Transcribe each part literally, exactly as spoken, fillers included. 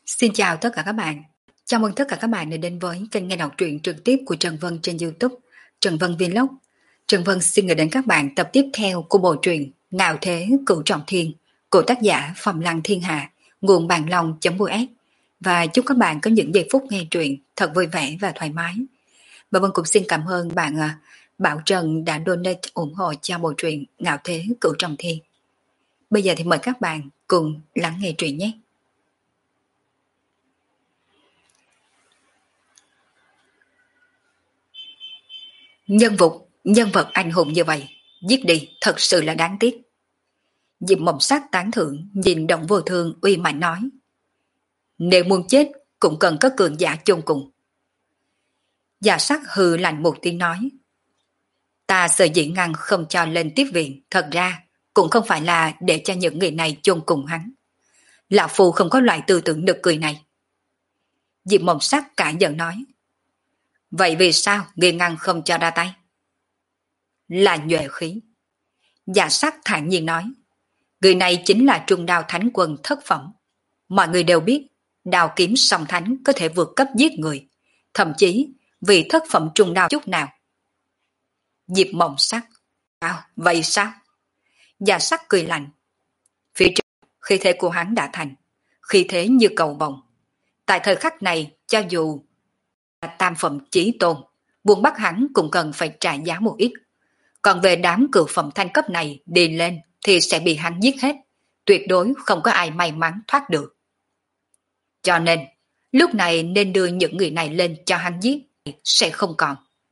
Xin chào tất cả các bạn. Chào mừng tất cả các bạn đã đến với kênh nghe đọc truyện trực tiếp của Trần Vân trên YouTube, Trần Vân Vlog. Trần Vân xin gửi đến các bạn tập tiếp theo của bộ truyện Ngạo Thế Cửu Trọng Thiên của tác giả Phàm Lăng Thiên Hạ, nguồn bàn long.us. Và chúc các bạn có những giây phút nghe truyện thật vui vẻ và thoải mái. Và Vân cũng xin cảm ơn bạn Bảo Trần đã donate ủng hộ cho bộ truyện Ngạo Thế Cửu Trọng Thiên. Bây giờ thì mời các bạn cùng lắng nghe truyện nhé. Nhân vật, nhân vật anh hùng như vậy, giết đi thật sự là đáng tiếc. Diệp Mộng Sắc tán thưởng nhìn Động Vô Thương uy mạnh nói. Nếu muốn chết cũng cần có cường giả chôn cùng. Giả sắc hừ lạnh một tiếng nói. Ta sợ dĩ ngăn không cho lên tiếp viện, thật ra cũng không phải là để cho những người này chôn cùng hắn. Lão Phu không có loại tư tưởng nực cười này. Diệp Mộng Sắc cả giận nói. Vậy vì sao người ngăn không cho ra tay? Là nhuệ khí. Giả sắc thản nhiên nói. Người này chính là Trung Đao Thánh Quân thất phẩm. Mọi người đều biết đao kiếm song thánh có thể vượt cấp giết người, thậm chí vì thất phẩm trung đao chút nào. Diệp Mộng Sắc. Sao? Vậy sao? Giả sắc cười lạnh. Phía trước khí thế của hắn đã thành, khí thế như cầu vồng. Tại thời khắc này, cho dù là tam phẩm chí tôn, buôn bắt hắn cũng cần phải trả giá một ít. Còn về đám cửu phẩm thanh cấp này đi lên thì sẽ bị hắn giết hết, tuyệt đối không có ai may mắn thoát được. Cho nên, lúc này nên đưa những người này lên cho hắn giết, sẽ không còn.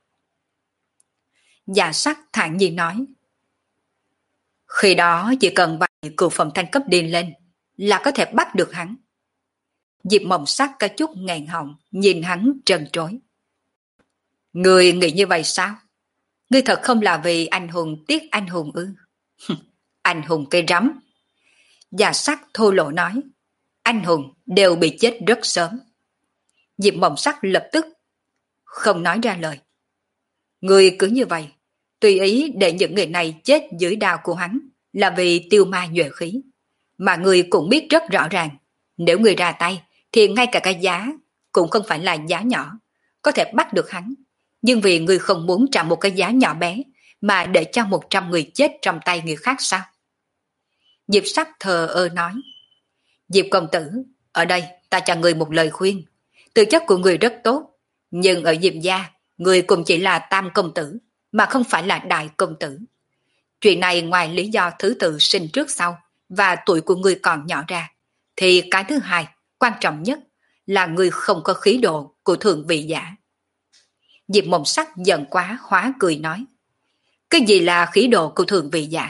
Giả sắc thản nhiên nói. Khi đó chỉ cần vài cửu phẩm thanh cấp đi lên là có thể bắt được hắn. Diệp Mộng Sắc có chút nghẹn họng nhìn hắn trần trối. Người nghĩ như vậy sao? Ngươi thật không là vì anh hùng tiếc anh hùng ư? Anh hùng cây rắm. Giả sắc thô lộ nói. Anh hùng đều bị chết rất sớm. Diệp Mộng Sắc lập tức không nói ra lời. Ngươi cứ như vậy, tùy ý để những người này chết dưới đao của hắn là vì tiêu ma nhuệ khí. Mà ngươi cũng biết rất rõ ràng, nếu ngươi ra tay thì ngay cả cái giá cũng không phải là giá nhỏ, có thể bắt được hắn. Nhưng vì ngươi không muốn trả một cái giá nhỏ bé mà để cho một trăm người chết trong tay người khác sao? Diệp sắc thờ ơ nói. Diệp công tử, ở đây ta cho người một lời khuyên. Tư chất của người rất tốt, nhưng ở Diệp gia, người cũng chỉ là tam công tử, mà không phải là đại công tử. Chuyện này ngoài lý do thứ tự sinh trước sau và tuổi của người còn nhỏ ra, thì cái thứ hai, quan trọng nhất là người không có khí độ của thượng vị giả. Diệp Mộng Sắc giận quá hóa cười nói. Cái gì là khí độ của thượng vị giả?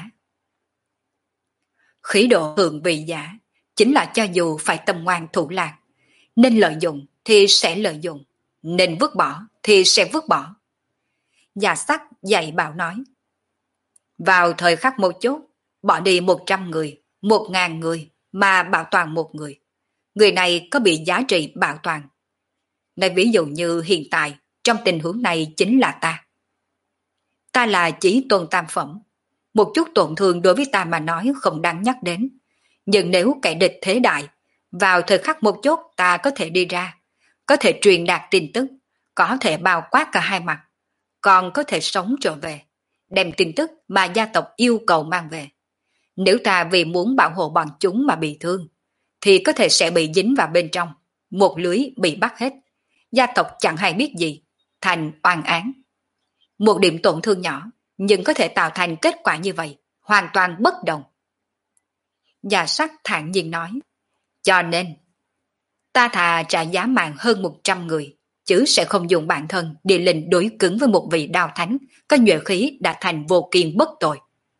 Khí độ thượng vị giả chính là cho dù phải tâm ngoan thủ lạc, nên lợi dụng thì sẽ lợi dụng, nên vứt bỏ thì sẽ vứt bỏ. Giả sắc dạy bảo nói. Vào thời khắc một chút, bỏ đi một trăm người, một ngàn người mà bảo toàn một người. Người này có bị giá trị bảo toàn. Nói ví dụ như hiện tại, trong tình huống này chính là ta. Ta là chí tôn tam phẩm. Một chút tổn thương đối với ta mà nói không đáng nhắc đến. Nhưng nếu kẻ địch thế đại, vào thời khắc một chút ta có thể đi ra, có thể truyền đạt tin tức, có thể bao quát cả hai mặt, còn có thể sống trở về, đem tin tức mà gia tộc yêu cầu mang về. Nếu ta vì muốn bảo hộ bọn chúng mà bị thương, thì có thể sẽ bị dính vào bên trong, một lưới bị bắt hết. Gia tộc chẳng hay biết gì, thành oan án. Một điểm tổn thương nhỏ, nhưng có thể tạo thành kết quả như vậy, hoàn toàn bất đồng. Giả sắc thản nhiên nói. Cho nên, ta thà trả giá mạng hơn một trăm người, chứ sẽ không dùng bản thân đi lên đối cứng với một vị đao thánh có nhuệ khí đã thành vô kiên bất tội.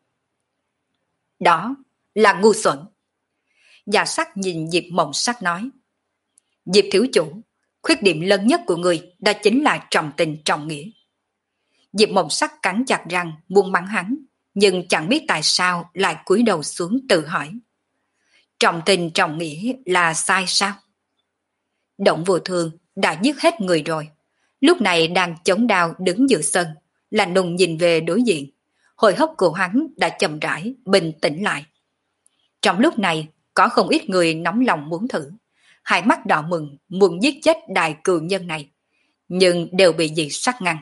Đó là ngu xuẩn. Giả sắc nhìn Diệp Mộng Sắc nói. Diệp thiếu chủ, khuyết điểm lớn nhất của người đó chính là trọng tình trọng nghĩa. Diệp Mộng Sắc cắn chặt răng muốn mắng hắn, nhưng chẳng biết tại sao lại cúi đầu xuống tự hỏi. Trọng tình trọng nghĩa là sai sao? Động Vô Thương đã giết hết người rồi, lúc này đang chống đao đứng giữa sân, lạnh lùng nhìn về đối diện. Hồi hốc của hắn đã chậm rãi bình tĩnh lại. Trong lúc này có không ít người nóng lòng muốn thử, hai mắt đỏ mừng muốn giết chết đại cừu nhân này, nhưng đều bị dị sắc ngăn.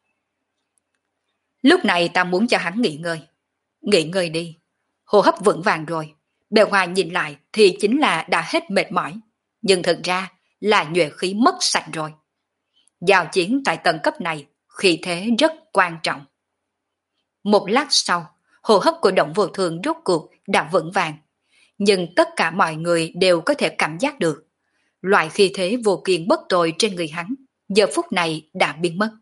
Lúc này ta muốn cho hắn nghỉ ngơi. Nghỉ ngơi đi, hô hấp vững vàng rồi, bề ngoài nhìn lại thì chính là đã hết mệt mỏi, nhưng thực ra là nhuệ khí mất sạch rồi. Giao chiến tại tầng cấp này, khí thế rất quan trọng. Một lát sau, hô hấp của Động Vô Thường rốt cuộc đã vững vàng, nhưng tất cả mọi người đều có thể cảm giác được. Loại khí thế vô kiên bất tồi trên người hắn, giờ phút này đã biến mất.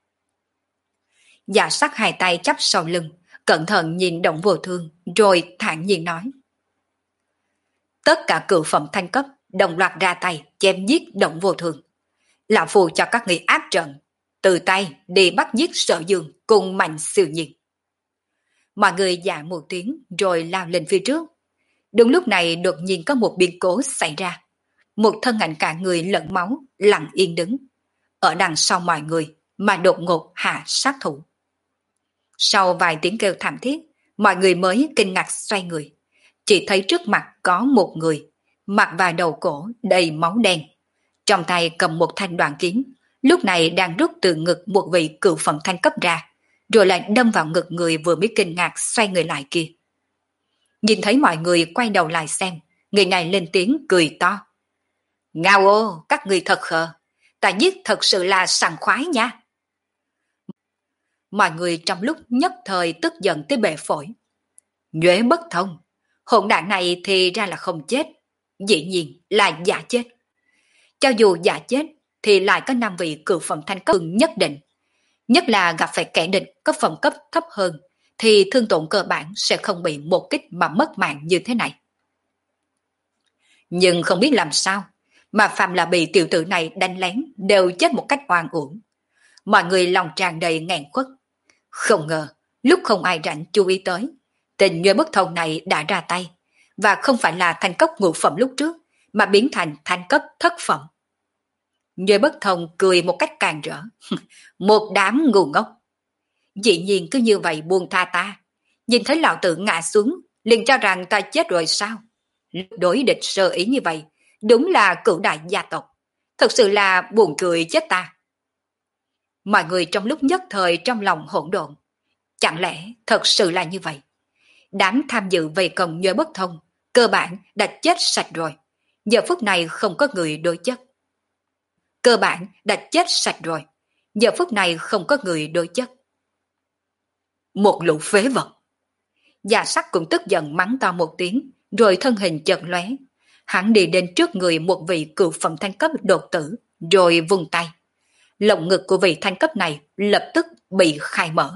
Dạ sắc hai tay chắp sau lưng, cẩn thận nhìn Động Vô Thương, rồi thản nhiên nói. Tất cả cựu phẩm thanh cấp đồng loạt ra tay chém giết Động Vô Thương. Lão phù cho các người áp trận, từ tay đi bắt giết Sở Dương cùng Mạnh Siêu Nhiên. Mọi người dạ một tiếng rồi lao lên phía trước. Đúng lúc này đột nhiên có một biến cố xảy ra. Một thân ảnh cả người lẫn máu lặng yên đứng ở đằng sau mọi người mà đột ngột hạ sát thủ. Sau vài tiếng kêu thảm thiết, mọi người mới kinh ngạc xoay người. Chỉ thấy trước mặt có một người, mặt và đầu cổ đầy máu đen. Trong tay cầm một thanh đoạn kiếm, lúc này đang rút từ ngực một vị cựu phẩm thanh cấp ra, rồi lại đâm vào ngực người vừa mới kinh ngạc xoay người lại kia. Nhìn thấy mọi người quay đầu lại xem, người này lên tiếng cười to. Ngao ô, các người thật khờ, ta giết thật sự là sảng khoái nha. Mọi người trong lúc nhất thời tức giận tới bể phổi. Nhuế bất thông, hỗn đản này thì ra là không chết, dĩ nhiên là giả chết. Cho dù giả chết thì lại có năm vị cựu phẩm thanh cấp nhất định. Nhất là gặp phải kẻ địch có phẩm cấp thấp hơn thì thương tổn cơ bản sẽ không bị một kích mà mất mạng như thế này. Nhưng không biết làm sao mà phàm là bị tiểu tử này đánh lén đều chết một cách oan uổng. Mọi người lòng tràn đầy nghẹn khuất. Không ngờ lúc không ai rảnh chú ý tới, tình nhuệ bất thông này đã ra tay, và không phải là thanh cấp ngũ phẩm lúc trước mà biến thành thanh cấp thất phẩm. Nhuệ bất thông cười một cách càng rỡ. Một đám ngu ngốc. Dĩ nhiên cứ như vậy buông tha ta. Nhìn thấy lão tử ngã xuống liền cho rằng ta chết rồi sao? Đối địch sơ ý như vậy, đúng là cửu đại gia tộc. Thật sự là buồn cười chết ta. Mọi người trong lúc nhất thời trong lòng hỗn độn. Chẳng lẽ thật sự là như vậy? Đám tham dự vây công Nhuệ bất thông cơ bản đã chết sạch rồi. Giờ phút này không có người đối chất. Cơ bản đã chết sạch rồi. Giờ phút này không có người đối chất. Một lũ phế vật. Dạ sắc cũng tức giận mắng to một tiếng, rồi thân hình chợt lóe. Hắn đi đến trước người một vị cựu phẩm thanh cấp đột tử, rồi vung tay. Lồng ngực của vị thanh cấp này lập tức bị khai mở.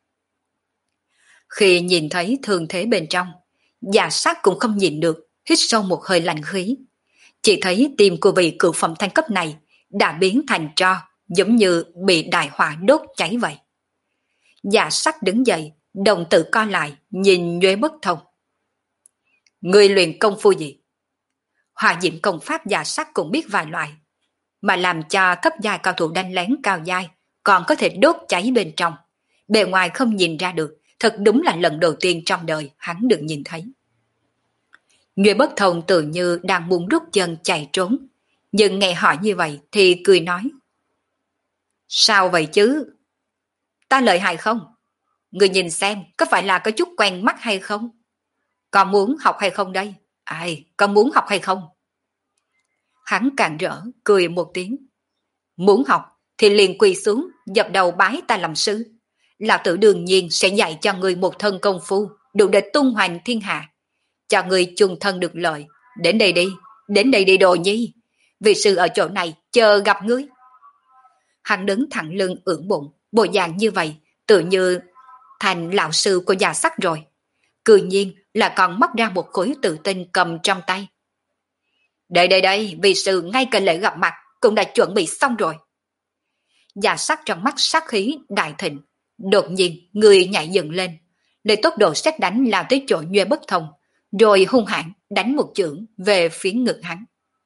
Khi nhìn thấy thương thế bên trong, dạ sắc cũng không nhìn được, hít sâu một hơi lạnh khí. Chỉ thấy tim của vị cựu phẩm thanh cấp này đã biến thành tro, giống như bị đại hỏa đốt cháy vậy. Dạ sắc đứng dậy, đồng tử co lại, nhìn Nhuế bất thông. Người luyện công phu gì? Hòa diệm công pháp dạ sắc cũng biết vài loại, mà làm cho thấp giai cao thủ đánh lén cao giai còn có thể đốt cháy bên trong. Bề ngoài không nhìn ra được, thật đúng là lần đầu tiên trong đời hắn được nhìn thấy. Nhuế bất thông tự như đang muốn rút chân chạy trốn, nhưng nghe hỏi như vậy thì cười nói. Sao vậy chứ? Ta lợi hại không? Người nhìn xem có phải là có chút quen mắt hay không? Có muốn học hay không đây? Ai, có muốn học hay không? Hắn càng rỡ, cười một tiếng. Muốn học thì liền quỳ xuống, dập đầu bái ta làm sư. Lão tử đương nhiên sẽ dạy cho người một thân công phu, đủ để tung hoành thiên hạ. Cho người chung thân được lợi. Đến đây đi, đến đây đi đồ nhi. Vị sư ở chỗ này, chờ gặp ngươi. Hắn đứng thẳng lưng ưỡn bụng, bộ dạng như vậy, tự như thành lão sư của già sắc rồi. Cư nhiên là còn móc ra một khối tự tinh cầm trong tay. Đây đây đây, vị sư ngay cả lễ gặp mặt cũng đã chuẩn bị xong rồi. Già sắc trong mắt sát khí đại thịnh, đột nhiên người nhảy dựng lên, lấy tốc độ sét đánh lao tới chỗ Nhuế bất thông, rồi hung hãn đánh một chưởng về phía ngực hắn.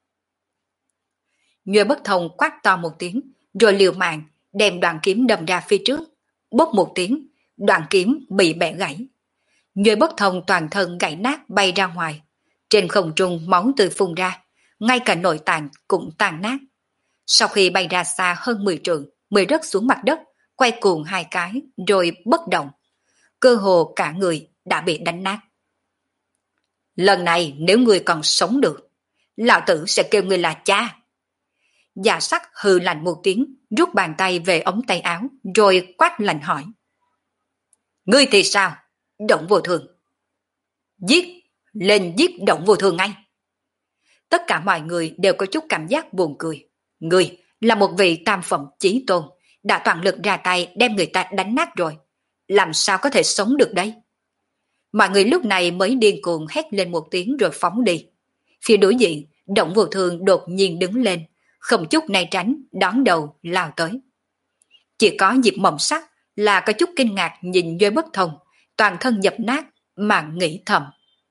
Nhuế bất thông quát to một tiếng, rồi liều mạng đem đoạn kiếm đâm ra phía trước, bốc một tiếng, đoạn kiếm bị bẻ gãy. Nhuế bất thông toàn thân gãy nát bay ra ngoài, trên không trung máu tươi phun ra, ngay cả nội tạng cũng tan nát. Sau khi bay ra xa hơn mười trượng, mới rớt xuống mặt đất, quay cuồng hai cái rồi bất động. Cơ hồ cả người đã bị đánh nát. Lần này nếu ngươi còn sống được, lão tử sẽ kêu ngươi là cha. Dạ sắc hừ lạnh một tiếng, rút bàn tay về ống tay áo, rồi quát lạnh hỏi. Ngươi thì sao? Động vô thường. Giết, lên giết động vô thường ngay. Tất cả mọi người đều có chút cảm giác buồn cười. Ngươi là một vị tam phẩm chí tôn, đã toàn lực ra tay đem người ta đánh nát rồi. Làm sao có thể sống được đây? Mọi người lúc này mới điên cuồng hét lên một tiếng rồi phóng đi. Phía đối diện, động vô thường đột nhiên đứng lên, không chút né tránh, đón đầu lao tới. Chỉ có Diệp Mộng Sắc là có chút kinh ngạc nhìn Duy Bất Thông, toàn thân dập nát mà nghĩ thầm.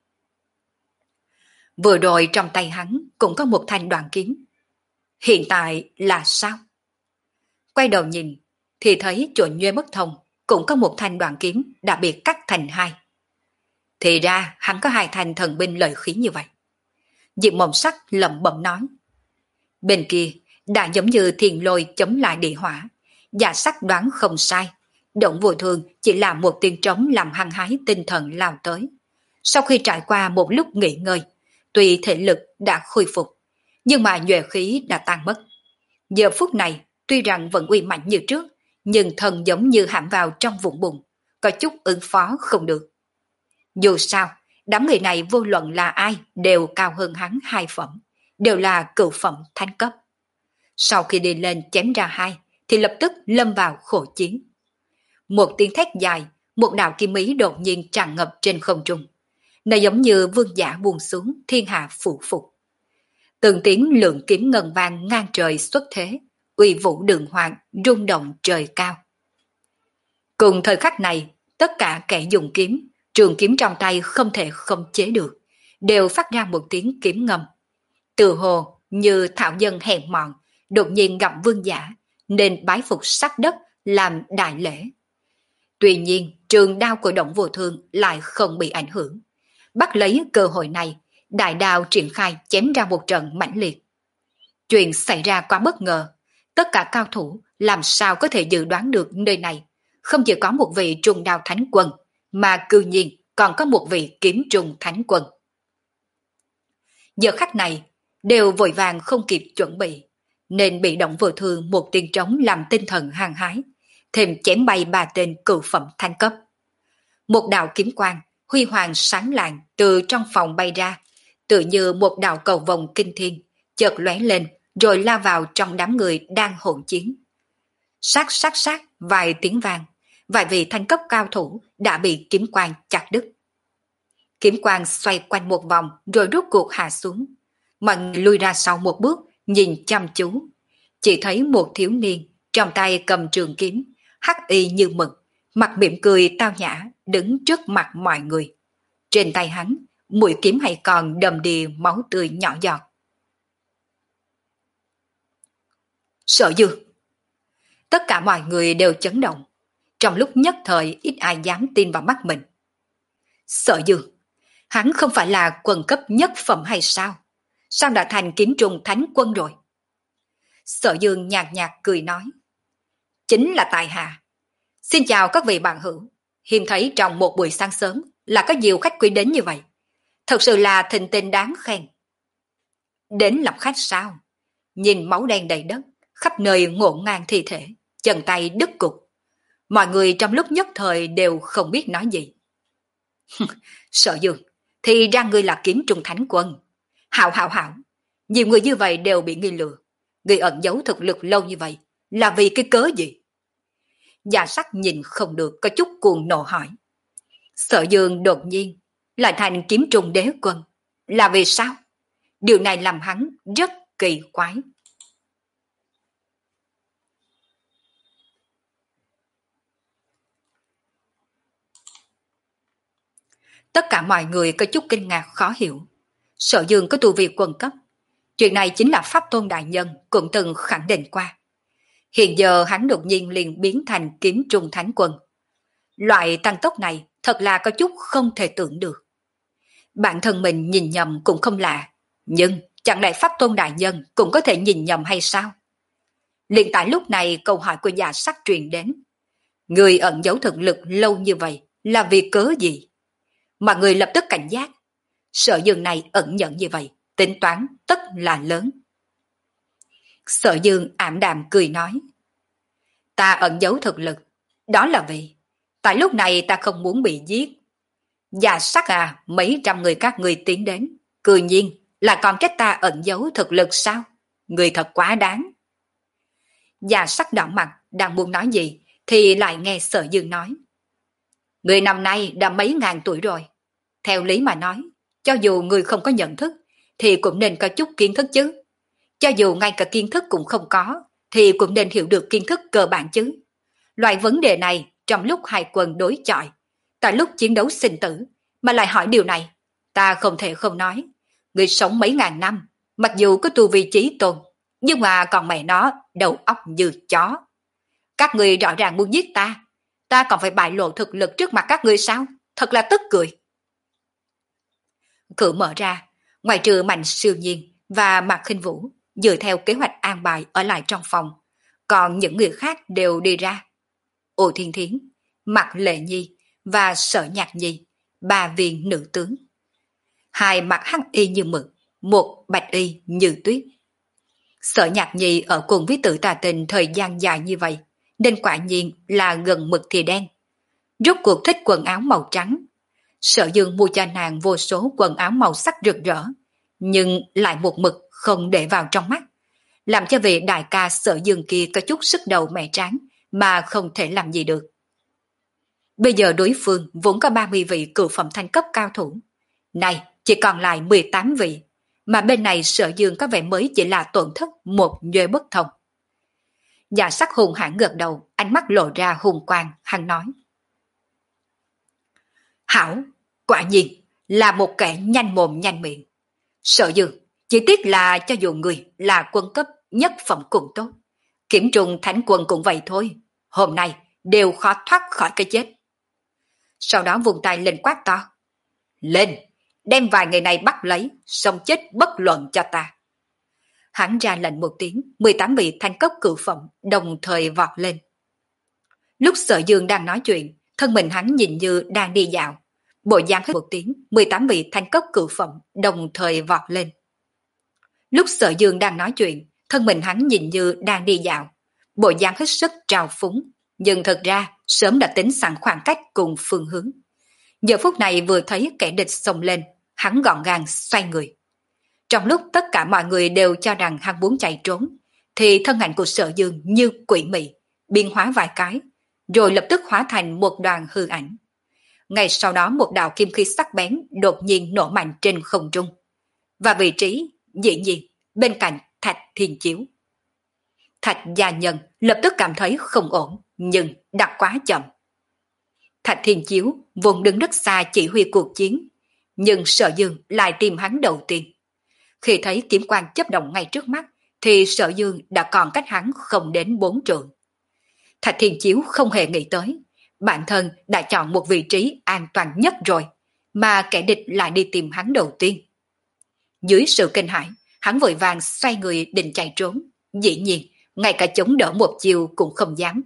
Vừa rồi trong tay hắn cũng có một thanh đoạn kiếm. Hiện tại là sao? Quay đầu nhìn thì thấy chỗ Duy Bất Thông cũng có một thanh đoạn kiếm đã bị cắt thành hai. Thì ra hắn có hai thanh thần binh lợi khí như vậy. Diệp Mộng Sắc lẩm bẩm nói. Bên kia đã giống như thiền lôi chống lại địa hỏa. Dạ sắc đoán không sai. Động vô thường chỉ là một tiếng trống làm hăng hái tinh thần lao tới. Sau khi trải qua một lúc nghỉ ngơi, tuy thể lực đã khôi phục, nhưng mà nhuệ khí đã tan mất. Giờ phút này tuy rằng vẫn uy mạnh như trước, nhưng thần giống như hãm vào trong vũng bùn, có chút ứng phó không được. Dù sao, đám người này vô luận là ai đều cao hơn hắn hai phẩm, đều là cửu phẩm thánh cấp. Sau khi đi lên chém ra hai, thì lập tức lâm vào khổ chiến. Một tiếng thét dài, một đạo kim ý đột nhiên tràn ngập trên không trung. Nó giống như vương giả buông xuống, thiên hạ phụ phục. Từng tiếng lượng kiếm ngân vang ngang trời xuất thế, uy vũ đường hoàng, rung động trời cao. Cùng thời khắc này, tất cả kẻ dùng kiếm, trường kiếm trong tay không thể không chế được, đều phát ra một tiếng kiếm ngâm. Từ hồ như thảo dân hèn mọn, đột nhiên gặp vương giả, nên bái phục sát đất làm đại lễ. Tuy nhiên, trường đao của Động Vô Thương lại không bị ảnh hưởng. Bắt lấy cơ hội này, đại đao triển khai chém ra một trận mãnh liệt. Chuyện xảy ra quá bất ngờ, tất cả cao thủ làm sao có thể dự đoán được nơi này không chỉ có một vị trùng đao thánh quân, mà cư nhiên còn có một vị kiếm trùng thánh quân. Giờ khắc này, đều vội vàng không kịp chuẩn bị, nên bị Động Vô Thương một tiếng trống làm tinh thần hăng hái, thêm chém bay ba tên cửu phẩm thánh cấp. Một đạo kiếm quang huy hoàng sáng lạng từ trong phòng bay ra, tự như một đạo cầu vồng kinh thiên, chợt lóe lên rồi lao vào trong đám người đang hỗn chiến. Sát sát sát vài tiếng vang, vài vị thánh cấp cao thủ đã bị kiếm quang chặt đứt. Kiếm quang xoay quanh một vòng rồi rút cuộc hạ xuống. Mọi người lui ra sau một bước, nhìn chăm chú. Chỉ thấy một thiếu niên trong tay cầm trường kiếm, hắc y như mực, mặt mỉm cười tao nhã, đứng trước mặt mọi người. Trên tay hắn, mũi kiếm hay còn đầm đìa máu tươi nhỏ giọt. Sở Dương. Tất cả mọi người đều chấn động. Trong lúc nhất thời ít ai dám tin vào mắt mình. Sở Dương, hắn không phải là quân cấp nhất phẩm hay sao? Sao đã thành kiếm trùng thánh quân rồi? Sở Dương nhạt nhạt cười nói. Chính là tài hạ. Xin chào các vị bạn hữu. Hiếm thấy trong một buổi sáng sớm là có nhiều khách quý đến như vậy. Thật sự là thịnh tình đáng khen. Đến lòng khách sao? Nhìn máu đen đầy đất, khắp nơi ngổn ngang thi thể, chân tay đứt cục. Mọi người trong lúc nhất thời đều không biết nói gì. Sở Dương, thì ra ngươi là kiếm trùng thánh quân. Hảo hảo hảo, nhiều người như vậy đều bị nghi lừa. Ngươi ẩn giấu thực lực lâu như vậy là vì cái cớ gì? Dạ sắc nhìn không được, có chút cuồng nộ hỏi. Sở Dương đột nhiên lại thành kiếm trùng đế quân, là vì sao? Điều này làm hắn rất kỳ quái. Tất cả mọi người có chút kinh ngạc khó hiểu. Sở Dương có tu vi quân cấp. Chuyện này chính là Pháp Tôn Đại Nhân cũng từng khẳng định qua. Hiện giờ hắn đột nhiên liền biến thành kiếm trùng thánh quân. Loại tăng tốc này thật là có chút không thể tưởng được. Bản thân mình nhìn nhầm cũng không lạ, nhưng chẳng lẽ Pháp Tôn đại nhân cũng có thể nhìn nhầm hay sao? Liền tại lúc này câu hỏi của Dạ Sắc truyền đến. Người ẩn giấu thực lực lâu như vậy là vì cớ gì? Mà người lập tức cảnh giác. Sở Dương này ẩn nhận như vậy, tính toán tất là lớn. Sở Dương ảm đạm cười nói. Ta ẩn giấu thực lực, đó là vì tại lúc này ta không muốn bị giết. Dạ Sắc à, mấy trăm người các người tiến đến, cười nhiên là còn trách ta ẩn giấu thực lực sao? Người thật quá đáng. Dạ Sắc đỏ mặt, đang muốn nói gì, thì lại nghe Sở Dương nói. Người năm nay đã mấy ngàn tuổi rồi. Theo lý mà nói, cho dù người không có nhận thức, thì cũng nên có chút kiến thức chứ. Cho dù ngay cả kiến thức cũng không có, thì cũng nên hiểu được kiến thức cơ bản chứ. Loại vấn đề này trong lúc hai quân đối chọi, tại lúc chiến đấu sinh tử, mà lại hỏi điều này, ta không thể không nói. Người sống mấy ngàn năm, mặc dù có tu vi chí tôn, nhưng mà còn mẹ nó đầu óc như chó. Các người rõ ràng muốn giết ta, ta còn phải bại lộ thực lực trước mặt các người sao? Thật là tức cười. Cửa mở ra, ngoài trừ Mạnh Siêu Nhiên và Mạc Khinh Vũ dựa theo kế hoạch an bài ở lại trong phòng, còn những người khác đều đi ra. Ô Thiên Thiến, Mạc Lệ Nhi và Sở Nhạc Nhi, ba viên nữ tướng. Hai mặt hắc y như mực, một bạch y như tuyết. Sở Nhạc Nhi ở cùng với Tử Tà Tình thời gian dài như vậy, nên quả nhiên là gần mực thì đen. Rốt cuộc thích quần áo màu trắng. Sở Dương mua cho nàng vô số quần áo màu sắc rực rỡ, nhưng lại một mực không để vào trong mắt, làm cho vị đại ca Sở Dương kia có chút sức đầu mẹ tráng mà không thể làm gì được. Bây giờ đối phương vốn có ba mươi vị cửu phẩm thanh cấp cao thủ, này chỉ còn lại mười tám vị, mà bên này Sở Dương có vẻ mới chỉ là tổn thất một nhuệ bất thông. Dạ Sắc hùng hãn gật đầu, ánh mắt lộ ra hùng quang, hắn nói. Hảo, quả nhiên là một kẻ nhanh mồm nhanh miệng. Sở Dương, chỉ tiếc là cho dù người là quân cấp nhất phẩm cùng tốt, Kiểm Trùng Thánh Quân cũng vậy thôi, hôm nay đều khó thoát khỏi cái chết. Sau đó vùng tay lên quát to. Lên, đem vài người này bắt lấy, xong chết bất luận cho ta. Hắn ra lệnh một tiếng, mười tám vị thanh cấp cửu phẩm đồng thời vọt lên. Lúc Sở Dương đang nói chuyện, thân mình hắn nhìn như đang đi dạo. Bộ dáng hết một tiếng, mười tám vị thanh cấp cửu phẩm đồng thời vọt lên. Lúc Sở Dương đang nói chuyện, thân mình hắn nhìn như đang đi dạo. Bộ dáng hết sức trào phúng, nhưng thật ra sớm đã tính sẵn khoảng cách cùng phương hướng. Giờ phút này vừa thấy kẻ địch xông lên, hắn gọn gàng xoay người. Trong lúc tất cả mọi người đều cho rằng hắn muốn chạy trốn, thì thân ảnh của Sở Dương như quỷ mị, biến hóa vài cái, rồi lập tức hóa thành một đoàn hư ảnh. Ngay sau đó một đạo kim khí sắc bén đột nhiên nổ mạnh trên không trung. Và vị trí, dĩ nhiên, bên cạnh Thạch Thiên Chiếu. Thạch gia nhân lập tức cảm thấy không ổn, nhưng đã quá chậm. Thạch Thiên Chiếu vốn đứng rất xa chỉ huy cuộc chiến, nhưng Sở Dương lại tìm hắn đầu tiên. Khi thấy kiếm quang chớp động ngay trước mắt, thì Sở Dương đã còn cách hắn không đến bốn trượng. Thạch Thiên Chiếu không hề nghĩ tới, bản thân đã chọn một vị trí an toàn nhất rồi, mà kẻ địch lại đi tìm hắn đầu tiên. Dưới sự kinh hãi, hắn vội vàng xoay người định chạy trốn, dĩ nhiên, ngay cả chống đỡ một chiều cũng không dám.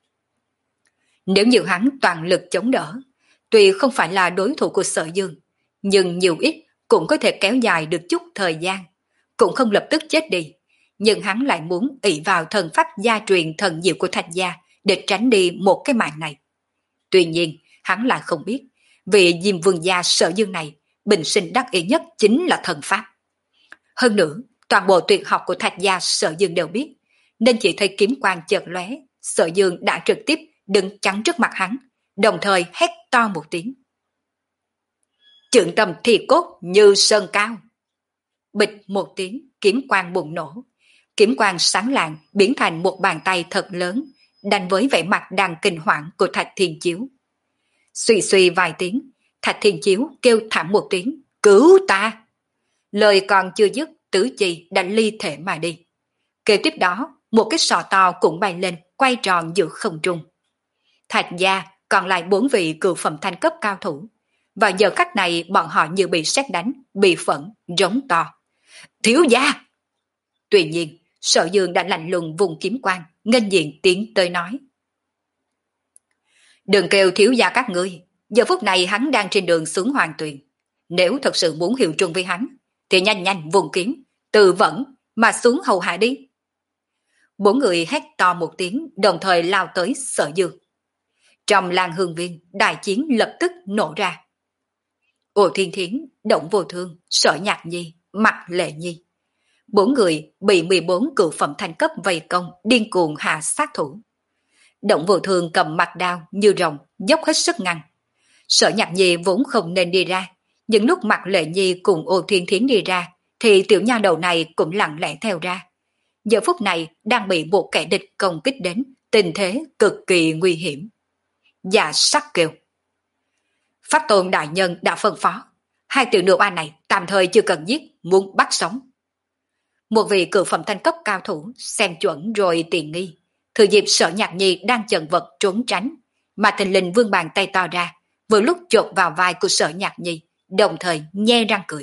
Nếu như hắn toàn lực chống đỡ, tuy không phải là đối thủ của Sở Dương, nhưng nhiều ít cũng có thể kéo dài được chút thời gian, cũng không lập tức chết đi. Nhưng hắn lại muốn ỷ vào thần pháp gia truyền thần diệu của Thạch gia để tránh đi một cái mạng này. Tuy nhiên, hắn lại không biết, vị Diêm Vương gia Sở Dương này bình sinh đắc ý nhất chính là thần pháp. Hơn nữa, toàn bộ tuyệt học của Thạch gia Sở Dương đều biết, nên chỉ thấy kiếm quang chợt lóe, Sở Dương đã trực tiếp đứng chắn trước mặt hắn, đồng thời hét to một tiếng. Trượng tâm thì cốt như sơn cao. Bịch một tiếng, kiếm quang bùng nổ. Kiếm quang sáng lạng biến thành một bàn tay thật lớn, đánh với vẻ mặt đang kinh hoàng của Thạch Thiên Chiếu. Suy suy vài tiếng, Thạch Thiên Chiếu kêu thảm một tiếng, cứu ta. Lời còn chưa dứt, tứ chi đã ly thể mà đi. Kế tiếp đó, một cái sọ to cũng bay lên, quay tròn giữa không trung. Thạch gia còn lại bốn vị cửu phẩm thanh cấp cao thủ. Vào giờ khắc này bọn họ như bị sét đánh, bị phẫn, rống to. thiếu gia. Tuy nhiên, Sở Dương đã lạnh lùng vùng kiếm quang, nghênh diện tiến tới nói. Đừng kêu thiếu gia các ngươi, giờ phút này hắn đang trên đường xuống hoàng tuyền. Nếu thật sự muốn hiệu trung với hắn, thì nhanh nhanh vùng kiếm, tự vẫn mà xuống hầu hạ đi. Bốn người hét to một tiếng, đồng thời lao tới Sở Dương. Trong làng hương viên, đại chiến lập tức nổ ra. Ô Thiên Thiến, Động Vô Thương, Sở Nhạc Nhi, Mặc Lệ Nhi. Bốn người bị mười bốn cựu phẩm thanh cấp vây công, điên cuồng hạ sát thủ. Động Vô Thương cầm mặt đao như rồng, dốc hết sức ngăn. Sở Nhạc Nhi vốn không nên đi ra, nhưng lúc Mặc Lệ Nhi cùng Ô Thiên Thiến đi ra, thì tiểu nha đầu này cũng lặng lẽ theo ra. Giờ phút này đang bị một kẻ địch công kích đến, tình thế cực kỳ nguy hiểm. Dạ sắc kêu. Pháp Tôn đại nhân đã phân phó, hai tiểu nữ oa này tạm thời chưa cần giết, muốn bắt sống. Một vị cựu phẩm thanh cấp cao thủ xem chuẩn rồi tiền nghi, thừa dịp Sở Nhạc Nhi đang chần vật trốn tránh, mà thình lình vươn bàn tay to ra, vừa lúc chộp vào vai của Sở Nhạc Nhi, đồng thời nhe răng cười.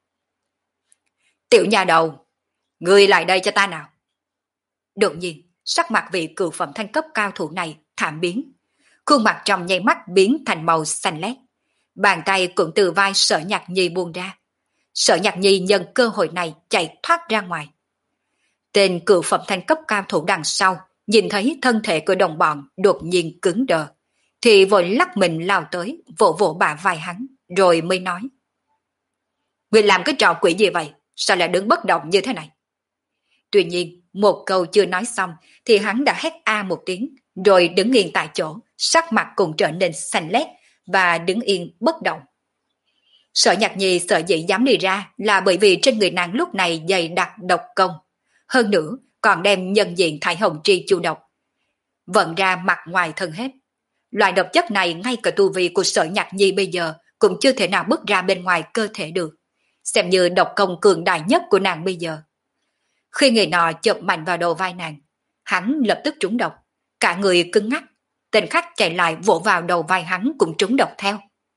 Tiểu nhà đầu, ngươi lại đây cho ta nào. Đột nhiên, sắc mặt vị cựu phẩm thanh cấp cao thủ này thảm biến, khuôn mặt trong nháy mắt biến thành màu xanh lét. Bàn tay cũng từ vai Sở Nhạc Nhi buông ra. Sở Nhạc Nhi nhân cơ hội này chạy thoát ra ngoài. Tên cựu phẩm thanh cấp cao thủ đằng sau nhìn thấy thân thể của đồng bọn đột nhiên cứng đờ, thì vội lắc mình lao tới, vỗ vỗ bả vai hắn, rồi mới nói. Ngươi làm cái trò quỷ gì vậy? Sao lại đứng bất động như thế này? Tuy nhiên, một câu chưa nói xong, thì hắn đã hét a một tiếng, rồi đứng yên tại chỗ, sắc mặt cũng trở nên xanh lét, và đứng yên bất động. Sở Nhạc Nhi sợ dĩ dám đi ra là bởi vì trên người nàng lúc này dày đặc độc công. Hơn nữa, còn đem nhân diện thải hồng tri chu độc vận ra mặt ngoài thân hết. Loại độc chất này ngay cả tu vi của Sở Nhạc Nhi bây giờ cũng chưa thể nào bước ra bên ngoài cơ thể được, xem như độc công cường đại nhất của nàng bây giờ. Khi người nọ chộp mạnh vào đầu vai nàng, hắn lập tức trúng độc, cả người cứng ngắc. Tên khách chạy lại vỗ vào đầu vai hắn cũng trúng độc theo.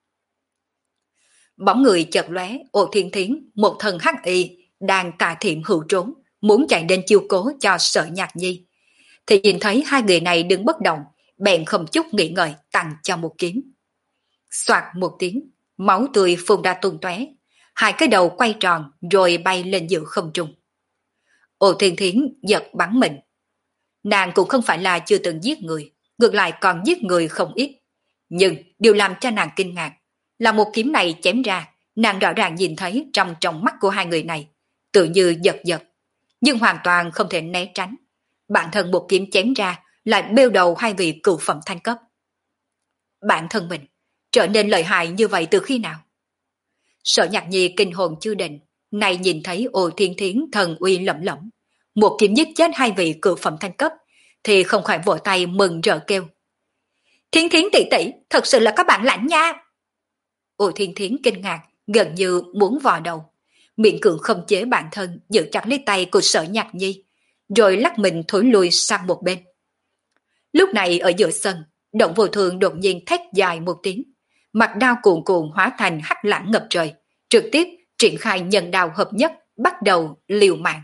Bóng người chợt lóe, Ô Thiên Thiến, một thần hắc y đang tà thiệm hữu trốn, muốn chạy đến chiêu cố cho Sở Nhạc Nhi, thì nhìn thấy hai người này đứng bất động, bèn không chút nghĩ ngợi tặng cho một kiếm. Soạt một tiếng, máu tươi phun ra tung tóe, hai cái đầu quay tròn rồi bay lên giữa không trung. Ô Thiên Thiến giật bắn mình. Nàng cũng không phải là chưa từng giết người, ngược lại còn giết người không ít. Nhưng điều làm cho nàng kinh ngạc là một kiếm này chém ra, nàng rõ ràng nhìn thấy trong trong mắt của hai người này, tự như giật giật, nhưng hoàn toàn không thể né tránh. Bản thân một kiếm chém ra lại bêu đầu hai vị cựu phẩm thanh cấp. Bản thân mình trở nên lợi hại như vậy từ khi nào? Sở Nhạc Nhi kinh hồn chưa định, này nhìn thấy Ô Thiên Thiến thần uy lẫm lẫm, một kiếm giết chết hai vị cựu phẩm thanh cấp, thì không khỏi vỗ tay mừng rỡ kêu. Thiến Thiến tỷ tỷ, thật sự là có bản lãnh nha. Ô Thiên Thiến kinh ngạc, gần như muốn vò đầu, miệng cưỡng không chế bản thân giữ chặt lấy tay của Sở Nhạc Nhi, rồi lắc mình thối lui sang một bên. Lúc này ở giữa sân, Động Vô Thương đột nhiên thét dài một tiếng, mặt đao cuồn cuộn hóa thành hắc lãng ngập trời, trực tiếp triển khai nhân đao hợp nhất, bắt đầu liều mạng.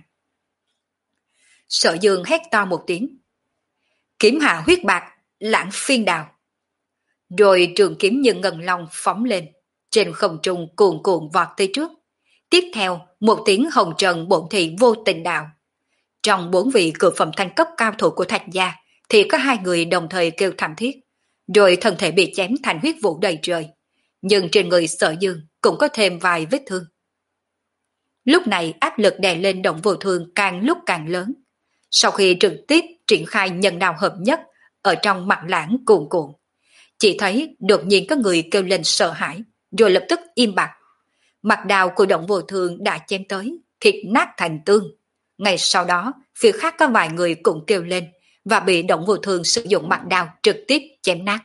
Sở Dương hét to một tiếng. Kiếm hạ huyết bạc, lãng phiên đào. Rồi trường kiếm như ngân long phóng lên, trên không trung cuồn cuộn vọt tới trước. Tiếp theo, một tiếng hồng trần bổn thị vô tình đạo. Trong bốn vị cựu phẩm thanh cấp cao thủ của Thạch gia, thì có hai người đồng thời kêu thảm thiết, rồi thân thể bị chém thành huyết vụ đầy trời. Nhưng trên người Sở Dương cũng có thêm vài vết thương. Lúc này áp lực đè lên Động Vô Thương càng lúc càng lớn. Sau khi trực tiếp triển khai nhân đao hợp nhất ở trong mặt lãng cuồn cuộn, chỉ thấy đột nhiên có người kêu lên sợ hãi, rồi lập tức im bặt. Mặt đao của Động Vô Thương đã chém tới, thịt nát thành tương. Ngay sau đó, phía khác có vài người cũng kêu lên và bị Động Vô Thương sử dụng mặt đao trực tiếp chém nát.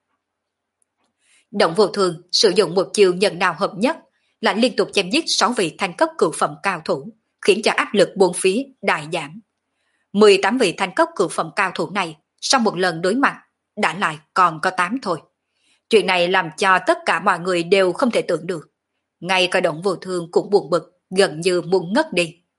Động Vô Thương sử dụng một chiêu nhân đao hợp nhất, lại liên tục chém giết sáu vị thanh cấp cửu phẩm cao thủ, khiến cho áp lực bốn phía đại giảm. mười tám vị thanh cấp cửu phẩm cao thủ này, sau một lần đối mặt, đã lại còn có tám thôi. Chuyện này làm cho tất cả mọi người đều không thể tưởng được. Ngay cả Động Vô Thương cũng buồn bực, gần như muốn ngất đi.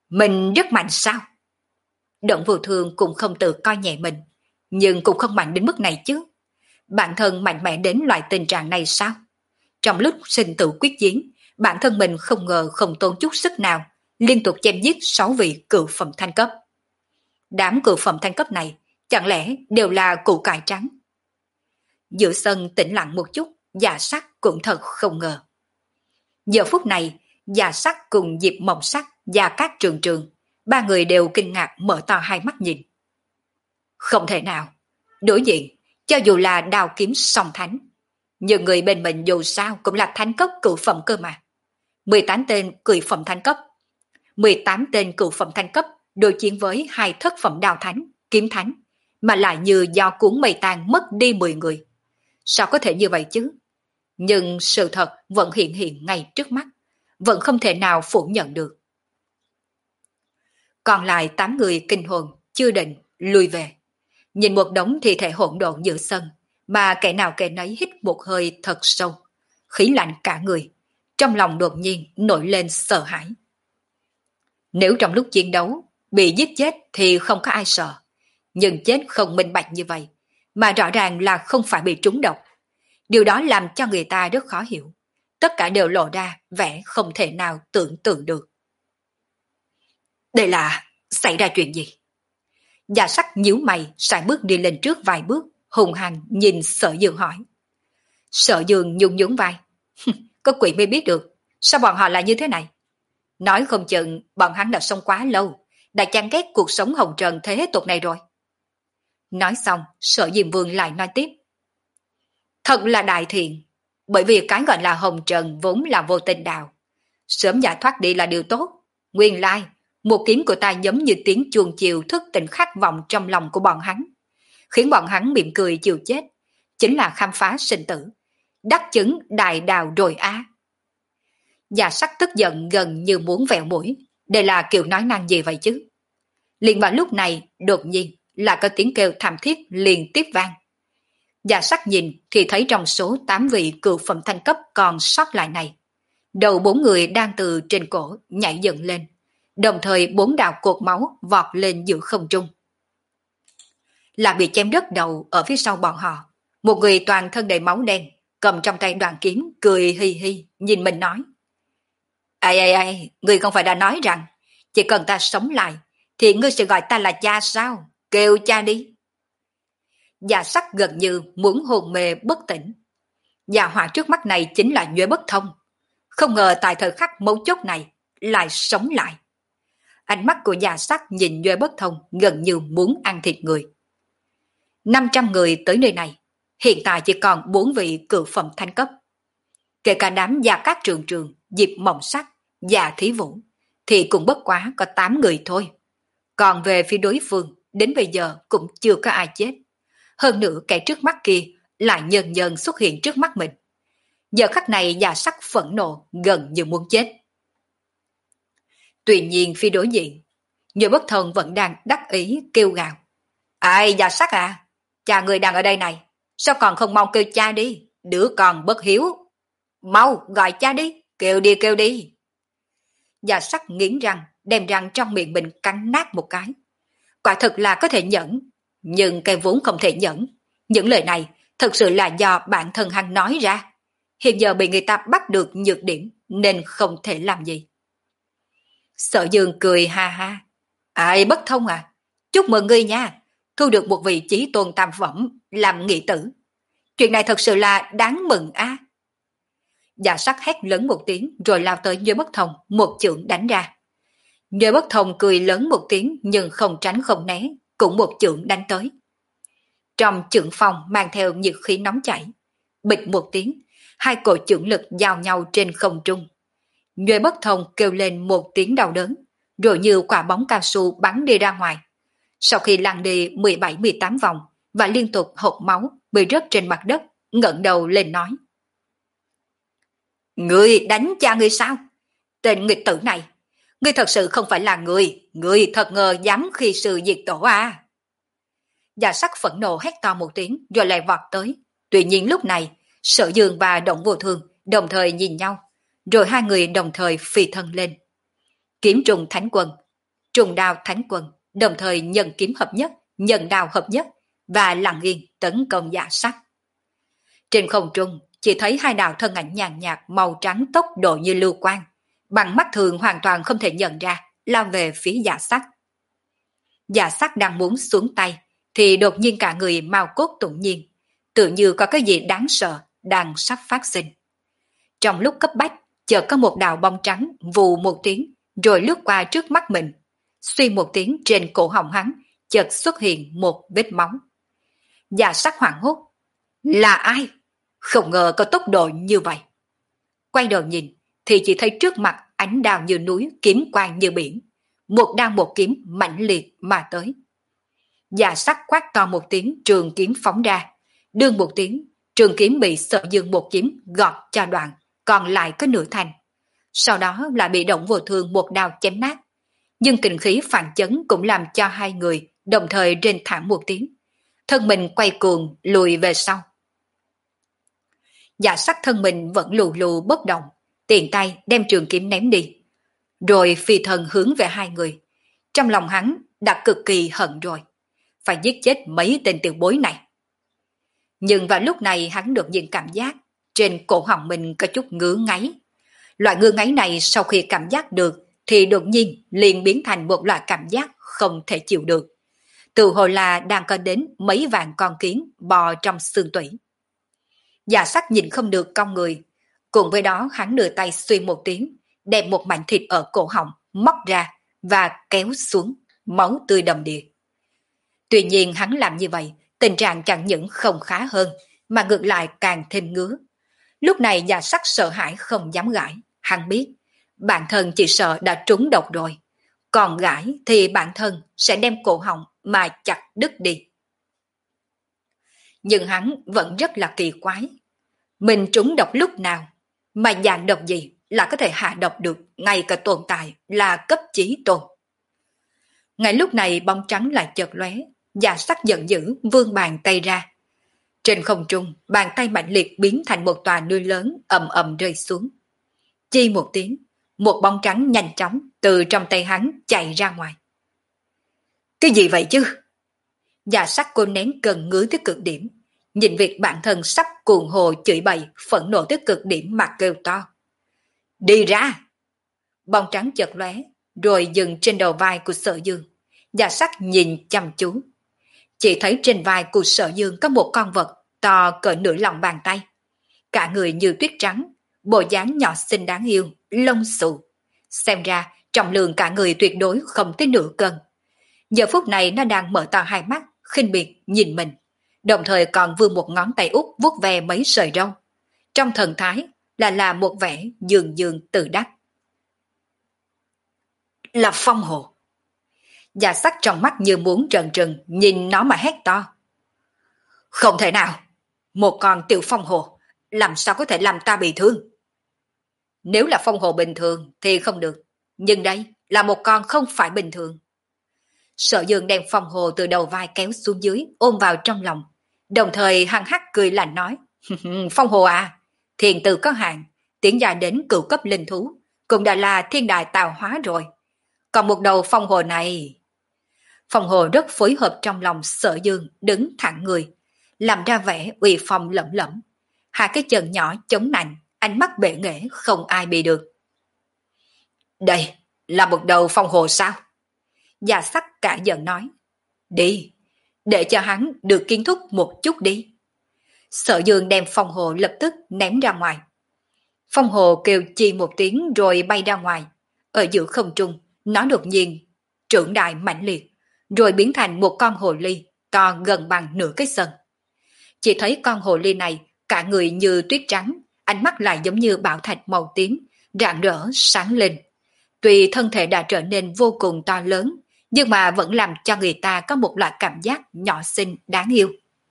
Mình rất mạnh sao? Động Vô Thương cũng không tự coi nhẹ mình, nhưng cũng không mạnh đến mức này chứ. Bản thân mạnh mẽ đến loại tình trạng này sao? Trong lúc sinh tử quyết chiến, bản thân mình không ngờ không tốn chút sức nào, liên tục chém giết sáu vị cựu phẩm thanh cấp. Đám cựu phẩm thanh cấp này chẳng lẽ đều là củ cải trắng? Giữa sân tĩnh lặng một chút, Dạ Sắc cũng thật không ngờ. Giờ phút này, Dạ Sắc cùng Diệp Mộng Sắc và các trường trường, ba người đều kinh ngạc mở to hai mắt nhìn. Không thể nào, đối diện, cho dù là đao kiếm song thánh, nhưng người bên mình dù sao cũng là thánh cấp cựu phẩm cơ mà. mười tám tên cựu phẩm thánh cấp, mười tám tên cựu phẩm thánh cấp đối chiến với hai thất phẩm đao thánh, kiếm thánh, mà lại như do cuốn mây tàn mất đi mười người. Sao có thể như vậy chứ? Nhưng sự thật vẫn hiện hiện ngay trước mắt, vẫn không thể nào phủ nhận được. Còn lại tám người kinh hồn, chưa định, lùi về. Nhìn một đống thi thể hỗn độn giữa sân, mà kẻ nào kẻ nấy hít một hơi thật sâu, khí lạnh cả người, trong lòng đột nhiên nổi lên sợ hãi. Nếu trong lúc chiến đấu bị giết chết thì không có ai sợ, nhưng chết không minh bạch như vậy, mà rõ ràng là không phải bị trúng độc. Điều đó làm cho người ta rất khó hiểu. Tất cả đều lộ ra vẻ không thể nào tưởng tượng được. Đây là xảy ra chuyện gì? Dạ Sắc nhíu mày, sải bước đi lên trước vài bước, hùng hăng nhìn Sở Dương hỏi. Sở Dương nhún nhún vai. Có quỷ mới biết được, sao bọn họ lại như thế này? Nói không chừng bọn hắn đã sống quá lâu, đã chán ghét cuộc sống hồng trần thế tục này rồi. Nói xong, Sở Diêm Vương lại nói tiếp. Thật là đại thiện, bởi vì cái gọi là hồng trần vốn là vô tình đạo. Sớm giải thoát đi là điều tốt. Nguyên lai, một kiếm của ta giống như tiếng chuông chiều thức tỉnh khát vọng trong lòng của bọn hắn, khiến bọn hắn mỉm cười chịu chết, chính là khám phá sinh tử, đắc chứng đại đạo rồi á. Dạ Sắc tức giận gần như muốn vẹo mũi, đây là kiểu nói năng gì vậy chứ? Liền vào lúc này, đột nhiên là có tiếng kêu thảm thiết liên tiếp vang. Dạ Sắc nhìn thì thấy trong số tám vị cựu phẩm thanh cấp còn sót lại này, đầu bốn người đang từ trên cổ nhảy dựng lên, đồng thời bốn đạo cột máu vọt lên giữa không trung. Là bị chém đứt đầu ở phía sau bọn họ, một người toàn thân đầy máu đen, cầm trong tay đoàn kiếm, cười hi hi, nhìn mình nói. Ai ai ai, ngươi không phải đã nói rằng, chỉ cần ta sống lại, thì ngươi sẽ gọi ta là cha sao? Kêu cha đi. Dạ Sắc gần như muốn hồn mê bất tỉnh. Dạ họa trước mắt này chính là Nhuế Bất Thông. Không ngờ tại thời khắc mấu chốt này, lại sống lại. Ánh mắt của Dạ Sắc nhìn Nhuế Bất Thông gần như muốn ăn thịt người. năm trăm người tới nơi này, hiện tại chỉ còn bốn vị cựu phẩm thanh cấp. Kể cả đám Gia Cát Trường Trường, Diệp Mộng Sắc, Dạ Thí Vũ, thì cũng bất quá có tám người thôi. Còn về phía đối phương, đến bây giờ cũng chưa có ai chết. Hơn nữa kẻ trước mắt kia lại dần dần xuất hiện trước mắt mình. Giờ khắc này Dạ Sắc phẫn nộ gần như muốn chết. Tuy nhiên phía đối diện, Nhuế Bất Thông vẫn đang đắc ý kêu gào. Ai Dạ Sắc à, cha người đang ở đây này, sao còn không mau kêu cha đi, đứa con bất hiếu. Mau gọi cha đi, kêu đi kêu đi. Dạ Sắc nghiến răng, đem răng trong miệng mình cắn nát một cái. Quả thực là có thể nhẫn, nhưng cái vốn không thể nhẫn. Những lời này thật sự là do bản thân hắn nói ra. Hiện giờ bị người ta bắt được nhược điểm nên không thể làm gì. Sở Dương cười ha ha. Ai Bất Thông à, chúc mừng ngươi nha, thu được một vị chí tôn tam phẩm làm nghị tử. Chuyện này thật sự là đáng mừng a. À. Dạ Sắc hét lớn một tiếng rồi lao tới Nhuế Bất Thông, một chưởng đánh ra. Nhuế Bất Thông cười lớn một tiếng nhưng không tránh không né, cũng một chưởng đánh tới. Trong chưởng phong mang theo nhiệt khí nóng chảy, bịch một tiếng, hai cổ chưởng lực giao nhau trên không trung. Nhuế Bất Thông kêu lên một tiếng đau đớn, rồi như quả bóng cao su bắn đi ra ngoài. Sau khi lăn đi mười bảy mười tám vòng và liên tục hộc máu bị rớt trên mặt đất, ngẩng đầu lên nói. Ngươi đánh cha ngươi sao? Tên nghịch tử này, ngươi thật sự không phải là người, ngươi thật ngờ dám khi sự diệt tổ à? Dạ Sắc phẫn nộ hét to một tiếng rồi lại vọt tới. Tuy nhiên lúc này, Sở Dương và Động Vô Thương đồng thời nhìn nhau, rồi hai người đồng thời phi thân lên. Kiếm trùng thánh quân, trùng đao thánh quân, đồng thời nhân kiếm hợp nhất, nhân đao hợp nhất và lặng yên tấn công Dạ Sắc. Trên không trung chỉ thấy hai đạo thân ảnh nhàn nhạt màu trắng tốc độ như lưu quang, bằng mắt thường hoàn toàn không thể nhận ra, lao về phía Dạ Sắc. Dạ Sắc đang muốn xuống tay thì đột nhiên cả người mao cốt tụng nhiên, tự như có cái gì đáng sợ đang sắp phát sinh. Trong lúc cấp bách, chợt có một đạo bóng trắng vù một tiếng rồi lướt qua trước mắt mình. Suy một tiếng, trên cổ họng hắn chợt xuất hiện một vết máu. Dạ Sắc hoảng hốt. Là ai? Không ngờ có tốc độ như vậy. Quay đầu nhìn thì chỉ thấy trước mặt ánh đao như núi, kiếm quang như biển. Một đao một kiếm mãnh liệt mà tới. Dạ Sắc quát to một tiếng, trường kiếm phóng ra. Đương một tiếng, trường kiếm bị Sở Dương một kiếm gọt cho đoạn, còn lại có nửa thanh. Sau đó lại bị Động Vô Thương một đao chém nát. Nhưng kình khí phản chấn cũng làm cho hai người đồng thời rên thảm một tiếng. Thân mình quay cuồng lùi về sau. Dạ Sắc thân mình vẫn lù lù bất động, tiện tay đem trường kiếm ném đi. Rồi phi thân hướng về hai người. Trong lòng hắn đã cực kỳ hận rồi. Phải giết chết mấy tên tiểu bối này. Nhưng vào lúc này hắn đột nhiên cảm giác trên cổ họng mình có chút ngứa ngáy. Loại ngứa ngáy này sau khi cảm giác được thì đột nhiên liền biến thành một loại cảm giác không thể chịu được. Từ hồi là đang có đến mấy vạn con kiến bò trong xương tủy. Dạ Sắc nhìn không được cong người. Cùng với đó hắn đưa tay xuyên một tiếng, đem một mảnh thịt ở cổ họng móc ra và kéo xuống, máu tươi đầm đìa. Tuy nhiên hắn làm như vậy, tình trạng chẳng những không khá hơn, mà ngược lại càng thêm ngứa. Lúc này Dạ Sắc sợ hãi không dám gãi, hắn biết, bản thân chỉ sợ đã trúng độc rồi, còn gãi thì bản thân sẽ đem cổ họng mà chặt đứt đi. Nhưng hắn vẫn rất là kỳ quái, mình trúng độc lúc nào, mà dạng độc gì là có thể hạ độc được ngay cả tồn tại là cấp chí tôn. Ngay lúc này bóng trắng lại chợt lóe, Dạ Sắc giận dữ vươn bàn tay ra. Trên không trung, bàn tay mạnh liệt biến thành một tòa núi lớn ầm ầm rơi xuống. Chi một tiếng, một bóng trắng nhanh chóng từ trong tay hắn chạy ra ngoài. Cái gì vậy chứ? Dạ Sắc cô nén cơn ngứa tới cực điểm, nhìn việc bản thân sắp cuồng hồ chửi bậy, phẫn nộ tới cực điểm mà kêu to. Đi ra! Bóng trắng chợt lóe, rồi dừng trên đầu vai của Sở Dương. Dạ Sắc nhìn chăm chú. Chỉ thấy trên vai của Sở Dương có một con vật to cỡ nửa lòng bàn tay. Cả người như tuyết trắng, bộ dáng nhỏ xinh đáng yêu, lông xù. Xem ra trọng lượng cả người tuyệt đối không tới nửa cân. Giờ phút này nó đang mở to hai mắt, khinh biệt nhìn mình, đồng thời còn vươn một ngón tay út vuốt ve mấy sợi râu. Trong thần thái là là một vẻ dường dường tự đắc. Là Phong Hồ. Dạ Sắc trong mắt như muốn trợn trừng nhìn nó mà hét to. Không thể nào, một con tiểu Phong Hồ làm sao có thể làm ta bị thương? Nếu là Phong Hồ bình thường thì không được, nhưng đây là một con không phải bình thường. Sở Dương đem Phong Hồ từ đầu vai kéo xuống dưới, ôm vào trong lòng, đồng thời hăng hắc cười lạnh nói. Phong Hồ à, thiền từ có hạn, tiến gia đến cửu cấp linh thú, cũng đã là thiên đại tạo hóa rồi. Còn một đầu Phong Hồ này... Phong Hồ rất phối hợp trong lòng Sở Dương, đứng thẳng người, làm ra vẻ uy phong lẫm lẫm. Hai cái chân nhỏ chống nạnh, ánh mắt bệ nghệ không ai bị được. Đây là một đầu Phong Hồ sao? Dạ Sắc cả giận nói. Đi, để cho hắn được kiến thức một chút đi. Sở Dương đem Phong Hồ lập tức ném ra ngoài. Phong Hồ kêu chi một tiếng rồi bay ra ngoài. Ở giữa không trung, nó đột nhiên trưởng đại mãnh liệt, rồi biến thành một con hồ ly to gần bằng nửa cái sân. Chỉ thấy con hồ ly này cả người như tuyết trắng, ánh mắt lại giống như bảo thạch màu tím, rạng rỡ sáng lên. Tuy thân thể đã trở nên vô cùng to lớn, nhưng mà vẫn làm cho người ta có một loại cảm giác nhỏ xinh đáng yêu.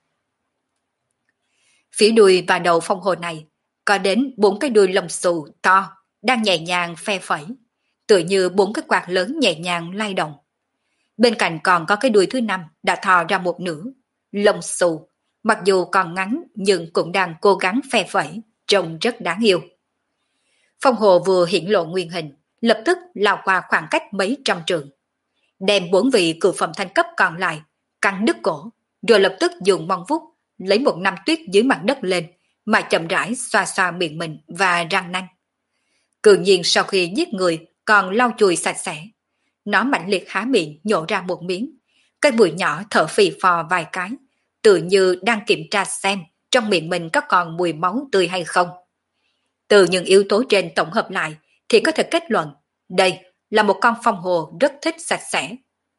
Phía đuôi và đầu Phong Hồ này có đến bốn cái đuôi lông xù to đang nhẹ nhàng phe phẩy, tựa như bốn cái quạt lớn nhẹ nhàng lay động. Bên cạnh còn có cái đuôi thứ năm đã thò ra một nửa, lông xù, mặc dù còn ngắn nhưng cũng đang cố gắng phe phẩy, trông rất đáng yêu. Phong Hồ vừa hiển lộ nguyên hình, lập tức lao qua khoảng cách mấy trăm trượng. đem bốn vị cửu phẩm thanh cấp còn lại cắn đứt cổ, rồi lập tức dùng mong vuốt lấy một năm tuyết dưới mặt đất lên, mà chậm rãi xoa xoa miệng mình và răng nanh. Cường nhiên sau khi giết người còn lau chùi sạch sẽ, nó mạnh liệt há miệng nhổ ra một miếng, cái mũi nhỏ thở phì phò vài cái, tự như đang kiểm tra xem trong miệng mình có còn mùi máu tươi hay không. Từ những yếu tố trên tổng hợp lại thì có thể kết luận đây là một con phong hồ rất thích sạch sẽ.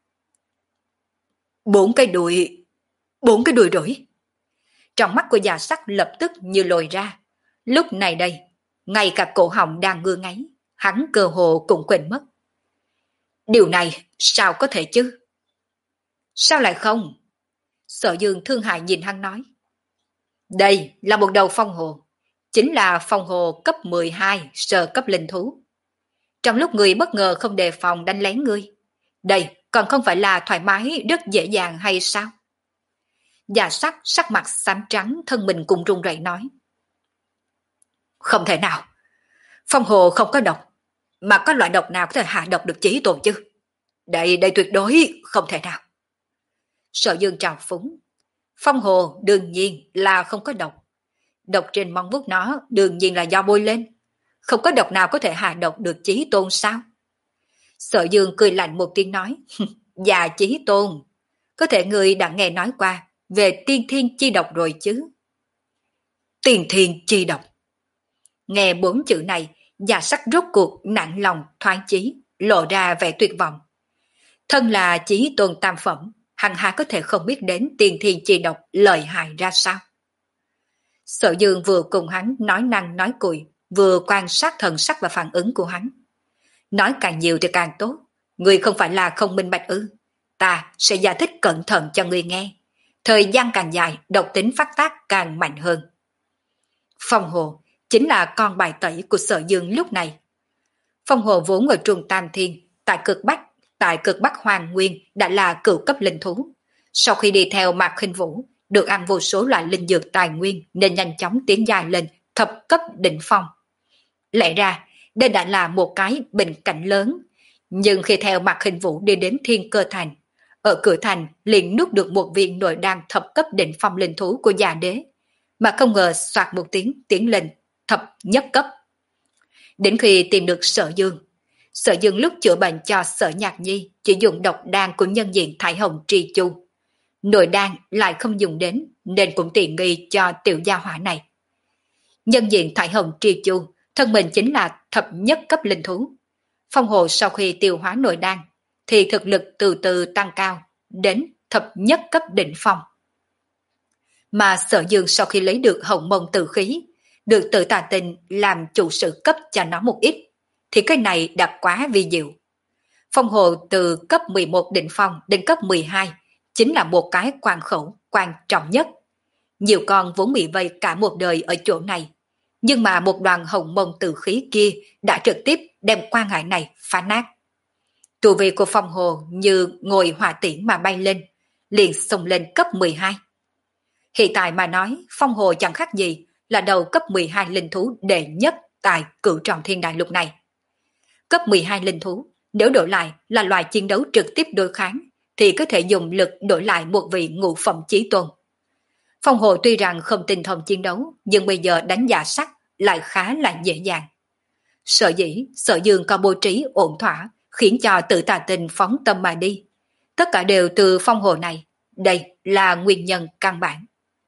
Bốn cái đùi, bốn cái đùi rưỡi. Trong mắt của già sắc lập tức như lồi ra. Lúc này đây, ngay cả cổ họng đang ngưa ngáy, hắn cơ hồ cũng quên mất. Điều này sao có thể chứ? Sao lại không? Sở Dương thương hại nhìn hắn nói. Đây là một đầu phong hồ, chính là phong hồ cấp mười hai sơ cấp linh thú. Trong lúc người bất ngờ không đề phòng đánh lén ngươi, đây còn không phải là thoải mái rất dễ dàng hay sao? Già sắc sắc mặt xám trắng, thân mình cùng run rẩy nói. Không thể nào, phong hồ không có độc, mà có loại độc nào có thể hạ độc được Chí Tôn chứ? Đây, đây tuyệt đối không thể nào. Sở Dương trào phúng. Phong hồ đương nhiên là không có độc. Độc trên móng vuốt nó đương nhiên là do bôi lên. Không có độc nào có thể hạ độc được Chí Tôn sao? Sở Dương cười lạnh một tiếng nói. Dạ Chí Tôn, có thể người đã nghe nói qua về tiên thiên chi độc rồi chứ? Tiên thiên chi độc. Nghe bốn chữ này, già sắc rốt cuộc nặng lòng thoái chí, lộ ra vẻ tuyệt vọng. Thân là Chí Tôn tam phẩm, hằng hà có thể không biết đến tiên thiên chi độc lợi hại ra sao? Sở Dương vừa cùng hắn nói năng nói cùi, vừa quan sát thần sắc và phản ứng của hắn. Nói càng nhiều thì càng tốt, người không phải là không minh bạch ư? Ta sẽ giải thích cẩn thận cho người nghe. Thời gian càng dài, độc tính phát tác càng mạnh hơn. Phong hồ chính là con bài tẩy của Sở Dương lúc này. Phong hồ vốn ở Trung Tam Thiên, tại cực Bắc, tại cực Bắc Hoàng Nguyên đã là cửu cấp linh thú. Sau khi đi theo Mạc Khinh Vũ, được ăn vô số loại linh dược tài nguyên nên nhanh chóng tiến dài lên thập cấp đỉnh phong. Lẽ ra, đây đã là một cái bình cảnh lớn, nhưng khi theo Mạc Khinh Vũ đi đến Thiên Cơ Thành, ở cửa thành liền nuốt được một viên nội đan thập cấp đỉnh phong linh thú của già đế, mà không ngờ soạt một tiếng tiến lên thập nhất cấp. Đến khi tìm được Sở Dương, Sở Dương lúc chữa bệnh cho Sở Nhạc Nhi chỉ dùng độc đan của nhân diện Thái Hồng Tri Chu. Nội đan lại không dùng đến nên cũng tiện nghi cho tiểu gia hỏa này. Nhân diện Thái Hồng Tri Chu thân mình chính là thập nhất cấp linh thú. Phong hồ sau khi tiêu hóa nội đan thì thực lực từ từ tăng cao đến thập nhất cấp đỉnh phong. Mà Sở Dương sau khi lấy được hồng mông tử khí, được Tự Tà Tình làm chủ sự cấp cho nó một ít, thì cái này đã quá vi diệu. Phong hồ từ cấp mười một đỉnh phong đến cấp mười hai chính là một cái quan khẩu quan trọng nhất. Nhiều con vốn bị vây cả một đời ở chỗ này, nhưng mà một đoàn hồng mông tử khí kia đã trực tiếp đem quan hải này phá nát. Tu vi của phong hồ như ngồi hỏa tiễn mà bay lên, liền xông lên cấp mười hai. Hiện tại mà nói, phong hồ chẳng khác gì là đầu cấp mười hai linh thú đệ nhất tại cửu tròn thiên đại lục này. Cấp mười hai linh thú, nếu đổi lại là loại chiến đấu trực tiếp đối kháng, thì có thể dùng lực đổi lại một vị ngũ phẩm chí tôn. Phong hồ tuy rằng không tinh thông chiến đấu, nhưng bây giờ đánh giả sắc lại khá là dễ dàng. Sở dĩ, Sở Dương có bố trí ổn thỏa, khiến cho Tự Tà Tình phóng tâm mà đi. Tất cả đều từ phong hồ này. Đây là nguyên nhân căn bản.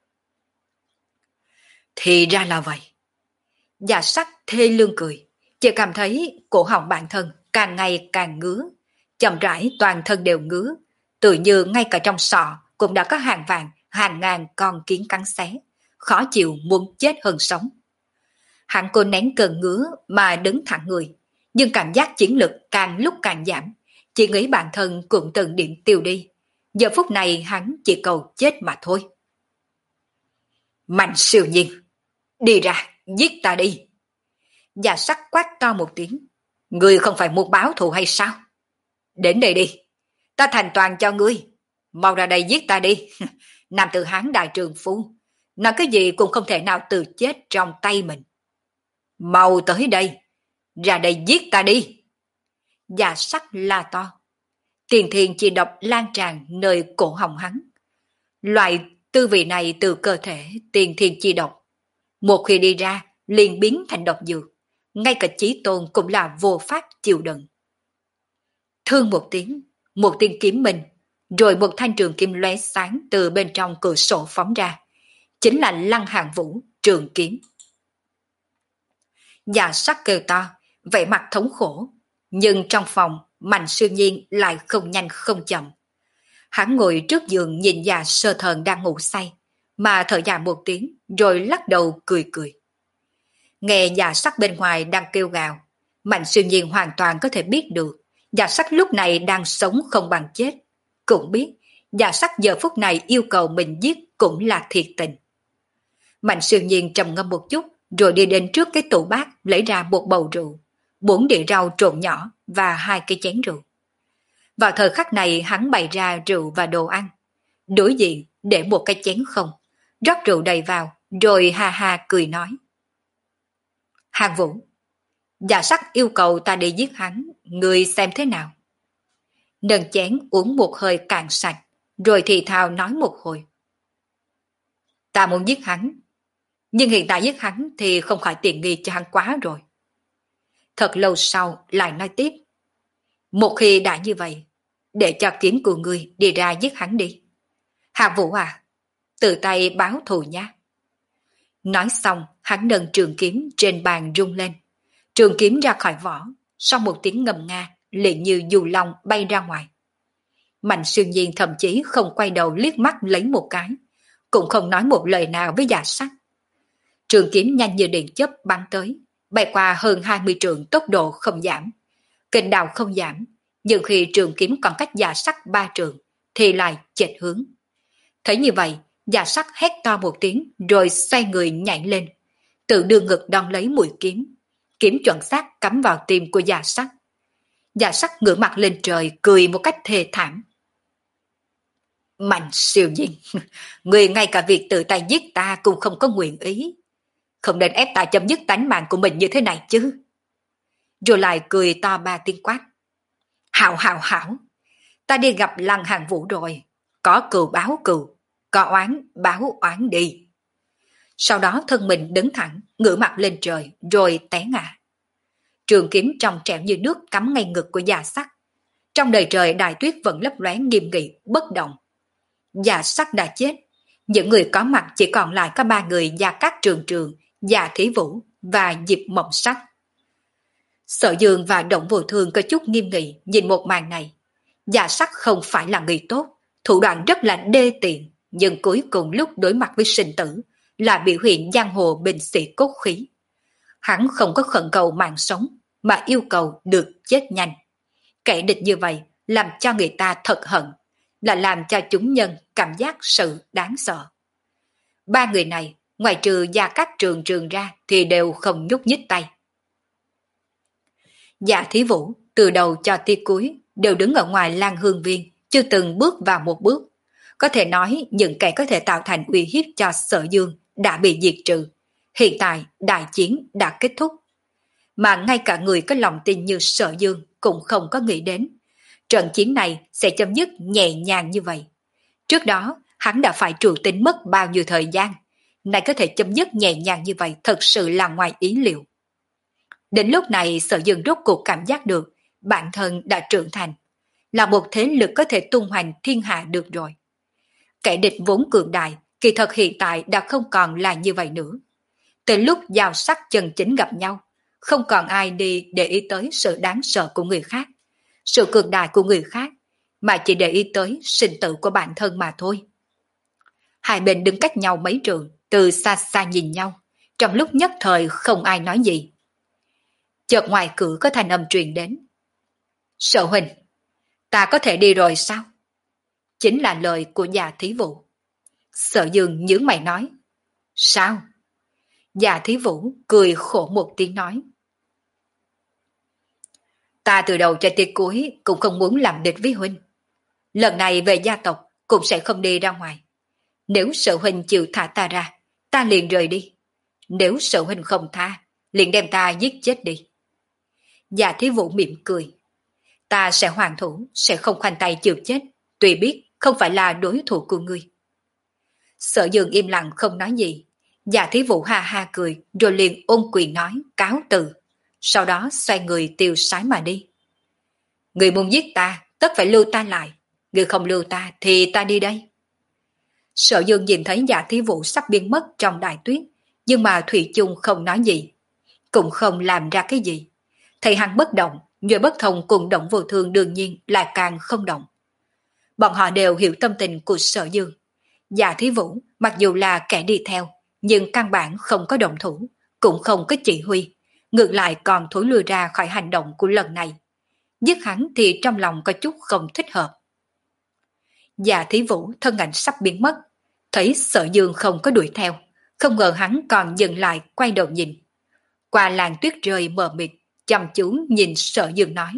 Thì ra là vậy. Giả sắc thê lương cười, chỉ cảm thấy cổ họng bản thân càng ngày càng ngứa, chậm rãi toàn thân đều ngứa, tự như ngay cả trong sọ cũng đã có hàng vàng, hàng ngàn con kiến cắn xé, khó chịu muốn chết hơn sống. Hắn cô nén cơn ngứa mà đứng thẳng người, nhưng cảm giác chiến lực càng lúc càng giảm, chỉ nghĩ bản thân cũng từng điểm tiêu đi. Giờ phút này hắn chỉ cầu chết mà thôi. Mạnh siêu nhiên, đi ra, giết ta đi. Già sắc quát to một tiếng. Ngươi không phải muốn báo thù hay sao? Đến đây đi, ta thành toàn cho ngươi. Mau ra đây giết ta đi. Nam tử Hán đại trường phu, nói cái gì cũng không thể nào từ chết trong tay mình. Mau tới đây, ra đây giết ta đi. Già sắc la to. tiền thiên chi độc lan tràn nơi cổ họng hắn. Loại tư vị này từ cơ thể tiền thiên chi độc, một khi đi ra liền biến thành độc dược, ngay cả Chí Tôn cũng là vô pháp chịu đựng. Thương một tiếng, một tiếng kiếm minh, rồi một thanh trường kiếm lóe sáng từ bên trong cửa sổ phóng ra, chính là Lăng Hàn Vũ trường kiếm. Dạ sắc kêu to, vẻ mặt thống khổ, nhưng trong phòng Mạnh Siêu Nhiên lại không nhanh không chậm. Hắn ngồi trước giường nhìn Dạ Sơ Thần đang ngủ say, mà thở dài một tiếng rồi lắc đầu cười cười. Nghe Dạ sắc bên ngoài đang kêu gào, Mạnh Siêu Nhiên hoàn toàn có thể biết được Dạ sắc lúc này đang sống không bằng chết. Cũng biết Dạ sắc giờ phút này yêu cầu mình giết cũng là thiệt tình. Mạnh Siêu Nhiên trầm ngâm một chút rồi đi đến trước cái tủ bát lấy ra một bầu rượu, bốn đĩa rau trộn nhỏ và hai cái chén rượu. Vào thời khắc này hắn bày ra rượu và đồ ăn. Đối diện để một cái chén không, rót rượu đầy vào rồi ha ha cười nói. Hàn Vũ, Dạ sắc yêu cầu ta đi giết hắn, người xem thế nào? Nâng chén uống một hơi cạn sạch, rồi thì thào nói một hồi. Ta muốn giết hắn, nhưng hiện tại giết hắn thì không khỏi tiện nghi cho hắn quá rồi. Thật lâu sau lại nói tiếp. Một khi đã như vậy, để cho kiếm của ngươi đi ra giết hắn đi. Hạ Vũ à, tự tay báo thù nhá. Nói xong, hắn nâng trường kiếm trên bàn rung lên. Trường kiếm ra khỏi vỏ, sau một tiếng ngầm nga, liền như dù long bay ra ngoài. Mạnh Siêu Nhiên thậm chí không quay đầu liếc mắt lấy một cái, cũng không nói một lời nào với Dạ sắc. Trường kiếm nhanh như điện chớp bắn tới, bay qua hơn hai mươi trượng, tốc độ không giảm. Kình đạo không giảm, nhưng khi trường kiếm còn cách Dạ sắc ba trượng thì lại chệch hướng. Thấy như vậy, Dạ sắc hét to một tiếng rồi xoay người nhảy lên, tự đưa ngực đón lấy mũi kiếm. Kiếm chuẩn xác cắm vào tim của Dạ sắc. Dạ sắc ngửa mặt lên trời cười một cách thê thảm. Mạnh Siêu Nhiên, người ngay cả việc tự tay giết ta cũng không có nguyện ý. Không nên ép ta chấm dứt tánh mạng của mình như thế này chứ. Rồi lại cười to ba tiếng quát. Hảo hảo hảo, ta đi gặp Lăng Hàn Vũ rồi. Có cừu báo cừu, có oán báo oán đi. Sau đó thân mình đứng thẳng, ngửa mặt lên trời, rồi té ngã. Trường kiếm trong trẻo như nước cắm ngay ngực của Dạ sắc. Trong đời trời đại tuyết vẫn lấp lóe nghiêm nghị, bất động. Dạ sắc đã chết. Những người có mặt chỉ còn lại có ba người Gia Cát Trường Trường, Dạ Thí Vũ và Diệp Mộng Sắc. Sở Dương và Động Vô Thương có chút nghiêm nghị nhìn một màn này. Dạ sắc không phải là người tốt, thủ đoạn rất là đê tiện, nhưng cuối cùng lúc đối mặt với sinh tử là biểu hiện giang hồ binh sĩ cốt khí. Hắn không có khẩn cầu mạng sống, mà yêu cầu được chết nhanh. Kẻ địch như vậy làm cho người ta thật hận, là làm cho chúng nhân cảm giác sự đáng sợ. Ba người này, ngoài trừ Gia Cát Trường Trường ra thì đều không nhúc nhích tay. Dạ Thí Vũ từ đầu cho tới cuối đều đứng ở ngoài Lan Hương Viên, chưa từng bước vào một bước. Có thể nói những kẻ có thể tạo thành uy hiếp cho Sở Dương đã bị diệt trừ. Hiện tại đại chiến đã kết thúc. Mà ngay cả người có lòng tin như Sở Dương cũng không có nghĩ đến trận chiến này sẽ chấm dứt nhẹ nhàng như vậy. Trước đó hắn đã phải trụ tính mất bao nhiêu thời gian, nay có thể chấm dứt nhẹ nhàng như vậy thật sự là ngoài ý liệu. Đến lúc này Sở Dương rốt cuộc cảm giác được bản thân đã trưởng thành, là một thế lực có thể tung hoành thiên hạ được rồi. Kẻ địch vốn cường đại, kỳ thật hiện tại đã không còn là như vậy nữa. Từ lúc giao sắc chân chính gặp nhau, không còn ai đi để ý tới sự đáng sợ của người khác, sự cường đại của người khác, mà chỉ để ý tới sinh tử của bản thân mà thôi. Hai bên đứng cách nhau mấy trượng, từ xa xa nhìn nhau, trong lúc nhất thời không ai nói gì. Chợt ngoài cửa có thanh âm truyền đến. Sở huynh, ta có thể đi rồi sao? Chính là lời của Dạ Thí Vũ. Sở Dương nhướng mày nói. Sao? Dạ Thí Vũ cười khổ một tiếng nói. Ta từ đầu cho tới cuối cũng không muốn làm địch với huynh. Lần này về gia tộc cũng sẽ không đi ra ngoài. Nếu Sở huynh chịu thả ta ra, ta liền rời đi. Nếu Sở huynh không tha, liền đem ta giết chết đi. Dạ Thí Vũ mỉm cười. Ta sẽ hoàn thủ, sẽ không khoanh tay chịu chết, tuy biết không phải là đối thủ của ngươi. Sở Dương im lặng không nói gì. Dạ Thí Vũ ha ha cười, rồi liền ôm quyền nói, cáo từ. Sau đó xoay người tiêu sái mà đi. Người muốn giết ta, tất phải lưu ta lại. Người không lưu ta, thì ta đi đây. Sở Dương nhìn thấy Dạ Thí Vũ sắp biến mất trong đại tuyết, nhưng mà Thủy chung không nói gì, cũng không làm ra cái gì. Thấy hắn bất động, Nhuệ Bất Thông cùng Động Vô Thương đương nhiên lại càng không động. Bọn họ đều hiểu tâm tình của Sở Dương. Dạ Thí Vũ mặc dù là kẻ đi theo, nhưng căn bản không có động thủ, cũng không có chỉ huy, ngược lại còn thối lui ra khỏi hành động của lần này. Giết hắn thì trong lòng có chút không thích hợp. Dạ Thí Vũ thân ảnh sắp biến mất, thấy Sở Dương không có đuổi theo, không ngờ hắn còn dừng lại quay đầu nhìn. Qua làn tuyết rơi mờ mịt, chăm chú nhìn Sở Dương nói.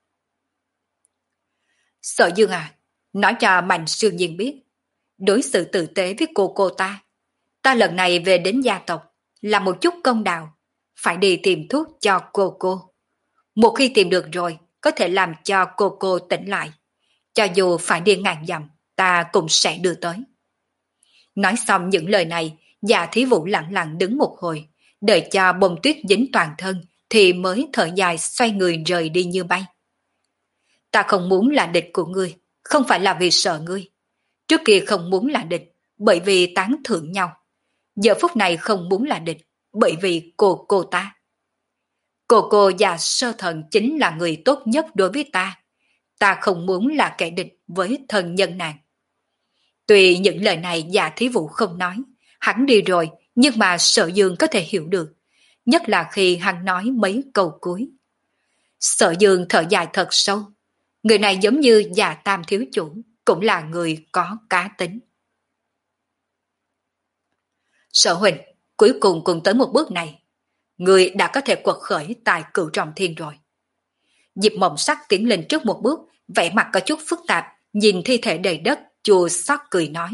Sở Dương à, nói cho Mạnh Sương Nhiên biết, đối xử tử tế với cô cô ta. Ta lần này về đến gia tộc, là một chút công đạo, phải đi tìm thuốc cho cô cô. Một khi tìm được rồi, có thể làm cho cô cô tỉnh lại. Cho dù phải đi ngàn dặm, ta cũng sẽ đưa tới. Nói xong những lời này, Dạ Thí Vũ lặng lặng đứng một hồi, đợi cho bông tuyết dính toàn thân, thì mới thở dài xoay người rời đi như bay. Ta không muốn là địch của ngươi, không phải là vì sợ ngươi. Trước kia không muốn là địch, bởi vì tán thưởng nhau. Giờ phút này không muốn là địch, bởi vì cô cô ta. Cô cô và Sơ Thần chính là người tốt nhất đối với ta. Ta không muốn là kẻ địch với thân nhân nàng. Tuy những lời này Dạ Thí Vũ không nói, hắn đi rồi, nhưng mà Sở Dương có thể hiểu được, nhất là khi hắn nói mấy câu cuối. Sở Dương thở dài thật sâu. Người này giống như Dạ Tam thiếu chủ, cũng là người có cá tính. Sở huynh, cuối cùng cùng tới một bước này, người đã có thể quật khởi tại Cửu Trọng Thiên rồi. Diệp Mộng Sắc tiến lên trước một bước, vẻ mặt có chút phức tạp, nhìn thi thể đầy đất, chua xót cười nói.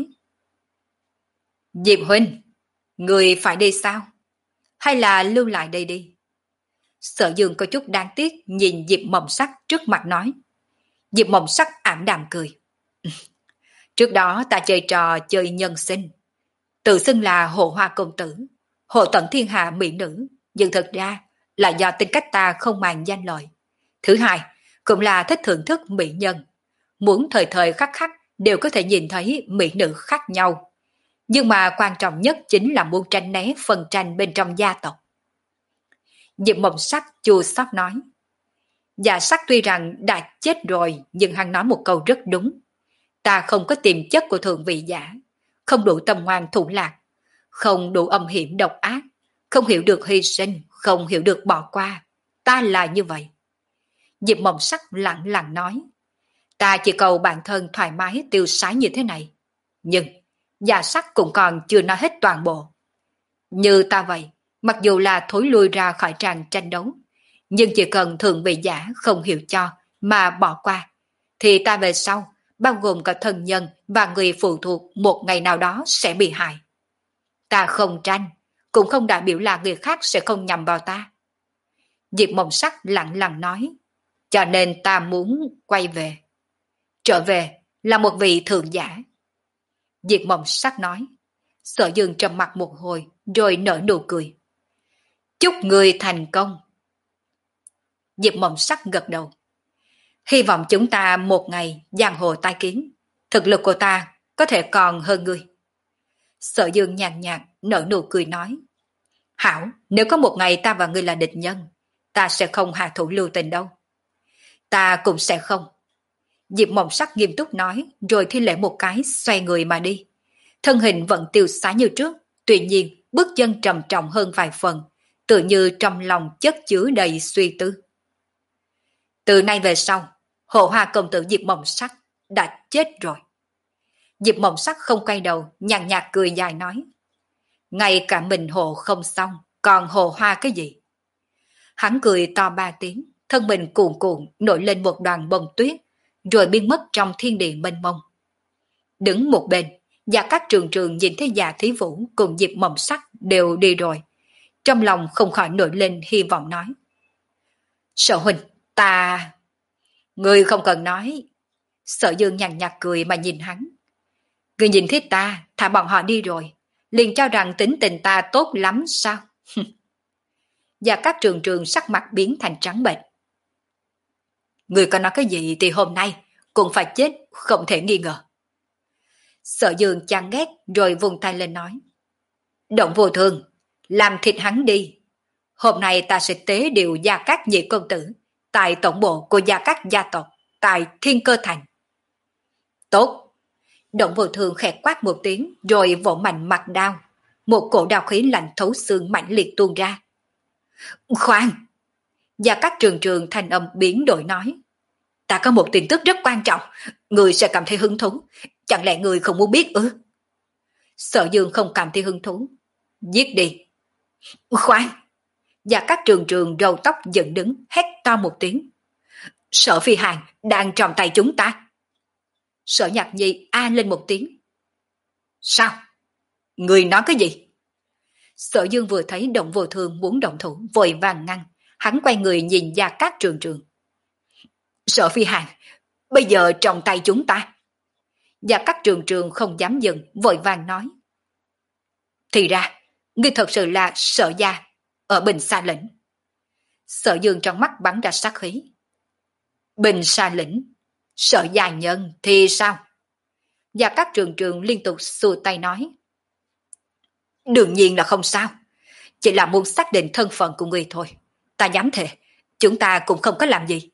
Diệp huynh, người phải đi sao? Hay là lưu lại đây đi? Sở Dương có chút đáng tiếc nhìn Diệp Mộng Sắc trước mặt nói. Diệp Mộng Sắc ảm đạm cười. Trước đó ta chơi trò chơi nhân sinh, tự xưng là Hộ Hoa công tử, hộ tận thiên hạ mỹ nữ, nhưng thật ra là do tính cách ta không màng danh lợi. Thứ hai, cũng là thích thưởng thức mỹ nhân, muốn thời thời khắc khắc đều có thể nhìn thấy mỹ nữ khác nhau. Nhưng mà quan trọng nhất chính là muốn tranh né phần tranh bên trong gia tộc. Diệp Mộng Sắc chua xót nói. Dạ Sắc tuy rằng đã chết rồi, nhưng hắn nói một câu rất đúng. Ta không có tiềm chất của thượng vị giả, không đủ tâm ngoan thủ lạc, không đủ âm hiểm độc ác, không hiểu được hy sinh, không hiểu được bỏ qua. Ta là như vậy. Diệp Mộng Sắc lặng lặng nói. Ta chỉ cầu bản thân thoải mái tiêu sái như thế này. Nhưng Dạ Sắc cũng còn chưa nói hết toàn bộ. Như ta vậy, mặc dù là thối lui ra khỏi tràng tranh đấu, nhưng chỉ cần thượng vị giả không hiểu cho mà bỏ qua, thì ta về sau, bao gồm cả thân nhân và người phụ thuộc một ngày nào đó sẽ bị hại. Ta không tranh, cũng không đại biểu là người khác sẽ không nhầm vào ta. Diệp Mộng Sắc lặng lặng nói, cho nên ta muốn quay về. Trở về là một vị thượng giả. Diệp Mộng Sắc nói. Sở Dương trầm mặt một hồi rồi nở nụ cười. Chúc người thành công. Diệp Mộng Sắc gật đầu. Hy vọng chúng ta một ngày giang hồ tai kiến. Thực lực của ta có thể còn hơn ngươi. Sở Dương nhàn nhạt nở nụ cười nói. Hảo, nếu có một ngày ta và ngươi là địch nhân, ta sẽ không hạ thủ lưu tình đâu. Ta cũng sẽ không. Diệp Mộng Sắc nghiêm túc nói, rồi thi lễ một cái xoay người mà đi. Thân hình vẫn tiêu sái như trước, tuy nhiên bước chân trầm trọng hơn vài phần, tự như trong lòng chất chứa đầy suy tư. Từ nay về sau, Hộ Hoa công tử Diệp Mộng Sắc đã chết rồi. Diệp Mộng Sắc không quay đầu, nhàn nhạt cười dài nói. Ngay cả mình hộ không xong, còn Hộ Hoa cái gì? Hắn cười to ba tiếng, thân mình cuồn cuộn nổi lên một đoàn bông tuyết, rồi biến mất trong thiên địa mênh mông. Đứng một bên, Gia Cát Trường Trường nhìn thấy Dạ Thí Vũ cùng Diệp Mộng Sắc đều đi rồi. Trong lòng không khỏi nổi lên hy vọng nói. Sở huynh, ta... Ngươi không cần nói. Sở Dương nhàn nhạt cười mà nhìn hắn. Ngươi nhìn thấy ta, thả bọn họ đi rồi, liền cho rằng tính tình ta tốt lắm sao? Và các trường trường sắc mặt biến thành trắng bệch. Ngươi có nói cái gì thì hôm nay cũng phải chết, không thể nghi ngờ. Sở Dương chán ghét rồi vùng tay lên nói. Động Vô Thương, làm thịt hắn đi. Hôm nay ta sẽ tế điều Gia Cát nhị công tử tại tổng bộ của Gia Cát gia tộc tại Thiên Cơ Thành. Tốt. Động Vô Thương khẽ quát một tiếng rồi vỗ mạnh mặt đao. Một cổ đao khí lạnh thấu xương mãnh liệt tuôn ra. Khoan! Gia Cát trường trường thanh âm biến đổi nói. Ta có một tin tức rất quan trọng, người sẽ cảm thấy hứng thú. Chẳng lẽ người không muốn biết ư? Sở Dương không cảm thấy hứng thú. Giết đi. Khoan! Gia Cát trường trường râu tóc dựng đứng hét to một tiếng. Sở Phi Hàn đang trong tay chúng ta. Sở Nhạc Nhi a lên một tiếng. Sao? Người nói cái gì? Sở Dương vừa thấy Động Vô Thương muốn động thủ vội vàng ngăn. Hắn quay người nhìn Gia Cát trường trường. Sở Phi Hàn, bây giờ trong tay chúng ta. Gia Cát trường trường không dám dừng, vội vàng nói. Thì ra, ngươi thật sự là Sở gia ở Bình Sa Lĩnh. Sở Dương trong mắt bắn ra sát khí. Bình Sa Lĩnh, Sở gia nhân thì sao? Gia Cát trường trường liên tục xua tay nói. Đương nhiên là không sao, chỉ là muốn xác định thân phận của ngươi thôi. Ta dám thề, chúng ta cũng không có làm gì.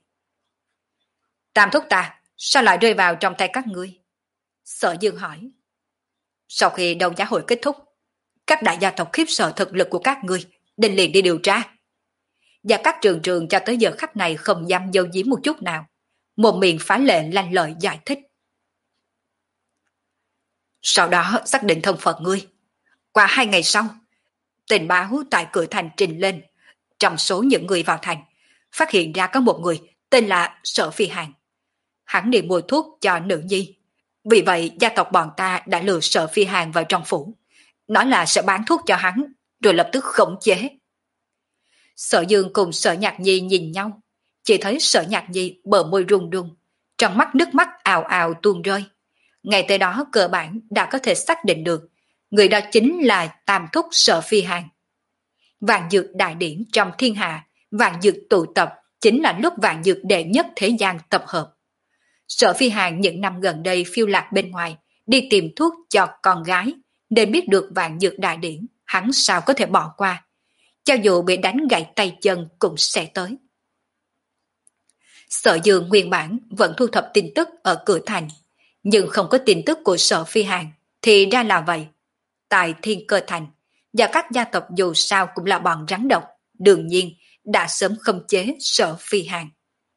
Tam thúc ta, sao lại rơi vào trong tay các ngươi? Sở Dương hỏi. Sau khi đấu giá hội kết thúc, các đại gia tộc khiếp sợ thực lực của các ngươi, định liền đi điều tra. Và các trường trường cho tới giờ khắc này không dám giấu giếm một chút nào. Một miệng phá lệ lanh lợi giải thích. Sau đó xác định thân phận ngươi. Qua hai ngày sau, tình báo tại cửa thành trình lên. Trong số những người vào thành, phát hiện ra có một người tên là Sở Phi Hàn. Hắn đi mua thuốc cho nữ nhi. Vì vậy gia tộc bọn ta đã lừa Sở Phi Hàn vào trong phủ, nói là sẽ bán thuốc cho hắn, rồi lập tức khống chế. Sở Dương cùng Sở Nhạc Nhi nhìn nhau, chỉ thấy Sở Nhạc Nhi bờ môi run run, trong mắt nước mắt ào ào tuôn rơi. Ngay tới đó cơ bản đã có thể xác định được, người đó chính là tam thúc Sở Phi Hàn. Vạn dược đại điển trong thiên hạ, vạn dược tụ tập chính là lúc vạn dược đệ nhất thế gian tập hợp. Sở Phi Hàn những năm gần đây phiêu lạc bên ngoài, đi tìm thuốc cho con gái, nên biết được vạn dược đại điển, hắn sao có thể bỏ qua. Cho dù bị đánh gãy tay chân cũng sẽ tới. Sở Dương nguyên bản vẫn thu thập tin tức ở cửa thành, nhưng không có tin tức của Sở Phi Hàn, thì ra là vậy. Tại Thiên Cơ Thành, và các gia tộc dù sao cũng là bọn rắn độc, đương nhiên đã sớm khống chế Sở Phi Hàn.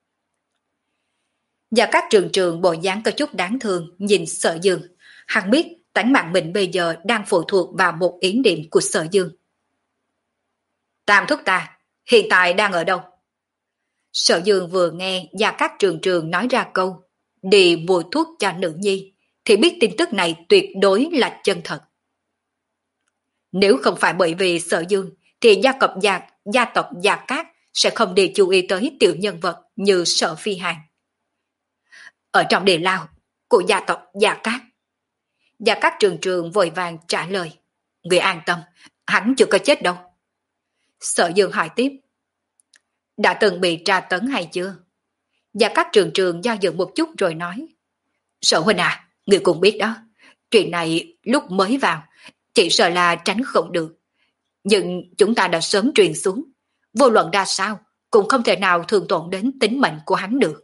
Và các trường trường bộ dáng có chút đáng thương nhìn Sở Dương, hắn biết tánh mạng mình bây giờ đang phụ thuộc vào một ý niệm của Sở Dương. Tam thúc ta, hiện tại đang ở đâu? Sở Dương vừa nghe Gia Cát trường trường nói ra câu đi mua thuốc cho nữ nhi, thì biết tin tức này tuyệt đối là chân thật. Nếu không phải bởi vì Sở Dương, thì gia tộc Gia, gia tộc Gia Cát sẽ không đi chú ý tới tiểu nhân vật như Sở Phi Hàn. Ở trong địa lao của gia tộc Gia Cát. Gia Cát trường trường vội vàng trả lời. Người an tâm, hắn chưa có chết đâu. Sở Dương hỏi tiếp. Đã từng bị tra tấn hay chưa? Gia Cát trường trường do dự một chút rồi nói. Sở huynh à, người cũng biết đó. Chuyện này lúc mới vào, chỉ sợ là tránh không được. Nhưng chúng ta đã sớm truyền xuống. Vô luận ra sao, cũng không thể nào thương tổn đến tính mệnh của hắn được.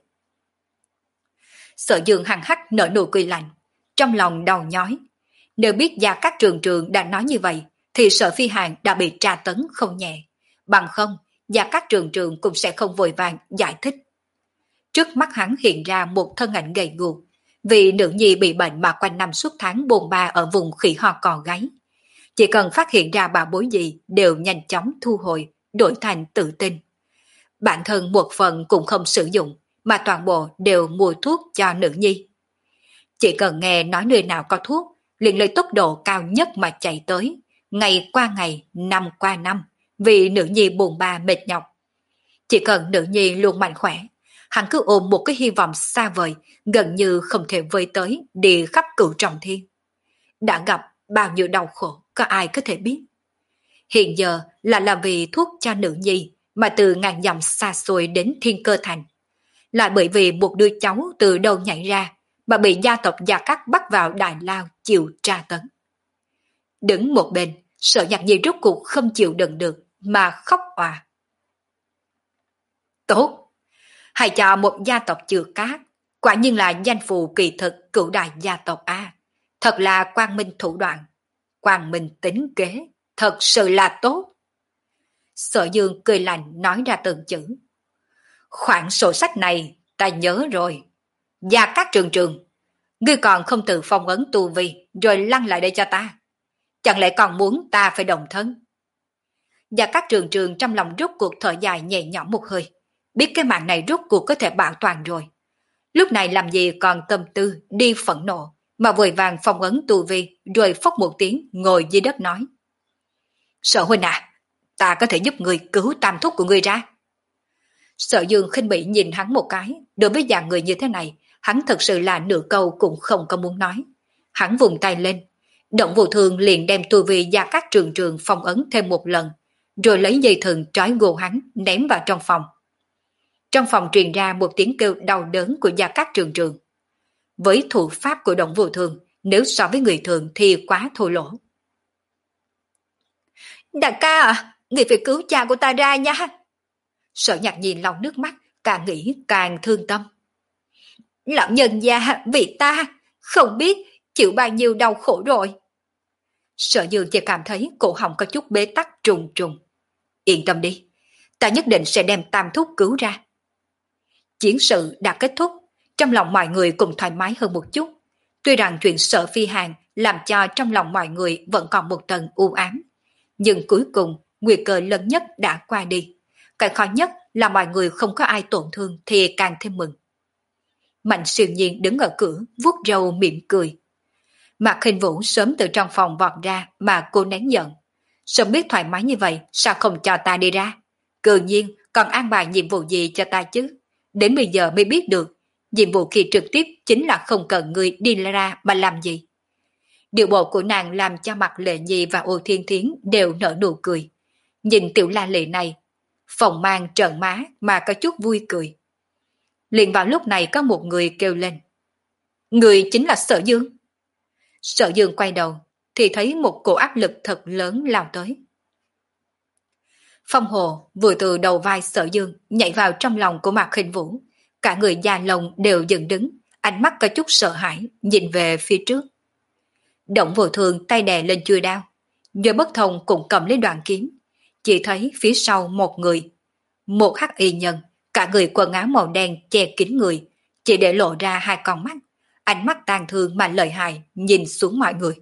Sở Dương hằng hắc nở nụ cười lạnh, trong lòng đau nhói. Nếu biết Gia Cát trường trường đã nói như vậy, thì Sở Phi Hàn đã bị tra tấn không nhẹ. Bằng không, Gia Cát trường trường cũng sẽ không vội vàng giải thích. Trước mắt hắn hiện ra một thân ảnh gầy guộc, vì nữ nhi bị bệnh mà quanh năm suốt tháng bồn ba ở vùng khỉ ho cò gáy. Chỉ cần phát hiện ra bà bối gì đều nhanh chóng thu hồi, đổi thành tự tin. Bản thân một phần cũng không sử dụng, mà toàn bộ đều mua thuốc cho nữ nhi. Chỉ cần nghe nói nơi nào có thuốc, liền lấy tốc độ cao nhất mà chạy tới, ngày qua ngày, năm qua năm, vì nữ nhi buồn ba mệt nhọc. Chỉ cần nữ nhi luôn mạnh khỏe, hắn cứ ôm một cái hy vọng xa vời, gần như không thể vơi tới đi khắp cửu trọng thiên. Đã gặp bao nhiêu đau khổ, có ai có thể biết. Hiện giờ là làm vì thuốc cho nữ nhi mà từ ngàn dặm xa xôi đến Thiên Cơ Thành. Lại bởi vì một đứa cháu từ đâu nhảy ra mà bị gia tộc Gia Cát bắt vào Đại Lao chịu tra tấn. Đứng một bên, Sở Nhạc Nhi rốt cuộc không chịu đựng được mà khóc òa. Tốt! Hãy cho một gia tộc Chư Cát, quả nhiên là danh phù kỳ thực cửu đại gia tộc A. Thật là quang minh thủ đoạn, quang minh tính kế, thật sự là tốt. Sở Dương cười lạnh nói ra từng chữ. Khoản sổ sách này ta nhớ rồi. Gia Cát Trường Trường, ngươi còn không tự phong ấn tu vi rồi lăn lại đây cho ta. Chẳng lẽ còn muốn ta phải đồng thân? Gia Cát Trường Trường trong lòng rút cuộc thở dài nhẹ nhõm một hơi. Biết cái mạng này rút cuộc có thể bảo toàn rồi. Lúc này làm gì còn tâm tư đi phẫn nộ, mà vội vàng phong ấn tu vi rồi phốc một tiếng ngồi dưới đất nói. Sở huynh à, ta có thể giúp người cứu tam thúc của người ra. Sở Dương khinh bỉ nhìn hắn một cái, đối với dạng người như thế này, hắn thật sự là nửa câu cũng không có muốn nói. Hắn vùng tay lên, Động Vô Thương liền đem tu vi Gia Cát Trường Trường phong ấn thêm một lần, rồi lấy dây thừng trói gô hắn ném vào trong phòng. Trong phòng truyền ra một tiếng kêu đau đớn của Gia Cát Trường Trường. Với thủ pháp của Động Vô Thương, nếu so với người thường thì quá thô lỗ. Đại ca à, người phải cứu cha của ta ra nha. Sở Nhạc Nhi lau nước mắt, càng nghĩ càng thương tâm. Lão nhân gia vì ta không biết chịu bao nhiêu đau khổ rồi. Sở Dương chỉ cảm thấy cổ họng có chút bế tắc trùng trùng. Yên tâm đi, ta nhất định sẽ đem tam thúc cứu ra. Chiến sự đã kết thúc, trong lòng mọi người cũng thoải mái hơn một chút. Tuy rằng chuyện Sở Phi Hàn làm cho trong lòng mọi người vẫn còn một tầng u ám, nhưng cuối cùng nguy cơ lớn nhất đã qua đi. Cái khó nhất là mọi người không có ai tổn thương thì càng thêm mừng. Mạnh Siêu Nhiên đứng ở cửa vuốt râu mỉm cười. Mạc Khinh Vũ sớm từ trong phòng vọt ra mà cô nén giận. Sớm biết thoải mái như vậy sao không cho ta đi ra? Cự nhiên còn an bài nhiệm vụ gì cho ta chứ? Đến bây giờ mới biết được nhiệm vụ khi trực tiếp chính là không cần người đi ra mà làm gì. Điều bộ của nàng làm cho Mạc Lệ Nhi và Ô Thiên Thiến đều nở nụ cười. Nhìn tiểu la lệ này, phòng mang trợn má mà có chút vui cười. Liền vào lúc này có một người kêu lên. Người chính là Sở Dương. Sở Dương quay đầu thì thấy một cổ áp lực thật lớn lao tới. Phong Hồ vừa từ đầu vai Sở Dương nhảy vào trong lòng của Mạc Khinh Vũ. Cả người da lông đều dựng đứng, ánh mắt có chút sợ hãi, nhìn về phía trước. Động Vô Thương tay đè lên chuôi đao, Nhớ Bất Thông cũng cầm lấy đoạn kiếm. Chỉ thấy phía sau một người, một hắc y nhân, cả người quần áo màu đen che kín người, chỉ để lộ ra hai con mắt, ánh mắt tàn thương mà lợi hại nhìn xuống mọi người.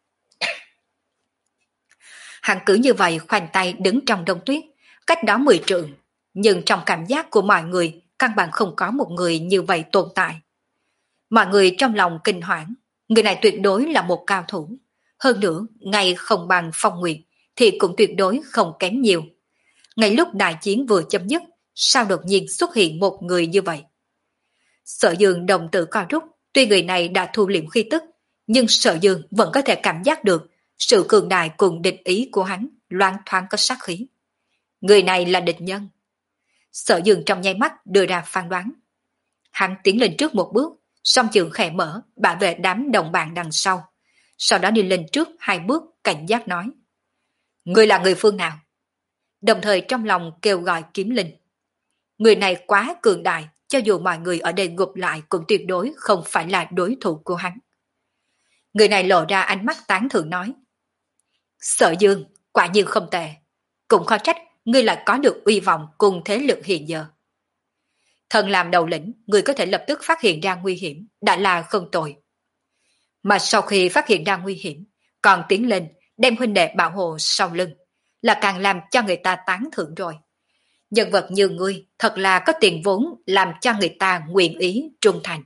Hắn cứ như vậy khoanh tay đứng trong đông tuyết, cách đó mười trượng, nhưng trong cảm giác của mọi người căn bản không có một người như vậy tồn tại. Mọi người trong lòng kinh hoảng, người này tuyệt đối là một cao thủ, hơn nữa ngay không bằng Phong Nguyệt thì cũng tuyệt đối không kém nhiều. Ngay lúc đại chiến vừa chấm dứt, sao đột nhiên xuất hiện một người như vậy? Sở Dương đồng tử co rút, tuy người này đã thu liễm khí tức, nhưng Sở Dương vẫn có thể cảm giác được sự cường đại cùng địch ý của hắn loáng thoáng có sát khí. Người này là địch nhân. Sở Dương trong nháy mắt đưa ra phán đoán. Hắn tiến lên trước một bước, song trường khẽ mở, bảo vệ đám đồng bạn đằng sau. Sau đó đi lên trước hai bước, cảnh giác nói. Người là người phương nào? Đồng thời trong lòng kêu gọi Kiếm Linh. Người này quá cường đại, cho dù mọi người ở đây gục lại cũng tuyệt đối không phải là đối thủ của hắn. Người này lộ ra ánh mắt tán thưởng nói. Sở Dương, quả nhiên không tệ. Cũng khó trách ngươi lại có được uy vọng cùng thế lực hiện giờ. Thần làm đầu lĩnh, người có thể lập tức phát hiện ra nguy hiểm, đã là không tồi. Mà sau khi phát hiện ra nguy hiểm, còn tiến lên, đem huynh đệ bảo hộ sau lưng, là càng làm cho người ta tán thưởng rồi. Nhân vật như ngươi thật là có tiền vốn làm cho người ta nguyện ý trung thành.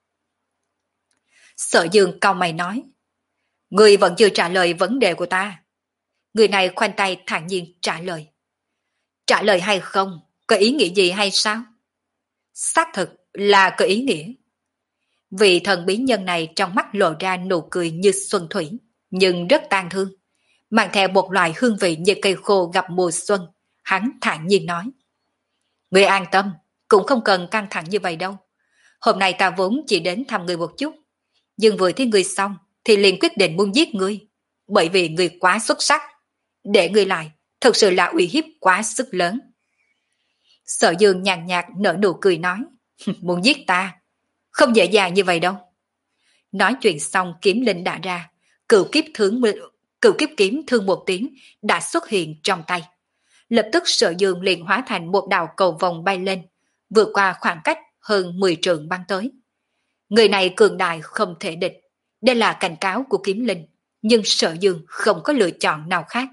Sở Dương cau mày nói. Ngươi vẫn chưa trả lời vấn đề của ta. Người này khoanh tay thản nhiên trả lời. Trả lời hay không? Có ý nghĩa gì hay sao? Xác thực là có ý nghĩa. Vị thần bí nhân này trong mắt lộ ra nụ cười như xuân thủy, nhưng rất tang thương, mang theo một loại hương vị như cây khô gặp mùa xuân. Hắn thản nhiên nói: Người an tâm, cũng không cần căng thẳng như vậy đâu. Hôm nay ta vốn chỉ đến thăm người một chút, nhưng vừa thấy người xong thì liền quyết định muốn giết người, bởi vì người quá xuất sắc. Để người lại, thực sự là uy hiếp quá sức lớn. Sở Dương nhàn nhạt nở nụ cười nói: Muốn giết ta, không dễ dàng như vậy đâu. Nói chuyện xong kiếm linh đã ra, cửu kiếp thương cửu kiếp kiếm thương một tiếng đã xuất hiện trong tay. Lập tức Sở Dương liền hóa thành một đạo cầu vòng bay lên, vượt qua khoảng cách hơn mười trượng băng tới. Người này cường đại không thể địch, đây là cảnh cáo của kiếm linh, nhưng Sở Dương không có lựa chọn nào khác.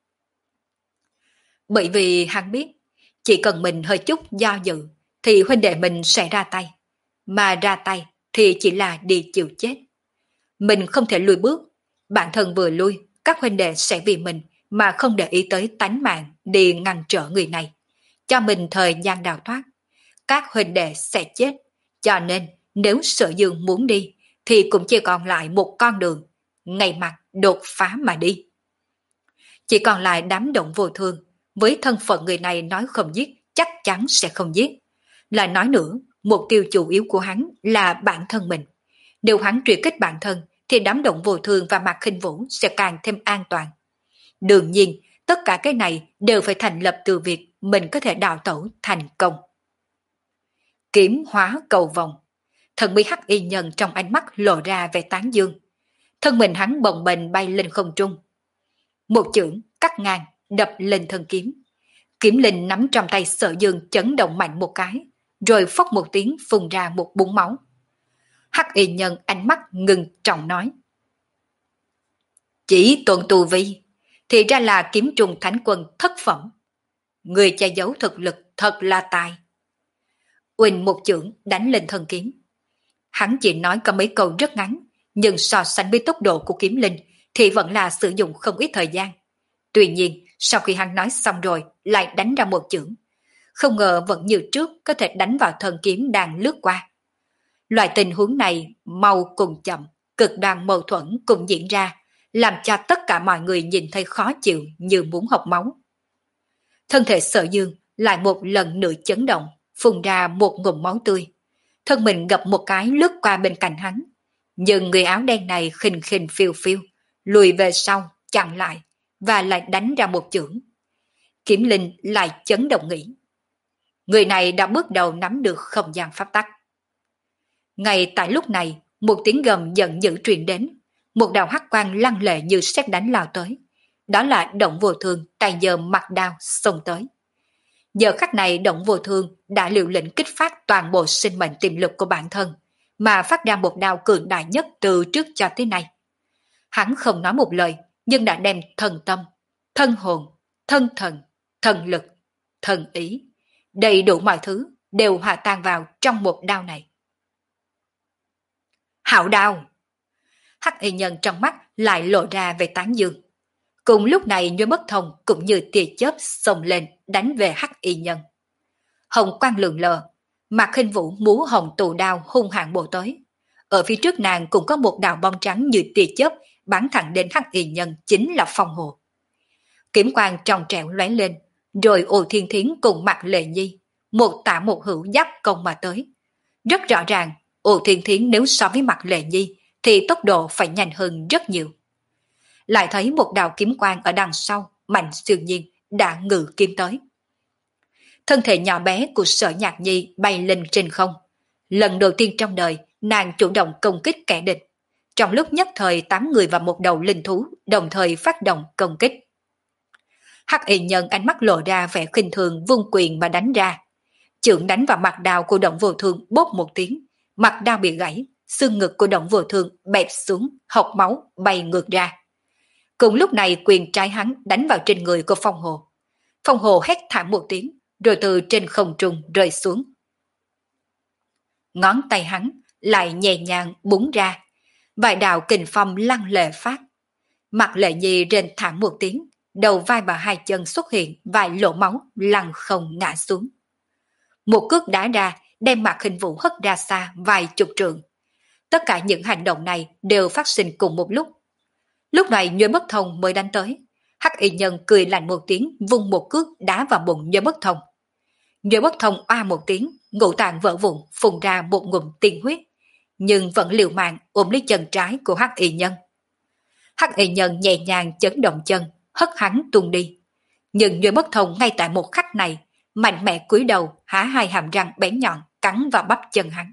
Bởi vì hắn biết, chỉ cần mình hơi chút do dự, thì huynh đệ mình sẽ ra tay, mà ra tay thì chỉ là đi chịu chết. Mình không thể lùi bước, bản thân vừa lui, các huynh đệ sẽ vì mình mà không để ý tới tánh mạng đi ngăn trở người này, cho mình thời gian đào thoát. Các huynh đệ sẽ chết, cho nên nếu Sở Dương muốn đi, thì cũng chỉ còn lại một con đường, ngay mặt đột phá mà đi. Chỉ còn lại đám động vô thương, với thân phận người này nói không giết, chắc chắn sẽ không giết. Lại nói nữa, mục tiêu chủ yếu của hắn là bản thân mình. Nếu hắn truy kích bản thân, thì đám động vô thương và Mạc Khinh Vũ sẽ càng thêm an toàn. Đương nhiên, tất cả cái này đều phải thành lập từ việc mình có thể đào tẩu thành công. Kiếm hóa cầu vòng. Thần bí hắc y nhân trong ánh mắt lộ ra vẻ tán dương. Thân mình hắn bồng bềnh bay lên không trung. Một chưởng cắt ngang đập lên thân kiếm. Kiếm linh nắm trong tay Sở Dương chấn động mạnh một cái, rồi phốc một tiếng phun ra một búng máu. Hắc y nhân ánh mắt ngưng trọng nói: Chỉ tuần tù vi, thì ra là kiếm trùng thánh quân thất phẩm. Người che giấu thực lực thật là tài. Uỳnh một chưởng đánh lên thân kiếm. Hắn chỉ nói có mấy câu rất ngắn, nhưng so sánh với tốc độ của kiếm linh thì vẫn là sử dụng không ít thời gian. Tuy nhiên, sau khi hắn nói xong rồi, lại đánh ra một chưởng. Không ngờ vẫn như trước có thể đánh vào thân kiếm đang lướt qua. Loại tình huống này mau cùng chậm, cực đoan mâu thuẫn cùng diễn ra, làm cho tất cả mọi người nhìn thấy khó chịu như muốn học máu. Thân thể Sở Dương lại một lần nữa chấn động, phun ra một ngụm máu tươi. Thân mình gập một cái lướt qua bên cạnh hắn, nhưng người áo đen này khinh khinh phiêu phiêu, lùi về sau, chặn lại, và lại đánh ra một chưởng. Kiếm linh lại chấn động nghĩ. Người này đã bước đầu nắm được không gian pháp tắc. Ngay tại lúc này, một tiếng gầm giận dữ truyền đến, một đạo hắc quang lăng lệ như sét đánh lao tới. Đó là Động Vô Thương tay giơ mặt đao xông tới. Giờ khắc này Động Vô Thương đã liều lĩnh kích phát toàn bộ sinh mệnh tiềm lực của bản thân, mà phát ra một đao cường đại nhất từ trước cho tới nay. Hắn không nói một lời, nhưng đã đem thần tâm, thân hồn, thân thần, thần lực, thần ý, đầy đủ mọi thứ đều hòa tan vào trong một đao này. Hảo đao! Hắc y nhân trong mắt lại lộ ra về tán dương. Cùng lúc này Nhuế Bất Thông cũng như tia chớp xông lên đánh về hắc y nhân. Hồng quang lượn lờ, Mạc Khinh Vũ múa hồng tù đao hung hãn bổ tới. Ở phía trước nàng cũng có một đạo bóng trắng như tia chớp bắn thẳng đến hắc y nhân, chính là Phong Hồ. Kiếm quang trong trẻo lóe lên, rồi Ô Thiên Thiến cùng Mạc Lệ Nhi một tả một hữu giáp công mà tới. Rất rõ ràng, Ô Thiên Thiến nếu so với Mạc Lệ Nhi thì tốc độ phải nhanh hơn rất nhiều. Lại thấy một đạo kiếm quang ở đằng sau, Mạnh Siêu Nhiên đã ngự kiếm tới. Thân thể nhỏ bé của Sở Nhạc Nhi bay lên trên không. Lần đầu tiên trong đời, nàng chủ động công kích kẻ địch. Trong lúc nhất thời tám người và một đầu linh thú đồng thời phát động công kích. Hắc y nhân ánh mắt lộ ra vẻ khinh thường vung quyền mà đánh ra. Chưởng đánh vào mặt đao của Động Vô Thương bốp một tiếng, mặt đao bị gãy, xương ngực của Động Vô Thương bẹp xuống, hộc máu bay ngược ra. Cùng lúc này quyền trái hắn đánh vào trên người của Phong Hồ. Phong Hồ hét thảm một tiếng, rồi từ trên không trung rơi xuống. Ngón tay hắn lại nhẹ nhàng búng ra, vài đạo kình phong lăng lệ phát. Mặt Lệ Nhi rên thảm một tiếng, đầu vai và hai chân xuất hiện vài lỗ máu lăn không ngã xuống. Một cước đá ra đem Mạc Khinh Vũ hất ra xa vài chục trượng. Tất cả những hành động này đều phát sinh cùng một lúc. Lúc này Nhuệ Bất Thông mới đánh tới. Hắc Y Nhân cười lạnh một tiếng, vung một cước đá vào bụng Nhuệ Bất Thông. Nhuệ Bất Thông oa một tiếng, ngũ tạng vỡ vụn, phun ra một ngụm tiên huyết, nhưng vẫn liều mạng ôm lấy chân trái của Hắc Y Nhân. Hắc Y Nhân nhẹ nhàng chấn động chân, hất hắn tung đi. Nhưng Nhuệ Bất Thông ngay tại một khắc này, mạnh mẽ cúi đầu, há hai hàm răng bén nhọn cắn vào bắp chân hắn.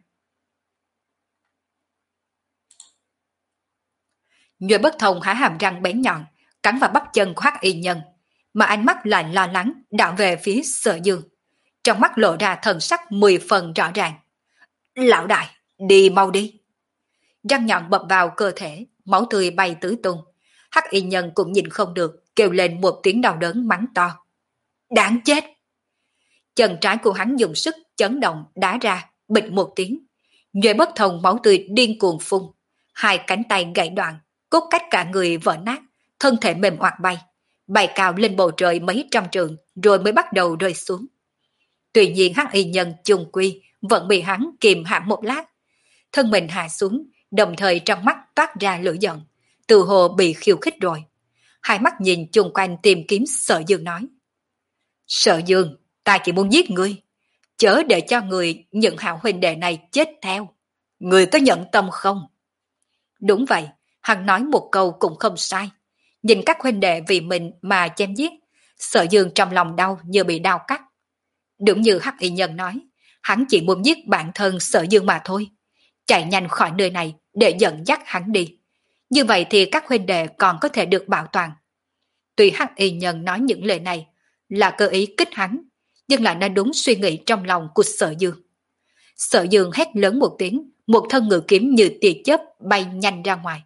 Nhuệ Bất Thông há hàm răng bén nhọn cắn vào bắp chân của Hắc Y Nhân, mà ánh mắt lại lo lắng đảo về phía Sở Dương. Trong mắt lộ ra thần sắc mười phần rõ ràng. Lão đại, đi mau đi. Răng nhọn bập vào cơ thể, máu tươi bay tứ tung. Hắc Y Nhân cũng nhìn không được, kêu lên một tiếng đau đớn mắng to. Đáng chết! Chân trái của hắn dùng sức chấn động đá ra, bịch một tiếng. Nhuệ Bất Thông máu tươi điên cuồng phun, hai cánh tay gãy đoạn, cốt cách cả người vỡ nát, thân thể mềm oặt bay, bay cao lên bầu trời mấy trăm trượng, rồi mới bắt đầu rơi xuống. Tuy nhiên Hắc Y Nhân chung quy vẫn bị hắn kìm hãm một lát, thân mình hạ xuống, đồng thời trong mắt toát ra lửa giận, từ hồ bị khiêu khích rồi. Hai mắt nhìn chung quanh tìm kiếm Sở Dương nói. Sở Dương, ta chỉ muốn giết ngươi, chớ để cho người những hảo huynh đệ này chết theo. Ngươi có nhận tâm không? Đúng vậy, hắn nói một câu cũng không sai. Nhìn các huynh đệ vì mình mà chém giết, Sở Dương trong lòng đau như bị đau cắt. Đúng như Hắc Y Nhân nói, hắn chỉ muốn giết bản thân Sở Dương mà thôi. Chạy nhanh khỏi nơi này để dẫn dắt hắn đi. Như vậy thì các huynh đệ còn có thể được bảo toàn. Tuy Hắc Y Nhân nói những lời này là cơ ý kích hắn, nhưng lại nói đúng suy nghĩ trong lòng của Sở Dương. Sở Dương hét lớn một tiếng, một thân ngự kiếm như tia chớp bay nhanh ra ngoài.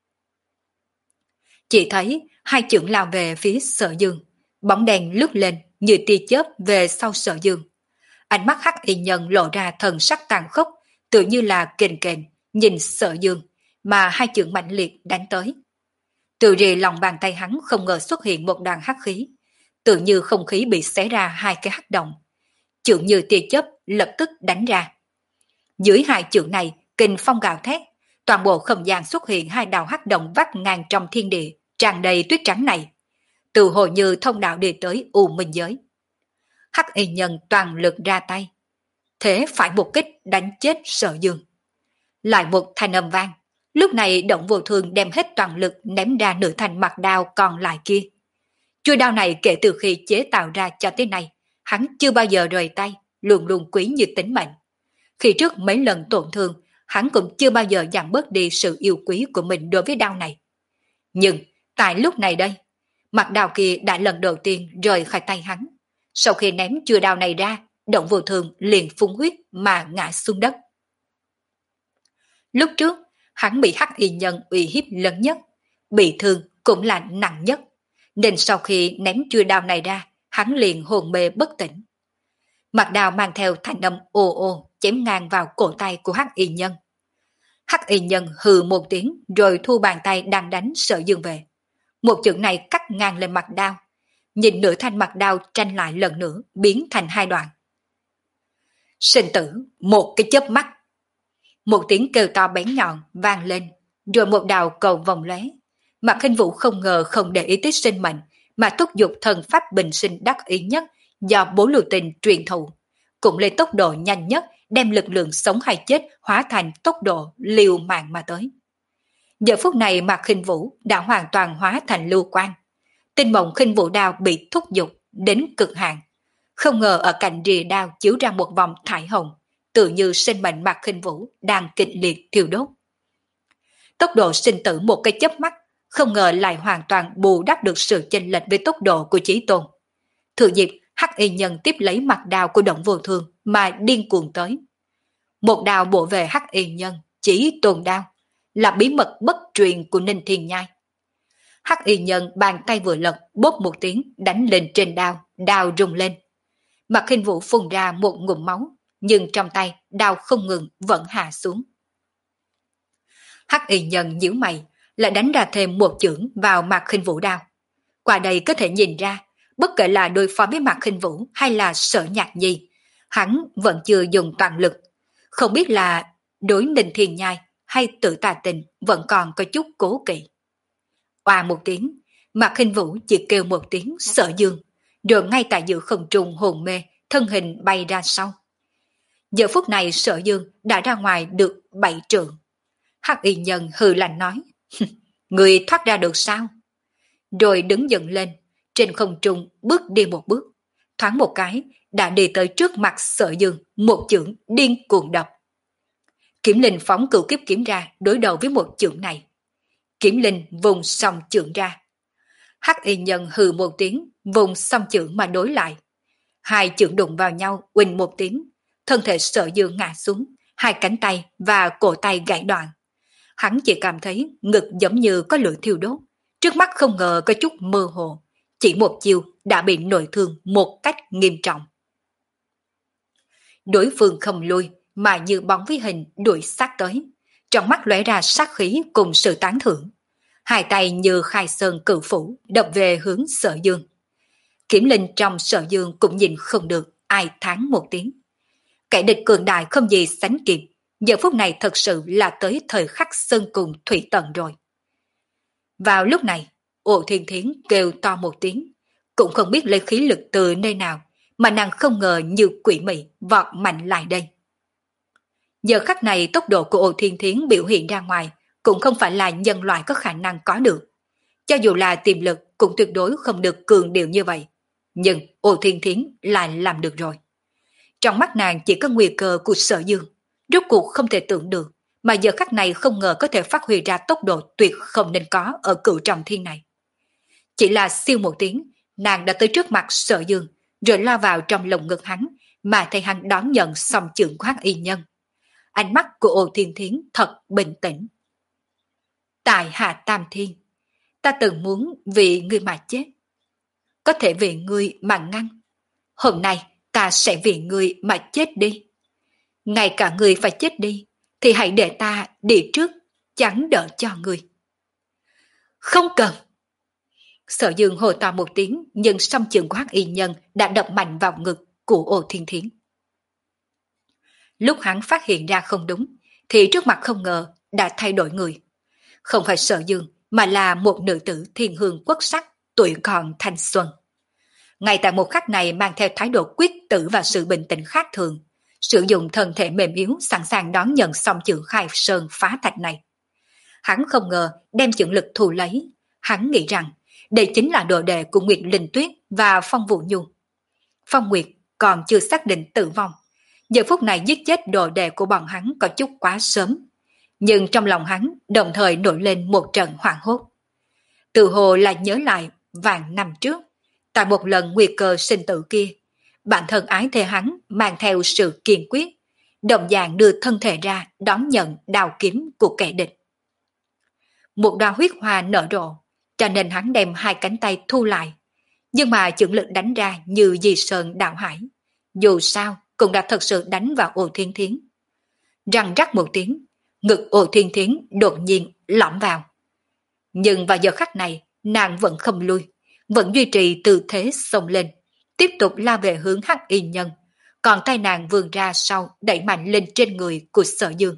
Chỉ thấy hai chưởng lao về phía Sở Dương, bóng đèn lướt lên như tia chớp về sau Sở Dương. Ánh mắt Hắc Y Nhân lộ ra thần sắc tàn khốc, tự như là kềnh kềnh nhìn Sở Dương, mà hai chưởng mạnh liệt đánh tới. Từ rì lòng bàn tay hắn không ngờ xuất hiện một đoàn hắc khí, tự như không khí bị xé ra hai cái hắc động. Chưởng như tia chớp lập tức đánh ra. Dưới hai chưởng này, kình phong gào thét, toàn bộ không gian xuất hiện hai đạo hắc động vắt ngang trong thiên địa, tràn đầy tuyết trắng này. Từ hồ như thông đạo đi tới U Minh giới. Hắc Y Nhân toàn lực ra tay, thế phải một kích đánh chết Sở Dương. Lại một thanh âm vang, lúc này Động Vô Thương đem hết toàn lực ném ra nửa thanh mặt đao còn lại kia. Chuôi đao này kể từ khi chế tạo ra cho tới nay, hắn chưa bao giờ rời tay, luôn luôn quý như tính mệnh. Khi trước mấy lần tổn thương, hắn cũng chưa bao giờ giảm bớt đi sự yêu quý của mình đối với đao này. Nhưng tại lúc này đây, mặt đao kia đã lần đầu tiên rời khỏi tay hắn. Sau khi ném chuôi đao này ra, Động Vô Thương liền phun huyết mà ngã xuống đất. Lúc trước, hắn bị Hắc Y Nhân uy hiếp lớn nhất, bị thương cũng là nặng nhất, nên sau khi ném chuôi đao này ra, hắn liền hồn mê bất tỉnh. Mặt đao mang theo thanh âm ồ ồ chém ngang vào cổ tay của Hắc Y Nhân. Hắc Y Nhân hừ một tiếng rồi thu bàn tay đang đánh Sở Dương về. Một chưởng này cắt ngang lên mặt đao, nhìn nửa thanh mặt đao tranh lại lần nữa biến thành hai đoạn. Sinh tử, một cái chớp mắt. Một tiếng kêu to bén nhọn vang lên, rồi một đạo cầu vòng lóe. Mạc Khinh Vũ không ngờ không để ý tới sinh mệnh, mà thúc giục thần pháp bình sinh đắc ý nhất do Bố Lưu Tinh truyền thụ, cũng lấy tốc độ nhanh nhất đem lực lượng sống hay chết hóa thành tốc độ liều mạng mà tới. Giờ phút này Mạc Khinh Vũ đã hoàn toàn hóa thành lưu quang. Tinh Mộng Khinh Vũ đao bị thúc giục đến cực hạn, không ngờ ở cạnh rìa đao chiếu ra một vòng thải hồng, tự như sinh mệnh Mạc Khinh Vũ đang kịch liệt thiêu đốt. Tốc độ sinh tử một cái chớp mắt, không ngờ lại hoàn toàn bù đắp được sự chênh lệch với tốc độ của Chí Tôn. Thừa dịp, Hắc Y Nhân tiếp lấy mặt đao của Động Vô Thương mà điên cuồng tới. Một đao bổ về Hắc Y Nhân, Chí Tôn đao, là bí mật bất truyền của Ninh Thiên Nhai. Hắc Y Nhân bàn tay vừa lật, bốp một tiếng đánh lên trên đao, đao rung lên. Mạc Khinh Vũ phun ra một ngụm máu, nhưng trong tay đao không ngừng vẫn hạ xuống. Hắc Y Nhân nhíu mày, lại đánh ra thêm một chưởng vào Mạc Khinh Vũ đao. Qua đây có thể nhìn ra, bất kể là đối phó với Mạc Khinh Vũ hay là Sở Nhạc Nhi, Hắn vẫn chưa dùng toàn lực, không biết là đối Ninh Thiên Nhai hay tự tà tình vẫn còn có chút cố kỵ. Oà một tiếng, Mạc Khinh Vũ chỉ kêu một tiếng Sở Dương, rồi ngay tại giữa không trung hồn mê, thân hình bay ra sau. Giờ phút này Sở Dương đã ra ngoài được bảy trượng. Hắc Y Nhân hừ lạnh nói, người thoát ra được sao? Rồi đứng dần lên, trên không trung bước đi một bước, thoáng một cái đã đi tới trước mặt Sở Dương, một chưởng điên cuồng đập. Kiếm Linh phóng cửu kiếp kiếm ra đối đầu với một chưởng này. Kiếm Linh vùng xong chưởng ra. Hắc Y Nhân hừ một tiếng, vùng xong chưởng mà đối lại. Hai chưởng đụng vào nhau, uỳnh một tiếng, thân thể Sở Dương ngã xuống, hai cánh tay và cổ tay gãy đoạn. Hắn chỉ cảm thấy ngực giống như có lửa thiêu đốt, trước mắt không ngờ có chút mơ hồ, chỉ một chiều đã bị nội thương một cách nghiêm trọng. Đối phương không lui, mà như bóng với hình đuổi sát tới, trong mắt lóe ra sát khí cùng sự tán thưởng. Hai tay như khai sơn cự phủ đập về hướng Sở Dương. Kiếm Linh trong Sở Dương cũng nhìn không được, ai thán một tiếng. Kẻ địch cường đại không gì sánh kịp, giờ phút này thật sự là tới thời khắc sơn cùng thủy tận rồi. Vào lúc này, Ổ Thiên Thiến kêu to một tiếng, cũng không biết lấy khí lực từ nơi nào, mà nàng không ngờ như quỷ mị vọt mạnh lại đây. Giờ khắc này tốc độ của Ổ Thiên Thiến biểu hiện ra ngoài cũng không phải là nhân loại có khả năng có được. Cho dù là tiềm lực cũng tuyệt đối không được cường điệu như vậy. Nhưng Ổ Thiên Thiến lại làm được rồi. Trong mắt nàng chỉ có nguy cơ của Sở Dương, rốt cuộc không thể tưởng được, mà giờ khắc này không ngờ có thể phát huy ra tốc độ tuyệt không nên có ở cửu trọng thiên này. Chỉ là siêu một tiếng, nàng đã tới trước mặt Sở Dương, rồi lao vào trong lồng ngực hắn, mà thấy hắn đón nhận xong chưởng của Hắc Y Nhân. Ánh mắt của Ổ Thiên Thiến thật bình tĩnh. Tại Hạ Tam Thiên, ta từng muốn vì ngươi mà chết. Có thể vì ngươi mà ngăn. Hôm nay ta sẽ vì ngươi mà chết đi. Ngay cả ngươi phải chết đi, thì hãy để ta đi trước, chẳng đỡ cho ngươi. Không cần. Sở Dương hồ to một tiếng, nhưng song chưởng của Hắc Y Nhân đã đập mạnh vào ngực của Ổ Thiên Thiến. Lúc hắn phát hiện ra không đúng, thì trước mặt không ngờ đã thay đổi người. Không phải Sở Dương, mà là một nữ tử thiên hương quốc sắc, tuổi còn thanh xuân. Ngay tại một khắc này mang theo thái độ quyết tử và sự bình tĩnh khác thường, sử dụng thân thể mềm yếu sẵn sàng đón nhận song chưởng khai sơn phá thạch này. Hắn không ngờ đem chưởng lực thu lấy, hắn nghĩ rằng đây chính là đồ đệ của Nguyệt Linh Tuyết và Phong Vũ Nhu. Phong Nguyệt còn chưa xác định tử vong, giờ phút này giết chết đồ đệ của bọn hắn có chút quá sớm, nhưng trong lòng hắn đồng thời nổi lên một trận hoảng hốt. Tự hồ là nhớ lại vạn năm trước, tại một lần nguy cơ sinh tử kia, bản thân ái thề hắn mang theo sự kiên quyết, đồng dạng đưa thân thể ra đón nhận đao kiếm của kẻ địch. Một đóa huyết hoa nở rộ, cho nên hắn đem hai cánh tay thu lại, nhưng mà chưởng lực đánh ra như di sơn đạo hải, dù sao cũng đã thật sự đánh vào Ổ Thiên Thiến. Răng rắc một tiếng, ngực Ổ Thiên Thiến đột nhiên lõm vào. Nhưng vào giờ khắc này, nàng vẫn không lui, vẫn duy trì tư thế xông lên, tiếp tục lao về hướng Hắc Y Nhân, còn tay nàng vươn ra sau đẩy mạnh lên trên người của Sở Dương.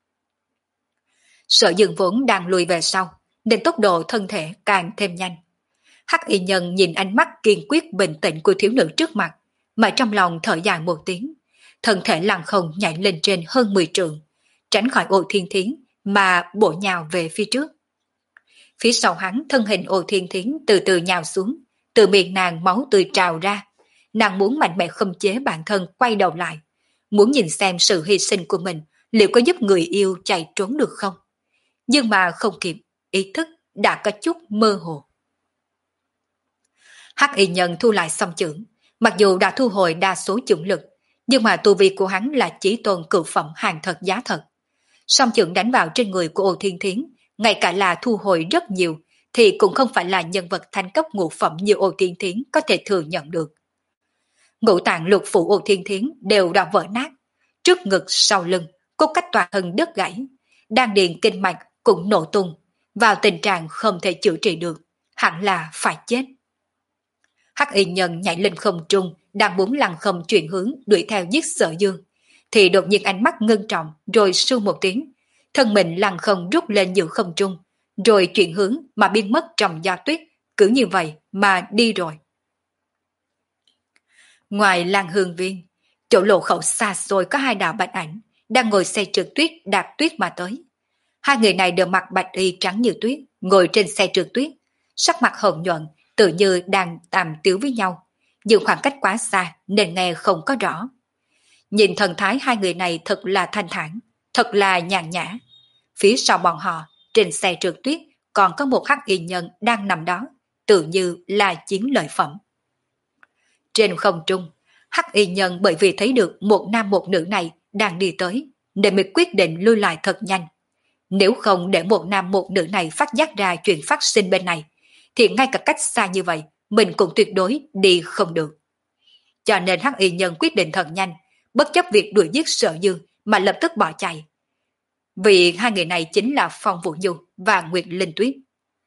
Sở Dương vốn đang lùi về sau, nên tốc độ thân thể càng thêm nhanh. Hắc Y Nhân nhìn ánh mắt kiên quyết bình tĩnh của thiếu nữ trước mặt, mà trong lòng thở dài một tiếng, thân thể lăng không nhảy lên trên hơn mười trượng, tránh khỏi Ổ Thiên Thiến mà bổ nhào về phía trước. Phía sau hắn thân hình Ổ Thiên Thiến từ từ nhào xuống, từ miệng nàng máu tươi trào ra. Nàng muốn mạnh mẽ khống chế bản thân quay đầu lại, muốn nhìn xem sự hy sinh của mình liệu có giúp người yêu chạy trốn được không. Nhưng mà không kịp, ý thức đã có chút mơ hồ. Hắc Y Nhân thu lại song chưởng, mặc dù đã thu hồi đa số chưởng lực, nhưng mà tu vi của hắn là chí tôn cửu phẩm hàng thật giá thật. Song chưởng đánh vào trên người của Ổ Thiên Thiến, ngay cả là thu hồi rất nhiều, thì cũng không phải là nhân vật thanh cấp ngũ phẩm như Ổ Thiên Thiến có thể thừa nhận được. Ngũ tạng lục phủ Ổ Thiên Thiến đều đã vỡ nát, trước ngực sau lưng, cốt cách toàn thân đứt gãy, đan điền kinh mạch cũng nổ tung, vào tình trạng không thể chữa trị được, hẳn là phải chết. Hắc Y Nhân nhảy lên không trung, đang muốn lăng không chuyển hướng đuổi theo giết Sở Dương, thì đột nhiên ánh mắt ngưng trọng rồi sưu một tiếng, thân mình lăng không rút lên giữa không trung, rồi chuyển hướng mà biến mất trong gió tuyết, cứ như vậy mà đi rồi. Ngoài Lan Hương Viên, chỗ lộ khẩu xa xôi có hai đạo bạch ảnh đang ngồi xe trượt tuyết đạp tuyết mà tới. Hai người này đều mặc bạch y trắng như tuyết, ngồi trên xe trượt tuyết, sắc mặt hồng nhuận, tự như đang đàm tiếu với nhau, nhưng khoảng cách quá xa nên nghe không có rõ. Nhìn thần thái hai người này thật là thanh thản, thật là nhàn nhã. Phía sau bọn họ, trên xe trượt tuyết còn có một hắc y nhân đang nằm đó, tự như là chiến lợi phẩm. Trên không trung, hắc y nhân bởi vì thấy được một nam một nữ này đang đi tới, nên mới quyết định lui lại thật nhanh. Nếu không để một nam một nữ này phát giác ra chuyện phát sinh bên này, thì ngay cả cách xa như vậy, mình cũng tuyệt đối đi không được. Cho nên hắc y nhân quyết định thật nhanh, bất chấp việc đuổi giết Sở Dương mà lập tức bỏ chạy. Vì hai người này chính là Phong Vũ Nhu và Nguyệt Linh Tuyết.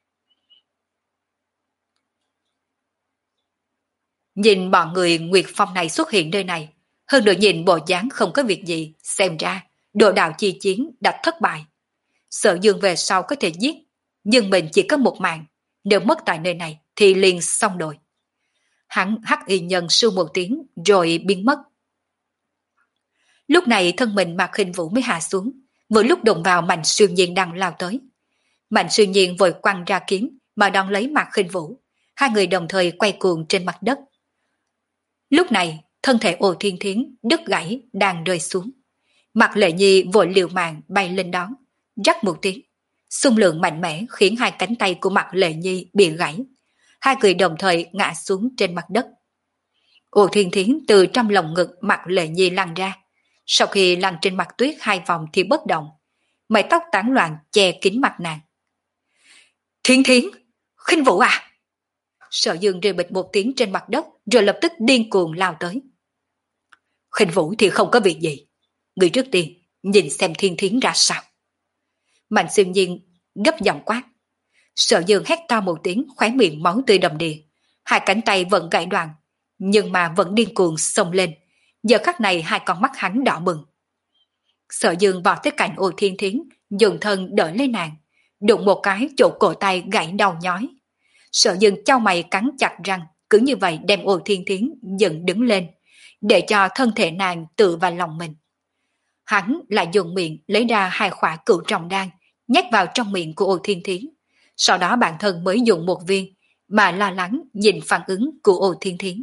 Nhìn bọn người Nguyệt Phong này xuất hiện nơi này, hơn nữa nhìn bộ dáng không có việc gì, xem ra độ đạo chi chiến đã thất bại. Sở Dương về sau có thể giết, nhưng mình chỉ có một mạng, nếu mất tại nơi này thì liền xong rồi. Hắn hắc y nhân sưu một tiếng rồi biến mất. Lúc này thân mình Mạc Khinh Vũ mới hạ xuống, vừa lúc đụng vào Mạnh Siêu Nhiên đang lao tới. Mạnh Siêu Nhiên vội quăng ra kiếm mà đón lấy Mạc Khinh Vũ, hai người đồng thời quay cuồng trên mặt đất. Lúc này thân thể Ô Thiên Thiến đứt gãy đang rơi xuống. Mạc Lệ Nhi vội liều mạng bay lên đón, rắc một tiếng, xung lượng mạnh mẽ khiến hai cánh tay của Mạc Lệ Nhi bị gãy. Hai người đồng thời ngã xuống trên mặt đất. Ô Thiên Thiến từ trong lồng ngực Mạc Lệ Nhi lăn ra, sau khi lăn trên mặt tuyết hai vòng thì bất động, mái tóc tán loạn che kín mặt nàng. Thiên Thiến, Khinh Vũ à! Sở Dương rơi bịch một tiếng trên mặt đất rồi lập tức điên cuồng lao tới. Khinh Vũ thì không có việc gì, người trước tiên nhìn xem Thiên Thiến ra sao. Mạnh Siêu Nhiên gấp giọng quát. Sở Dương hét to một tiếng, khóe miệng máu tươi đầm đìa, hai cánh tay vẫn gãy đoạn, nhưng mà vẫn điên cuồng xông lên. Giờ khắc này hai con mắt hắn đỏ bừng. Sở Dương vọt tới cạnh Ô Thiên Thiến, dùng thân đỡ lấy nàng, đụng một cái chỗ cổ tay gãy đau nhói. Sở Dương chau mày cắn chặt răng, cứ như vậy đem Ô Thiên Thiến dựng đứng lên, để cho thân thể nàng tự vào lòng mình. Hắn lại dùng miệng lấy ra hai khỏa cửu trọng đan, nhét vào trong miệng của Ô Thiên Thiến. Sau đó bản thân mới dùng một viên, mà lo lắng nhìn phản ứng của Ô Thiên Thiến.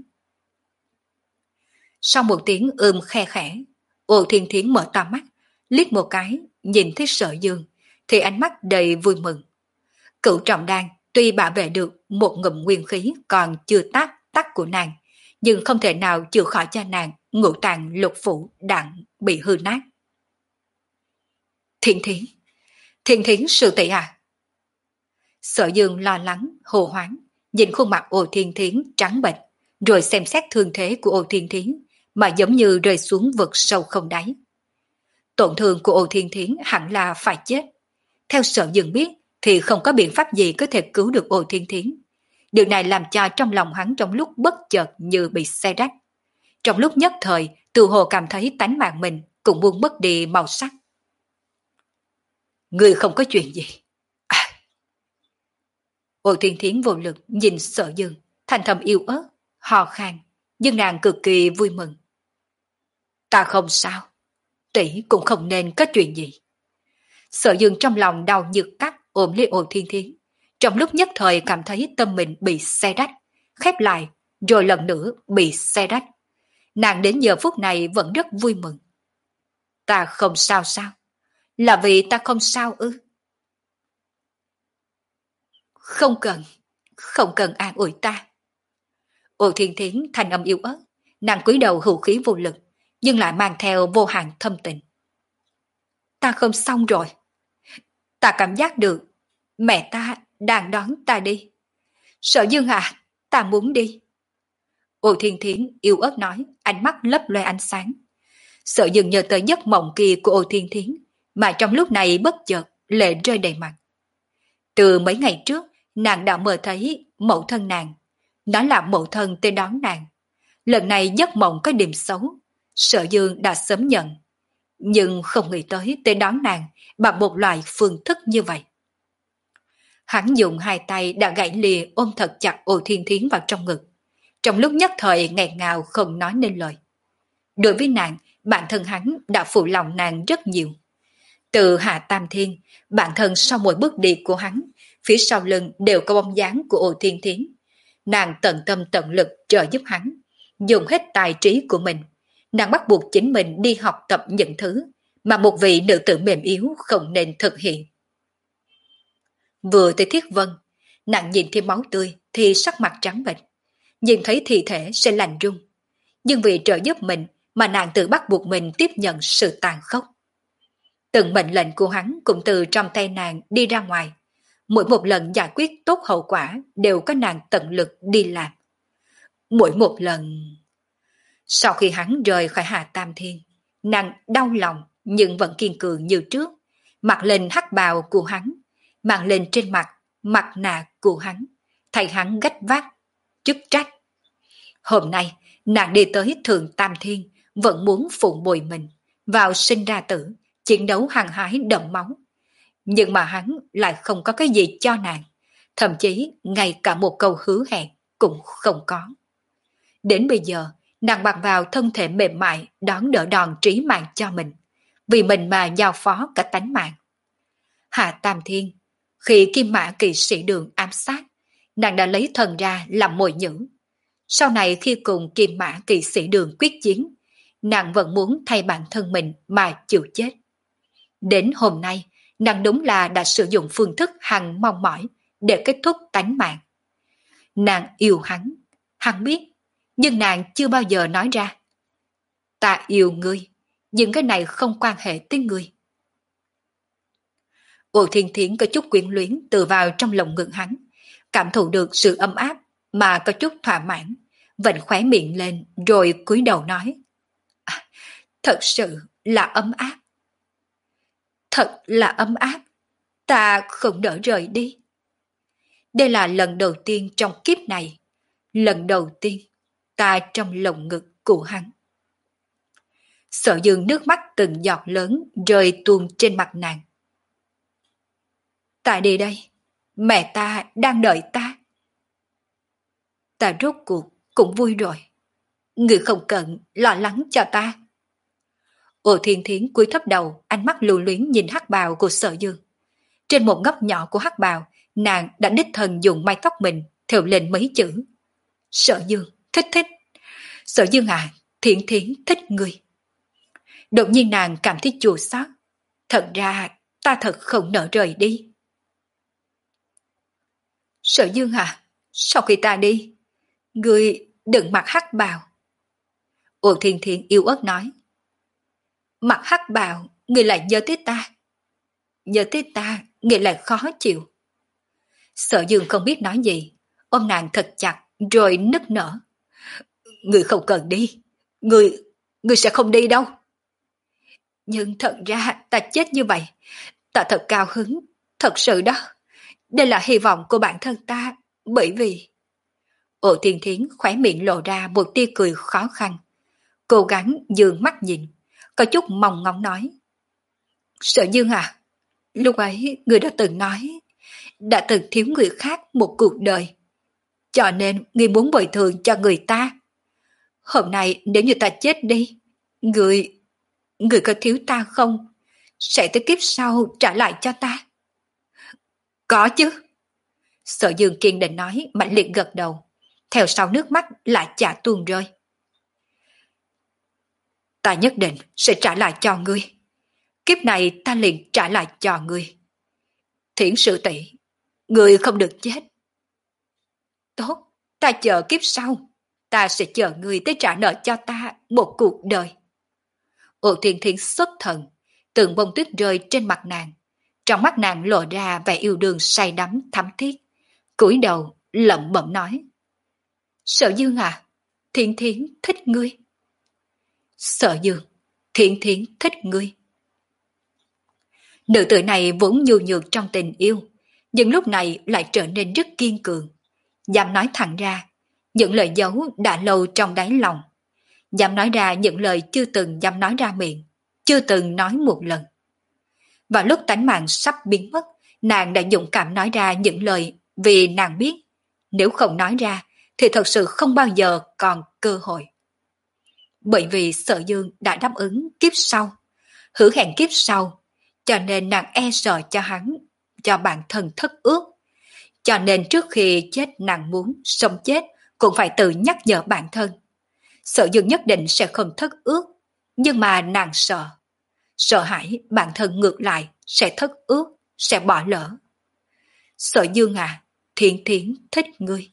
Sau một tiếng ưm khe khẽ, Ô Thiên Thiến mở to mắt, liếc một cái, nhìn thấy Sở Dương, thì ánh mắt đầy vui mừng. Cửu trọng đan tuy bảo vệ được một ngụm nguyên khí còn chưa tắt tắt của nàng, nhưng không thể nào chữa khỏi cho nàng ngũ tạng lục phủ đặng bị hư nát. Thiên Thiến, Thiên Thiến sư tỷ à? Sở Dương lo lắng, hồ hoáng, nhìn khuôn mặt Ô Thiên Thiến trắng bệch, rồi xem xét thương thế của Ô Thiên Thiến, mà giống như rơi xuống vực sâu không đáy. Tổn thương của Ô Thiên Thiến hẳn là phải chết. Theo Sở Dương biết, thì không có biện pháp gì có thể cứu được Ô Thiên Thiến. Điều này làm cho trong lòng hắn trong lúc bất chợt như bị xe rách. Trong lúc nhất thời, tự hồ cảm thấy tánh mạng mình cũng buông mất đi màu sắc. Người không có chuyện gì. À. Ô Thiên Thiến vô lực nhìn Sở Dương, thanh thầm yếu ớt, hò khan, nhưng nàng cực kỳ vui mừng. Ta không sao, tỷ cũng không nên có chuyện gì. Sở Dương trong lòng đau nhức cắt ôm lấy Ô Thiên Thiến, trong lúc nhất thời cảm thấy tâm mình bị xe rách, khép lại, rồi lần nữa bị xe rách. Nàng đến giờ phút này vẫn rất vui mừng. Ta không sao sao? Là vì ta không sao ư? Không cần, không cần an ủi ta. Ô Thiên Thiến thanh âm yếu ớt, nàng cúi đầu hữu khí vô lực, nhưng lại mang theo vô hạn thâm tình. Ta không xong rồi. Ta cảm giác được mẹ ta đang đón ta đi. Sở Dương à, ta muốn đi. Ô Thiên Thiến yếu ớt nói, ánh mắt lấp loe ánh sáng. Sở Dương nhớ tới giấc mộng kia của Ô Thiên Thiến, mà trong lúc này bất chợt lệ rơi đầy mặt. Từ mấy ngày trước, nàng đã mơ thấy mẫu thân nàng. Nó là mẫu thân tới đón nàng. Lần này giấc mộng có điểm xấu, Sở Dương đã sớm nhận, nhưng không nghĩ tới tới đón nàng bằng một loại phương thức như vậy. Hắn dùng hai tay đã gãy lìa ôm thật chặt Ô Thiên Thiến vào trong ngực, trong lúc nhất thời nghẹn ngào không nói nên lời. Đối với nàng, bản thân hắn đã phụ lòng nàng rất nhiều. Từ Hạ Tam Thiên, bản thân sau mỗi bước đi của hắn, phía sau lưng đều có bóng dáng của Ô Thiên Thiến. Nàng tận tâm tận lực trợ giúp hắn, dùng hết tài trí của mình. Nàng bắt buộc chính mình đi học tập những thứ mà một vị nữ tử mềm yếu không nên thực hiện. Vừa tới Thiết Vân, nàng nhìn thấy máu tươi thì sắc mặt trắng bệch, nhìn thấy thi thể sẽ lạnh run. Nhưng vì trợ giúp mình mà nàng tự bắt buộc mình tiếp nhận sự tàn khốc. Từng mệnh lệnh của hắn cũng từ trong tay nàng đi ra ngoài. Mỗi một lần giải quyết tốt hậu quả đều có nàng tận lực đi làm. Mỗi một lần... Sau khi hắn rời khỏi Hạ Tam Thiên, nàng đau lòng nhưng vẫn kiên cường như trước, mặc lên hắc bào của hắn, mang lên trên mặt mặt nạ của hắn, thay hắn gánh vác chức trách. Hôm nay, nàng đi tới Thượng Tam Thiên, vẫn muốn phụng bồi mình, vào sinh ra tử, chiến đấu hăng hái đẫm máu. Nhưng mà hắn lại không có cái gì cho nàng, thậm chí ngay cả một câu hứa hẹn cũng không có. Đến bây giờ, nàng bằng vào thân thể mềm mại đón đỡ đòn trí mạng cho mình, vì mình mà giao phó cả tánh mạng. Hạ Tam Thiên, khi Kim Mã Kỵ Sĩ Đường ám sát, nàng đã lấy thần ra làm mồi nhữ. Sau này khi cùng Kim Mã Kỵ Sĩ Đường quyết chiến, nàng vẫn muốn thay bản thân mình mà chịu chết. Đến hôm nay, nàng đúng là đã sử dụng phương thức hằng mong mỏi để kết thúc tánh mạng. Nàng yêu hắn, hắn biết, nhưng nàng chưa bao giờ nói ra. Ta yêu ngươi, nhưng cái này không quan hệ tới ngươi. Ô Thiên Thiến có chút quyến luyến từ vào trong lòng ngực hắn, cảm thụ được sự ấm áp mà có chút thỏa mãn, vểnh khóe miệng lên rồi cúi đầu nói. À, thật sự là ấm áp. Thật là ấm áp, ta không nỡ rời đi. Đây là lần đầu tiên trong kiếp này, lần đầu tiên ta trong lồng ngực của hắn. Sở Dương nước mắt từng giọt lớn rơi tuôn trên mặt nàng. Ta đi đây, mẹ ta đang đợi ta. Ta rốt cuộc cũng vui rồi, người không cần lo lắng cho ta. Ô Thiên Thiến cúi thấp đầu, ánh mắt lưu luyến nhìn hắc bào của Sở Dương. Trên một góc nhỏ của hắc bào, nàng đã đích thân dùng mái tóc mình thêu lên mấy chữ. Sở Dương, thích thích. Sở Dương à, Thiện Thiến thích người. Đột nhiên nàng cảm thấy chua xót. Thật ra, ta thật không nỡ rời đi. Sở Dương à, sau khi ta đi, ngươi đừng mặc hắc bào. Ô Thiên Thiến yêu ớt nói. Mặc hắc bào, ngươi lại nhớ tới ta. Nhớ tới ta, ngươi lại khó chịu. Sở Dương không biết nói gì, ôm nàng thật chặt rồi nức nở. Ngươi không cần đi, ngươi, ngươi sẽ không đi đâu. Nhưng thật ra ta chết như vậy, ta thật cao hứng, thật sự đó. Đây là hy vọng của bản thân ta, bởi vì... Ô Thiên Thiến khóe miệng lộ ra một tia cười khó khăn. Cố gắng dường mắt nhìn, có chút mong ngóng nói. Sở Dương à, lúc ấy người đã từng nói, đã từng thiếu người khác một cuộc đời. Cho nên người muốn bồi thường cho người ta. Hôm nay nếu như ta chết đi, người, người có thiếu ta không? Sẽ tới kiếp sau trả lại cho ta. Có chứ. Sở Dương kiên định nói, mạnh liệt gật đầu. Theo sau nước mắt lại chả tuôn rơi. Ta nhất định sẽ trả lại cho ngươi. Kiếp này ta liền trả lại cho ngươi. Thiển Sự Tỷ, ngươi không được chết. Tốt, ta chờ kiếp sau. Ta sẽ chờ ngươi tới trả nợ cho ta một cuộc đời. Ô Thiên Thiến xuất thần, từng bông tuyết rơi trên mặt nàng. Trong mắt nàng lộ ra vẻ yêu đương say đắm thắm thiết. Cúi đầu lẩm bẩm nói. Sở Dương à, Thiên Thiến thích ngươi. Sở Dương, Thiên Thiến thích ngươi. Nữ tử này vốn nhu nhược trong tình yêu, nhưng lúc này lại trở nên rất kiên cường. Dám nói thẳng ra, những lời giấu đã lâu trong đáy lòng, dám nói ra những lời chưa từng dám nói ra miệng, chưa từng nói một lần. Vào lúc tánh mạng sắp biến mất, nàng đã dũng cảm nói ra những lời vì nàng biết, nếu không nói ra thì thật sự không bao giờ còn cơ hội. Bởi vì Sở Dương đã đáp ứng kiếp sau, hứa hẹn kiếp sau, cho nên nàng e sợ cho hắn, cho bản thân thất ước. Cho nên trước khi chết nàng muốn sống chết cũng phải tự nhắc nhở bản thân. Sở Dương nhất định sẽ không thất ước, nhưng mà nàng sợ. Sợ hãi bản thân ngược lại sẽ thất ước, sẽ bỏ lỡ. Sở Dương à, Thiến Thiến thích ngươi.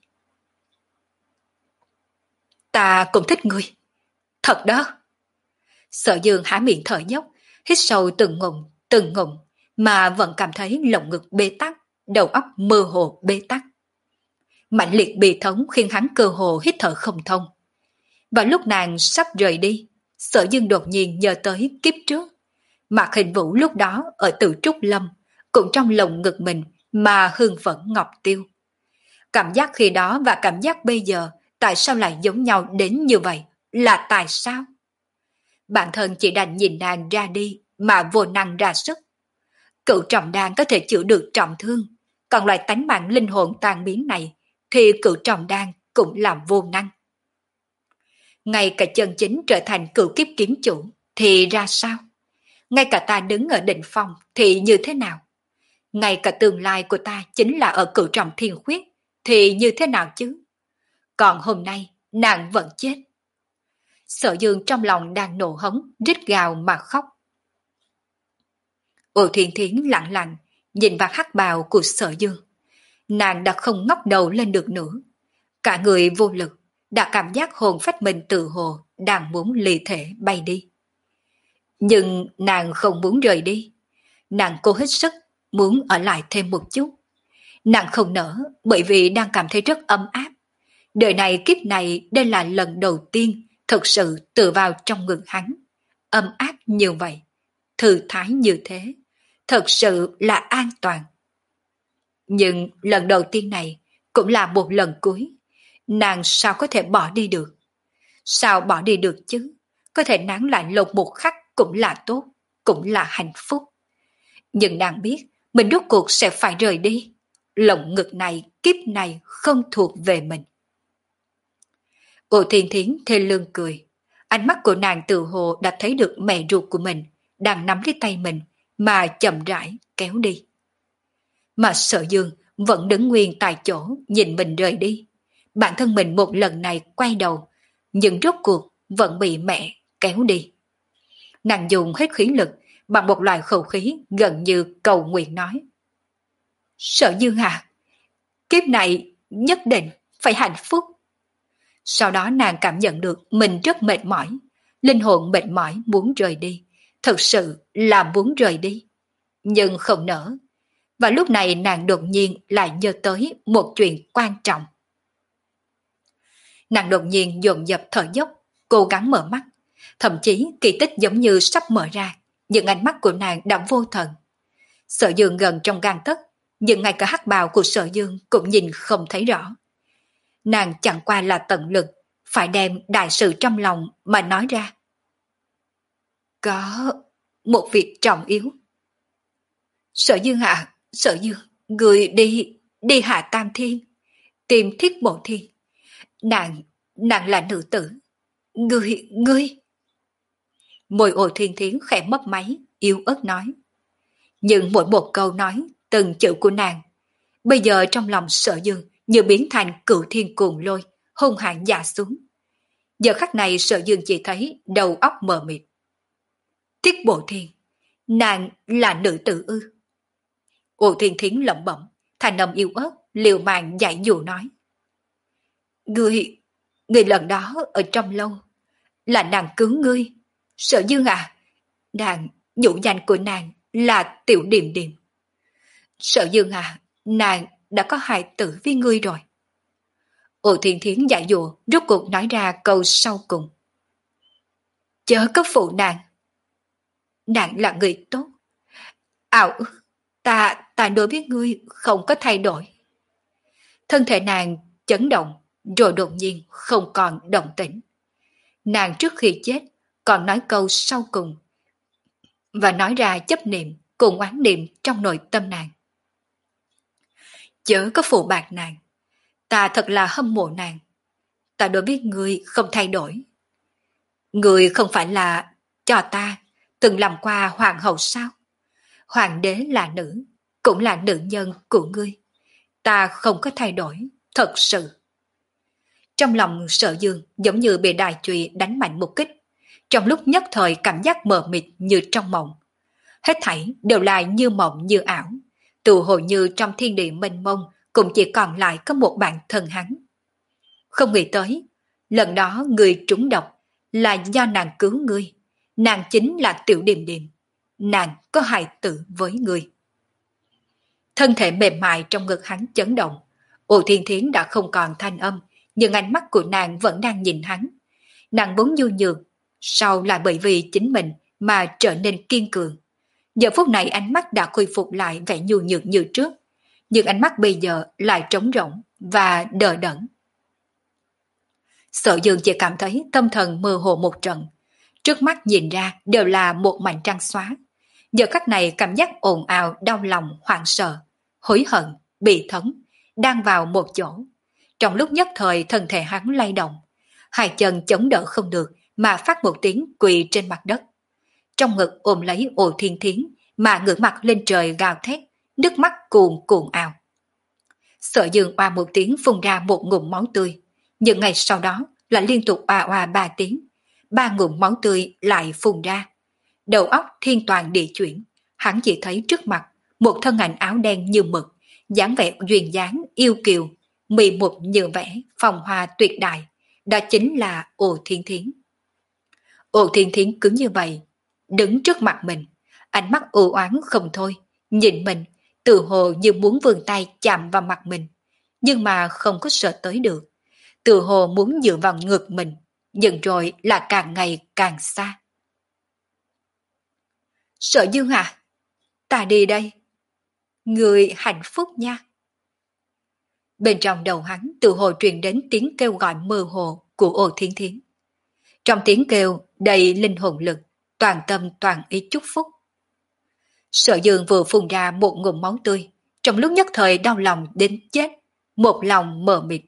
Ta cũng thích ngươi. Thật đó. Sở Dương há miệng thở dốc, hít sâu từng ngụm, từng ngụm, mà vẫn cảm thấy lồng ngực bế tắc, đầu óc mơ hồ bế tắc. Mạnh liệt bi thống khiến hắn cơ hồ hít thở không thông. Và lúc nàng sắp rời đi, Sở Dương đột nhiên nhớ tới kiếp trước. Mạc Hình Vũ lúc đó ở Tử Trúc Lâm, cũng trong lồng ngực mình mà hương phẫn ngọc tiêu. Cảm giác khi đó và cảm giác bây giờ tại sao lại giống nhau đến như vậy? Là tại sao? Bản thân chỉ đành nhìn nàng ra đi mà vô năng ra sức. Cựu trọng đan có thể chữa được trọng thương, còn loại tánh mạng linh hồn tan biến này thì cựu trọng đan cũng làm vô năng. Ngay cả chân chính trở thành cựu kiếp kiếm chủ thì ra sao? Ngay cả ta đứng ở đỉnh phong thì như thế nào? Ngay cả tương lai của ta chính là ở cựu trọng thiên khuyết thì như thế nào chứ? Còn hôm nay nàng vẫn chết. Sở Dương trong lòng đang nổ hống, rít gào mà khóc. Ô Thiên Thiến lặng lặng nhìn vào hắc bào của Sở Dương. Nàng đã không ngóc đầu lên được nữa. Cả người vô lực, đã cảm giác hồn phách mình tự hồ đang muốn ly thể bay đi. Nhưng nàng không muốn rời đi. Nàng cố hết sức muốn ở lại thêm một chút. Nàng không nỡ bởi vì đang cảm thấy rất ấm áp. Đời này kiếp này đây là lần đầu tiên thực sự tựa vào trong ngực hắn. Ấm áp như vậy, thư thái như thế, thật sự là an toàn. Nhưng lần đầu tiên này cũng là một lần cuối. Nàng sao có thể bỏ đi được? Sao bỏ đi được chứ? Có thể nán lại lột một khắc cũng là tốt, cũng là hạnh phúc. Nhưng nàng biết mình rốt cuộc sẽ phải rời đi. Lồng ngực này, kiếp này không thuộc về mình. Ô Thiên Thiến thê lương cười. Ánh mắt của nàng tự hồ đã thấy được mẹ ruột của mình đang nắm lấy tay mình mà chậm rãi kéo đi. Mà Sở Dương vẫn đứng nguyên tại chỗ nhìn mình rời đi. Bản thân mình một lần này quay đầu, nhưng rốt cuộc vẫn bị mẹ kéo đi. Nàng dùng hết khí lực bằng một loại khẩu khí gần như cầu nguyện nói. Sở Dương à, kiếp này nhất định phải hạnh phúc. Sau đó nàng cảm nhận được mình rất mệt mỏi, linh hồn mệt mỏi muốn rời đi, thật sự là muốn rời đi, nhưng không nỡ. Và lúc này nàng đột nhiên lại nhớ tới một chuyện quan trọng. Nàng đột nhiên dồn dập thở dốc, cố gắng mở mắt, thậm chí kỳ tích giống như sắp mở ra, nhưng ánh mắt của nàng đã vô thần. Sở Dương gần trong gang tấc, nhưng ngay cả hắc bào của Sở Dương cũng nhìn không thấy rõ. Nàng chẳng qua là tận lực phải đem đại sự trong lòng mà nói ra. Có một việc trọng yếu. Sở Dương ạ, Sở Dương, người đi, đi hạ Tam Thiên, tìm Thiết Bộ Thiên. Nàng, nàng là nữ tử. Ngươi, ngươi. Môi Ô Thiên Thiến khẽ mấp máy, yếu ớt nói. Nhưng mỗi một câu nói, từng chữ của nàng, bây giờ trong lòng Sở Dương như biến thành cửu thiên cuồng lôi, hung hãn dạ xuống. Giờ khắc này Sở Dương chỉ thấy đầu óc mờ mịt. Thiết Bộ Thiên, nàng là nữ tử ư? Ô Thiên Thiến lẩm bẩm, thành âm yếu ớt, liều mạng giải dụ nói. Ngươi, ngươi lần đó ở trong lâu, là nàng cứu ngươi. Sở Dương à, nàng, nhũ danh của nàng là Tiểu Điềm Điềm. Sở Dương à, nàng đã có hài tử với ngươi rồi. Ô Thiên Thiến giải dụ rốt cuộc nói ra câu sau cùng. Chớ có phụ nàng. Nàng là người tốt. Ảo, ta, ta đối với ngươi không có thay đổi. Thân thể nàng chấn động, rồi đột nhiên không còn động tĩnh. Nàng trước khi chết còn nói câu sau cùng, và nói ra chấp niệm cùng oán niệm trong nội tâm nàng. Chớ có phụ bạc nàng, ta thật là hâm mộ nàng. Ta đối với người không thay đổi. Người không phải là cho ta từng làm qua hoàng hậu sao? Hoàng đế là nữ, cũng là nữ nhân của ngươi. Ta không có thay đổi, thật sự. Trong lòng Sở Dương giống như bị đài chùy đánh mạnh một kích. Trong lúc nhất thời cảm giác mờ mịt như trong mộng. Hết thảy đều là như mộng như ảo. Tự hồ như trong thiên địa mênh mông cũng chỉ còn lại có một bản thân hắn. Không nghĩ tới, lần đó người trúng độc là do nàng cứu ngươi. Nàng chính là Tiểu Điềm Điềm. Nàng có hài tử với ngươi. Thân thể mềm mại trong ngực hắn chấn động. Ô Thiên Thiến đã không còn thanh âm, nhưng ánh mắt của nàng vẫn đang nhìn hắn. Nàng vốn nhu nhược, sau lại bởi vì chính mình mà trở nên kiên cường. Giờ phút này ánh mắt đã khôi phục lại vẻ nhu nhược như trước, nhưng ánh mắt bây giờ lại trống rỗng và đờ đẫn. Sở Dương chỉ cảm thấy tâm thần mơ hồ một trận. Trước mắt nhìn ra đều là một mảnh trăng xóa. Giờ khắc này cảm giác ồn ào, đau lòng, hoảng sợ, hối hận, bị thấn, đang vào một chỗ. Trong lúc nhất thời thân thể hắn lay động, hai chân chống đỡ không được mà phát một tiếng quỳ trên mặt đất. Trong ngực ôm lấy Ô Thiên Thiến mà ngửa mặt lên trời gào thét, nước mắt cuồn cuộn ào. Sở Dương oa một tiếng phun ra một ngụm máu tươi, nhưng ngày sau đó là liên tục oa oa ba tiếng, ba ngụm máu tươi lại phun ra. Đầu óc thiên toàn địa chuyển, hắn chỉ thấy trước mặt một thân ảnh áo đen như mực, dáng vẻ duyên dáng yêu kiều, mị mục như vẻ phong hoa tuyệt đại, đó chính là Ô Thiên Thiến. Ô Thiên Thiến cứng như vậy, đứng trước mặt mình, ánh mắt u oán không thôi, nhìn mình, tự hồ như muốn vươn tay chạm vào mặt mình, nhưng mà không có sợ tới được. Tự hồ muốn dựa vào ngực mình, nhưng rồi là càng ngày càng xa. Sở Dương à, ta đi đây. Người hạnh phúc nha. Bên trong đầu hắn tự hồ truyền đến tiếng kêu gọi mơ hồ của Ô Thiên Thiến. Trong tiếng kêu đầy linh hồn lực, toàn tâm toàn ý chúc phúc. Sở Dương vừa phun ra một ngụm máu tươi, trong lúc nhất thời đau lòng đến chết, một lòng mờ mịt.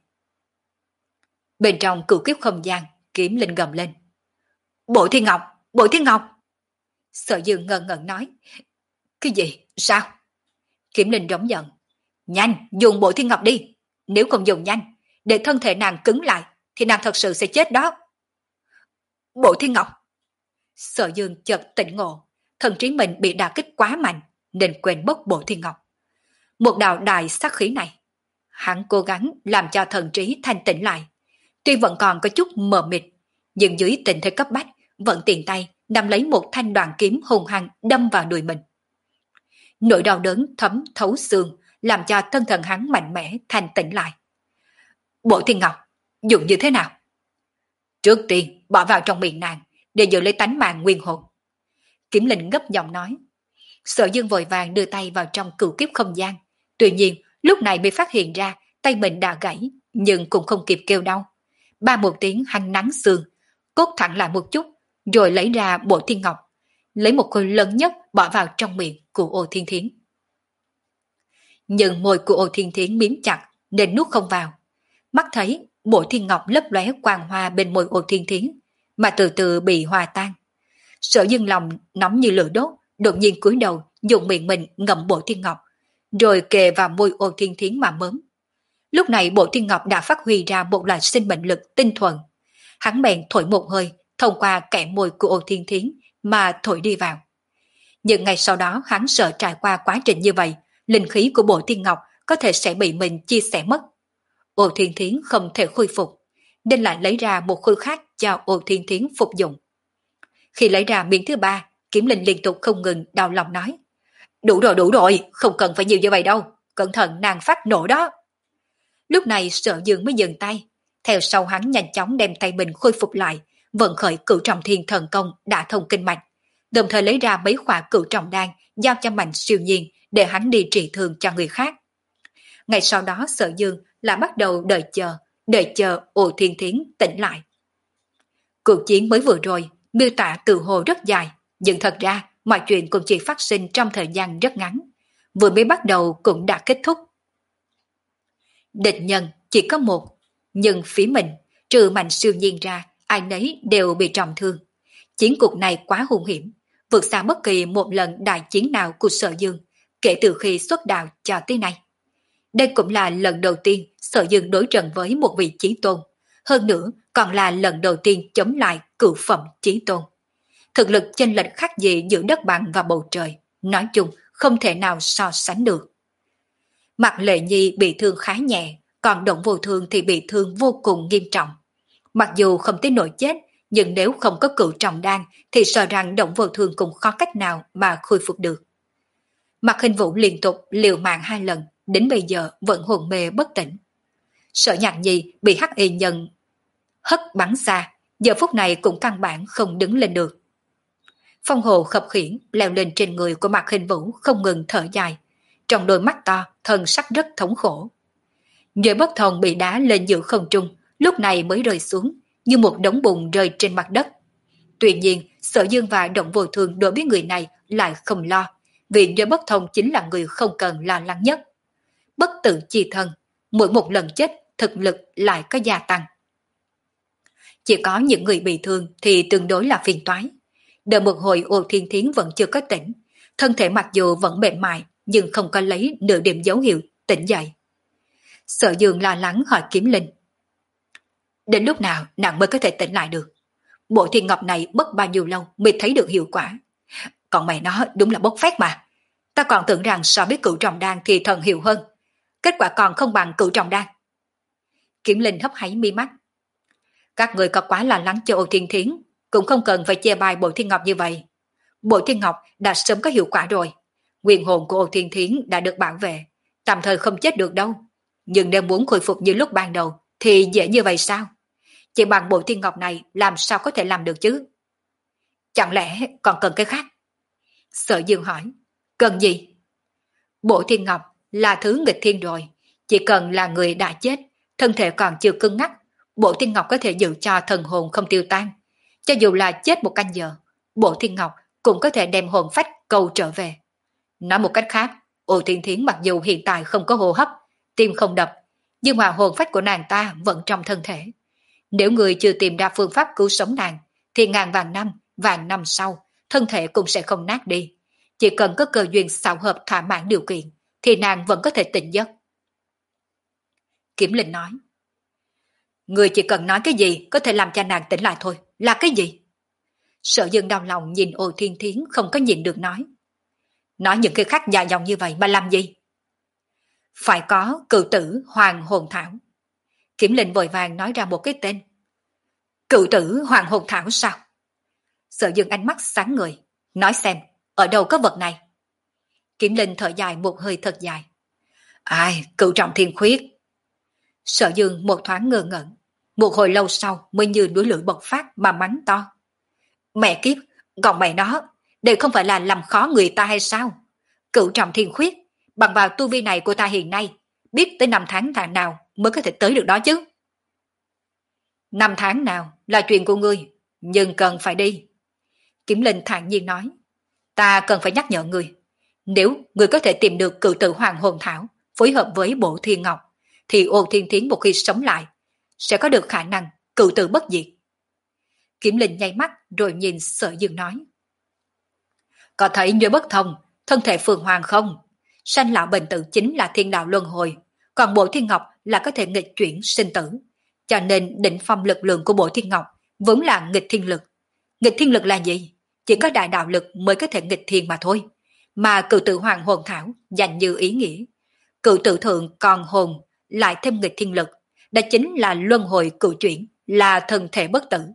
Bên trong cửu kiếp không gian, Kiếm Linh gầm lên. Bộ Thiên Ngọc, Bộ Thiên Ngọc. Sở Dương ngần ngần nói. Cái gì? Sao? Kiếm Linh giống giận. Nhanh, dùng Bộ Thiên Ngọc đi. Nếu không dùng nhanh, để thân thể nàng cứng lại, thì nàng thật sự sẽ chết đó. Bộ Thiên Ngọc. Sở Dương chợt tỉnh ngộ, thần trí mình bị đả kích quá mạnh, nên quên mất Bộ Thiên Ngọc. Một đạo đại sát khí này, hắn cố gắng làm cho thần trí thanh tĩnh lại. Tuy vẫn còn có chút mờ mịt, nhưng dưới tình thế cấp bách, vẫn tiện tay nắm lấy một thanh đoàn kiếm hung hăng đâm vào đùi mình. Nỗi đau đớn thấm thấu xương, làm cho thân thần hắn mạnh mẽ thanh tĩnh lại. Bộ Thiên Ngọc, dùng như thế nào? Trước tiên, bỏ vào trong miệng nàng, để giữ lấy tánh mạng nguyên hồn. Kiếm Linh gấp giọng nói. Sở Dương vội vàng đưa tay vào trong cửu kiếp không gian. Tuy nhiên, lúc này mới phát hiện ra tay mình đã gãy, nhưng cũng không kịp kêu đau. Ba một tiếng hắn nắng xương, cốt thẳng lại một chút, rồi lấy ra Bộ Thiên Ngọc, lấy một khối lớn nhất bỏ vào trong miệng của Ô Thiên Thiến. Nhưng môi của Ô Thiên Thiến miếm chặt nên nuốt không vào. Mắt thấy Bộ Thiên Ngọc lấp lóe quang hoa bên môi Ô Thiên Thiến, mà từ từ bị hòa tan. Sở Dương lòng nóng như lửa đốt, đột nhiên cúi đầu dùng miệng mình ngậm Bộ Thiên Ngọc, rồi kề vào môi Ô Thiên Thiến mà mớm. Lúc này Bộ Thiên Ngọc đã phát huy ra một loại sinh mệnh lực tinh thuần. Hắn bèn thổi một hơi thông qua kẽ môi của Ô Thiên Thiến mà thổi đi vào. Nhưng ngay sau đó hắn sợ trải qua quá trình như vậy, linh khí của Bộ Thiên Ngọc có thể sẽ bị mình chia sẻ mất. Ô Thiên Thiến không thể khôi phục, nên lại lấy ra một khối khác cho Ô Thiên Thiến phục dụng. Khi lấy ra miếng thứ ba, Kiếm Linh liên tục không ngừng đau lòng nói. Đủ rồi, đủ rồi, không cần phải nhiều như vậy đâu, cẩn thận nàng phát nổ đó. Lúc này Sở Dương mới dừng tay, theo sau hắn nhanh chóng đem tay mình khôi phục lại, vận khởi cửu trọng thiên thần công đã thông kinh mạch, đồng thời lấy ra mấy khỏa cửu trọng đan giao cho Mạnh Siêu Nhiên để hắn đi trị thương cho người khác. Ngày sau đó Sở Dương là bắt đầu đợi chờ, đợi chờ Ô Thiên Thiến tỉnh lại. Cuộc chiến mới vừa rồi, miêu tả từ hồ rất dài, nhưng thật ra mọi chuyện cũng chỉ phát sinh trong thời gian rất ngắn. Vừa mới bắt đầu cũng đã kết thúc. Địch nhân chỉ có một, nhưng phía mình, trừ Mạnh Siêu Nhiên ra, ai nấy đều bị trọng thương. Chiến cuộc này quá hung hiểm, vượt xa bất kỳ một lần đại chiến nào của Sở Dương, kể từ khi xuất đạo cho tới nay. Đây cũng là lần đầu tiên Sở Dương đối trận với một vị chí tôn, hơn nữa còn là lần đầu tiên chống lại cửu phẩm chí tôn. Thực lực chênh lệch khác gì giữa đất bằng và bầu trời, nói chung không thể nào so sánh được. Mạc Lệ Nhi bị thương khá nhẹ, còn Động Vô Thương thì bị thương vô cùng nghiêm trọng. Mặc dù không tới nỗi chết, nhưng nếu không có cửu trọng đan thì sợ rằng Động Vô Thương cũng khó cách nào mà khôi phục được. Mạc Hình Vũ liên tục liều mạng hai lần, đến bây giờ vẫn hồn mê bất tỉnh. Sở Nhạc Nhi bị hắc y nhân hất bắn xa, giờ phút này cũng căn bản không đứng lên được. Phong Hồ khập khiễng leo lên trên người của Mạc Hình Vũ không ngừng thở dài, trong đôi mắt to thân sắc rất thống khổ. Nhớ Bất Thông bị đá lên giữa không trung, lúc này mới rơi xuống như một đống bùn rơi trên mặt đất. Tuy nhiên, Sở Dương và Động Vô Thương đối với người này lại không lo, vì Nhớ Bất Thông chính là người không cần lo lắng nhất. Bất tử chi thân, mỗi một lần chết thực lực lại có gia tăng. Chỉ có những người bị thương thì tương đối là phiền toái. Đợi một hồi Ô Thiên Thiến vẫn chưa có tỉnh, thân thể mặc dù vẫn mềm mại nhưng không có lấy nửa điểm dấu hiệu tỉnh dậy. Sở Dương lo lắng hỏi Kiếm Linh. Đến lúc nào nàng mới có thể tỉnh lại được? Bộ thiên ngọc này bất bao nhiêu lâu mới thấy được hiệu quả. Còn mày nó đúng là bốc phét mà. Ta còn tưởng rằng so với cửu trọng đan thì thần hiệu hơn. Kết quả còn không bằng cửu trọng đan. Kiếm Linh hấp háy mi mắt. Các người có quá lo lắng cho Ô Thiên Thiến, cũng không cần phải chê bai Bộ Thiên Ngọc như vậy. Bộ Thiên Ngọc đã sớm có hiệu quả rồi. Nguyên hồn của Ô Thiên Thiến đã được bảo vệ, tạm thời không chết được đâu. Nhưng nếu muốn khôi phục như lúc ban đầu thì dễ như vậy sao? Chỉ bằng Bộ Thiên Ngọc này làm sao có thể làm được chứ? Chẳng lẽ còn cần cái khác? Sở Dương hỏi. Cần gì? Bộ Thiên Ngọc là thứ nghịch thiên rồi. Chỉ cần là người đã chết, thân thể còn chưa cứng ngắc, Bộ Thiên Ngọc có thể giữ cho thần hồn không tiêu tan. Cho dù là chết một canh giờ, Bộ Thiên Ngọc cũng có thể đem hồn phách cầu trở về. Nói một cách khác, Ô Thiên Thiến mặc dù hiện tại không có hô hấp, tim không đập, nhưng mà hồn phách của nàng ta vẫn trong thân thể. Nếu người chưa tìm ra phương pháp cứu sống nàng, thì ngàn vàng năm, vàng năm sau, thân thể cũng sẽ không nát đi. Chỉ cần có cơ duyên xảo hợp thỏa mãn điều kiện, thì nàng vẫn có thể tỉnh giấc. Kiếm Linh nói. Người chỉ cần nói cái gì có thể làm cho nàng tỉnh lại thôi, là cái gì? Sở Dương đau lòng nhìn Ô Thiên Thiến không có nhìn được nói. Nói những cái khác dài dòng như vậy mà làm gì? Phải có cựu tử Hoàng Hồn Thảo. Kiếm Linh vội vàng nói ra một cái tên. Cựu tử Hoàng Hồn Thảo sao? Sở Dương ánh mắt sáng người. Nói xem, ở đâu có vật này? Kiếm Linh thở dài một hơi thật dài. Ai, cựu trọng thiên khuyết. Sở Dương một thoáng ngơ ngẩn. Một hồi lâu sau mới như núi lửa bộc phát mà mắng to. Mẹ kiếp, còn mày nó, đều không phải là làm khó người ta hay sao? Cựu trọng thiên khuyết, bằng vào tu vi này của ta hiện nay, biết tới năm tháng tháng nào mới có thể tới được đó chứ? Năm tháng nào là chuyện của ngươi, nhưng cần phải đi. Kiếm Linh thản nhiên nói. Ta cần phải nhắc nhở ngươi. Nếu ngươi có thể tìm được cựu tử Hoàng Hồn Thảo, phối hợp với Bộ Thiên Ngọc, thì Ô Thiên Thiến một khi sống lại, sẽ có được khả năng cựu tử bất diệt. Kiếm Linh nháy mắt rồi nhìn Sở Dương nói. Có thấy Nhớ Bất Thông, thân thể Phượng Hoàng không? Sanh lão bệnh tử chính là thiên đạo luân hồi, còn Bộ Thiên Ngọc là có thể nghịch chuyển sinh tử. Cho nên đỉnh phong lực lượng của Bộ Thiên Ngọc vốn là nghịch thiên lực. Nghịch thiên lực là gì? Chỉ có đại đạo lực mới có thể nghịch thiên mà thôi. Mà cựu tử Hoàng Hồn Thảo dành như ý nghĩa. Cựu tử thượng còn hồn lại thêm nghịch thiên lực, đó chính là luân hồi cựu chuyển, là thân thể bất tử.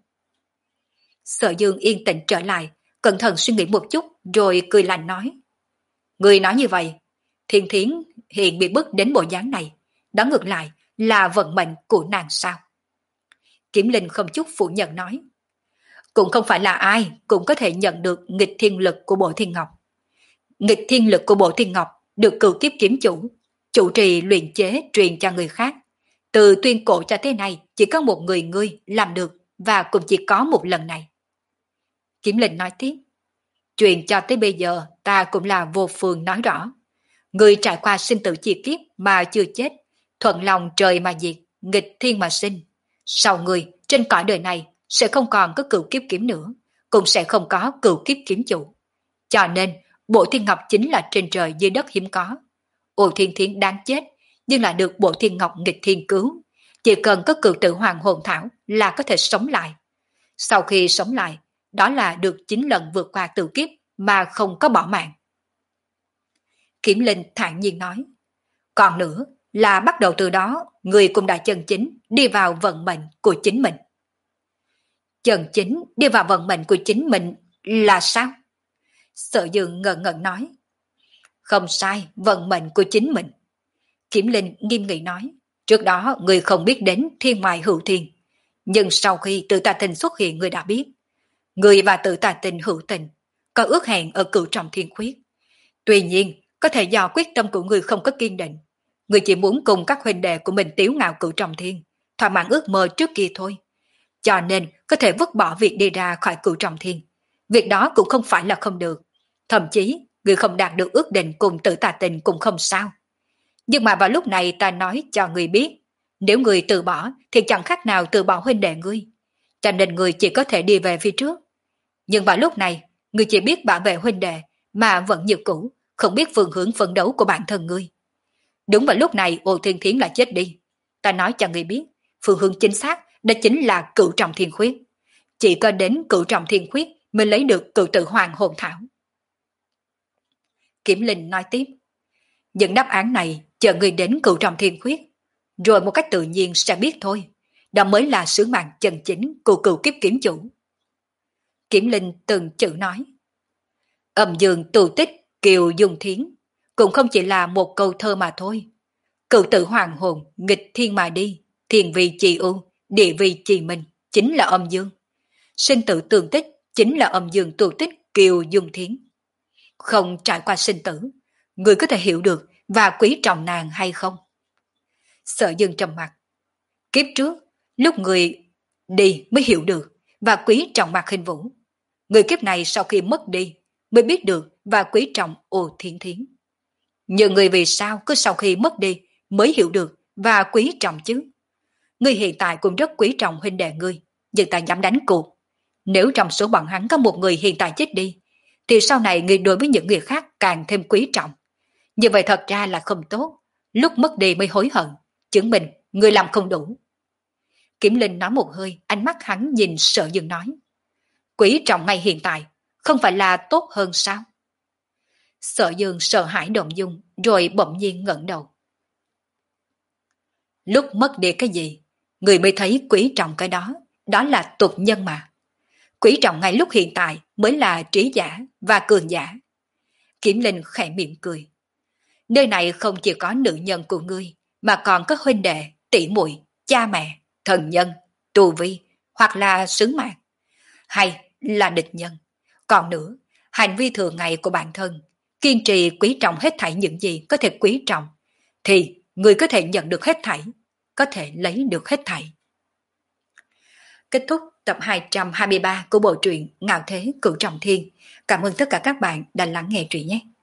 Sở Dương yên tĩnh trở lại, cẩn thận suy nghĩ một chút rồi cười lạnh nói. Người nói như vậy, Thiên Thiến hiện bị bức đến bộ dáng này, đó ngược lại là vận mệnh của nàng sao? Kiếm Linh không chút phủ nhận nói. Cũng không phải là ai cũng có thể nhận được nghịch thiên lực của Bộ Thiên Ngọc. Nghịch thiên lực của Bộ Thiên Ngọc được cửu kiếp kiếm chủ, chủ trì luyện chế truyền cho người khác. Từ tuyên cổ cho tới nay, chỉ có một người ngươi làm được, và cũng chỉ có một lần này. Kiếm Linh nói tiếp, chuyện cho tới bây giờ ta cũng là vô phương nói rõ. Ngươi trải qua sinh tử chi kiếp mà chưa chết, thuận lòng trời mà diệt, nghịch thiên mà sinh. Sau ngươi, trên cõi đời này sẽ không còn có cửu kiếp kiếm nữa, cũng sẽ không có cửu kiếp kiếm chủ. Cho nên, Bộ Thiên Ngọc chính là trên trời dưới đất hiếm có. Ô Thiên Thiến đáng chết, nhưng là được Bộ Thiên Ngọc nghịch thiên cứu. Chỉ cần có cửu tử hoàng hồn thảo là có thể sống lại. Sau khi sống lại, đó là được chín lần vượt qua tử kiếp mà không có bỏ mạng. Kiếm Linh thản nhiên nói, còn nữa là bắt đầu từ đó, người cũng đã chân chính đi vào vận mệnh của chính mình. Chân chính đi vào vận mệnh của chính mình là sao? Sở Dương ngẩn ngẩn nói, không sai, vận mệnh của chính mình. Kiếm Linh nghiêm nghị nói, trước đó người không biết đến thiên ngoại hữu thiên, nhưng sau khi tự tà tình xuất hiện người đã biết. Người và tự tà tình hữu tình, có ước hẹn ở cửu trọng thiên khuyết. Tuy nhiên, có thể do quyết tâm của người không có kiên định. Người chỉ muốn cùng các huynh đệ của mình tiếu ngạo cửu trọng thiên, thỏa mãn ước mơ trước kia thôi. Cho nên có thể vứt bỏ việc đi ra khỏi cửu trọng thiên. Việc đó cũng không phải là không được. Thậm chí, người không đạt được ước định cùng tự tà tình cũng không sao. Nhưng mà vào lúc này ta nói cho người biết, nếu người từ bỏ thì chẳng khác nào từ bỏ huynh đệ ngươi. Cho nên người chỉ có thể đi về phía trước. Nhưng vào lúc này, người chỉ biết bảo vệ huynh đệ mà vẫn như cũ, không biết phương hướng phấn đấu của bản thân ngươi. Đúng vào lúc này Ô Thiên Thiến lại chết đi. Ta nói cho người biết, phương hướng chính xác đó chính là cửu trọng thiên khuyết. Chỉ có đến cửu trọng thiên khuyết mới lấy được cửu tự hoàng hồn thảo. Kiếm Linh nói tiếp, những đáp án này chờ người đến cửu trọng thiên khuyết, rồi một cách tự nhiên sẽ biết thôi. Đó mới là sứ mạng chân chính của cửu kiếp kiếm chủ. Kiếm Linh từng chữ nói, âm dương tù tích kiều dung thiến, cũng không chỉ là một câu thơ mà thôi. Cửu tự hoàng hồn nghịch thiên mà đi, thiên vị trì ưu, địa vị trì minh, chính là âm dương. Sinh tử tương tích chính là âm dương tù tích kiều dung thiến. Không trải qua sinh tử, người có thể hiểu được và quý trọng nàng hay không? Sở Dương trầm mặt. Kiếp trước, lúc người đi mới hiểu được và quý trọng Mạc Khinh Vũ. Người kiếp này sau khi mất đi mới biết được và quý trọng Ô Thiên Thiến. Nhưng người vì sao cứ sau khi mất đi mới hiểu được và quý trọng chứ? Người hiện tại cũng rất quý trọng huynh đệ ngươi, nhưng ta dám đánh cuộc. Nếu trong số bọn hắn có một người hiện tại chết đi, thì sau này người đối với những người khác càng thêm quý trọng. Như vậy thật ra là không tốt, lúc mất đi mới hối hận, chứng minh người làm không đủ. Kiếm Linh nói một hơi, ánh mắt hắn nhìn Sở Dương nói, quý trọng ngay hiện tại, không phải là tốt hơn sao? Sở Dương sợ hãi động dung, rồi bỗng nhiên ngẩng đầu. Lúc mất đi cái gì, người mới thấy quý trọng cái đó, đó là tục nhân mà. Quý trọng ngay lúc hiện tại mới là trí giả và cường giả. Kiếm Linh khẽ mỉm cười. Nơi này không chỉ có nữ nhân của ngươi, mà còn có huynh đệ, tỷ muội, cha mẹ, thần nhân, tù vi, hoặc là sứ mạng, hay là địch nhân. Còn nữa, hành vi thường ngày của bản thân, kiên trì quý trọng hết thảy những gì có thể quý trọng, thì người có thể nhận được hết thảy, có thể lấy được hết thảy. Kết thúc tập hai trăm hai mươi ba của bộ truyện Ngạo Thế Cửu Trọng Thiên. Cảm ơn tất cả các bạn đã lắng nghe truyện nhé.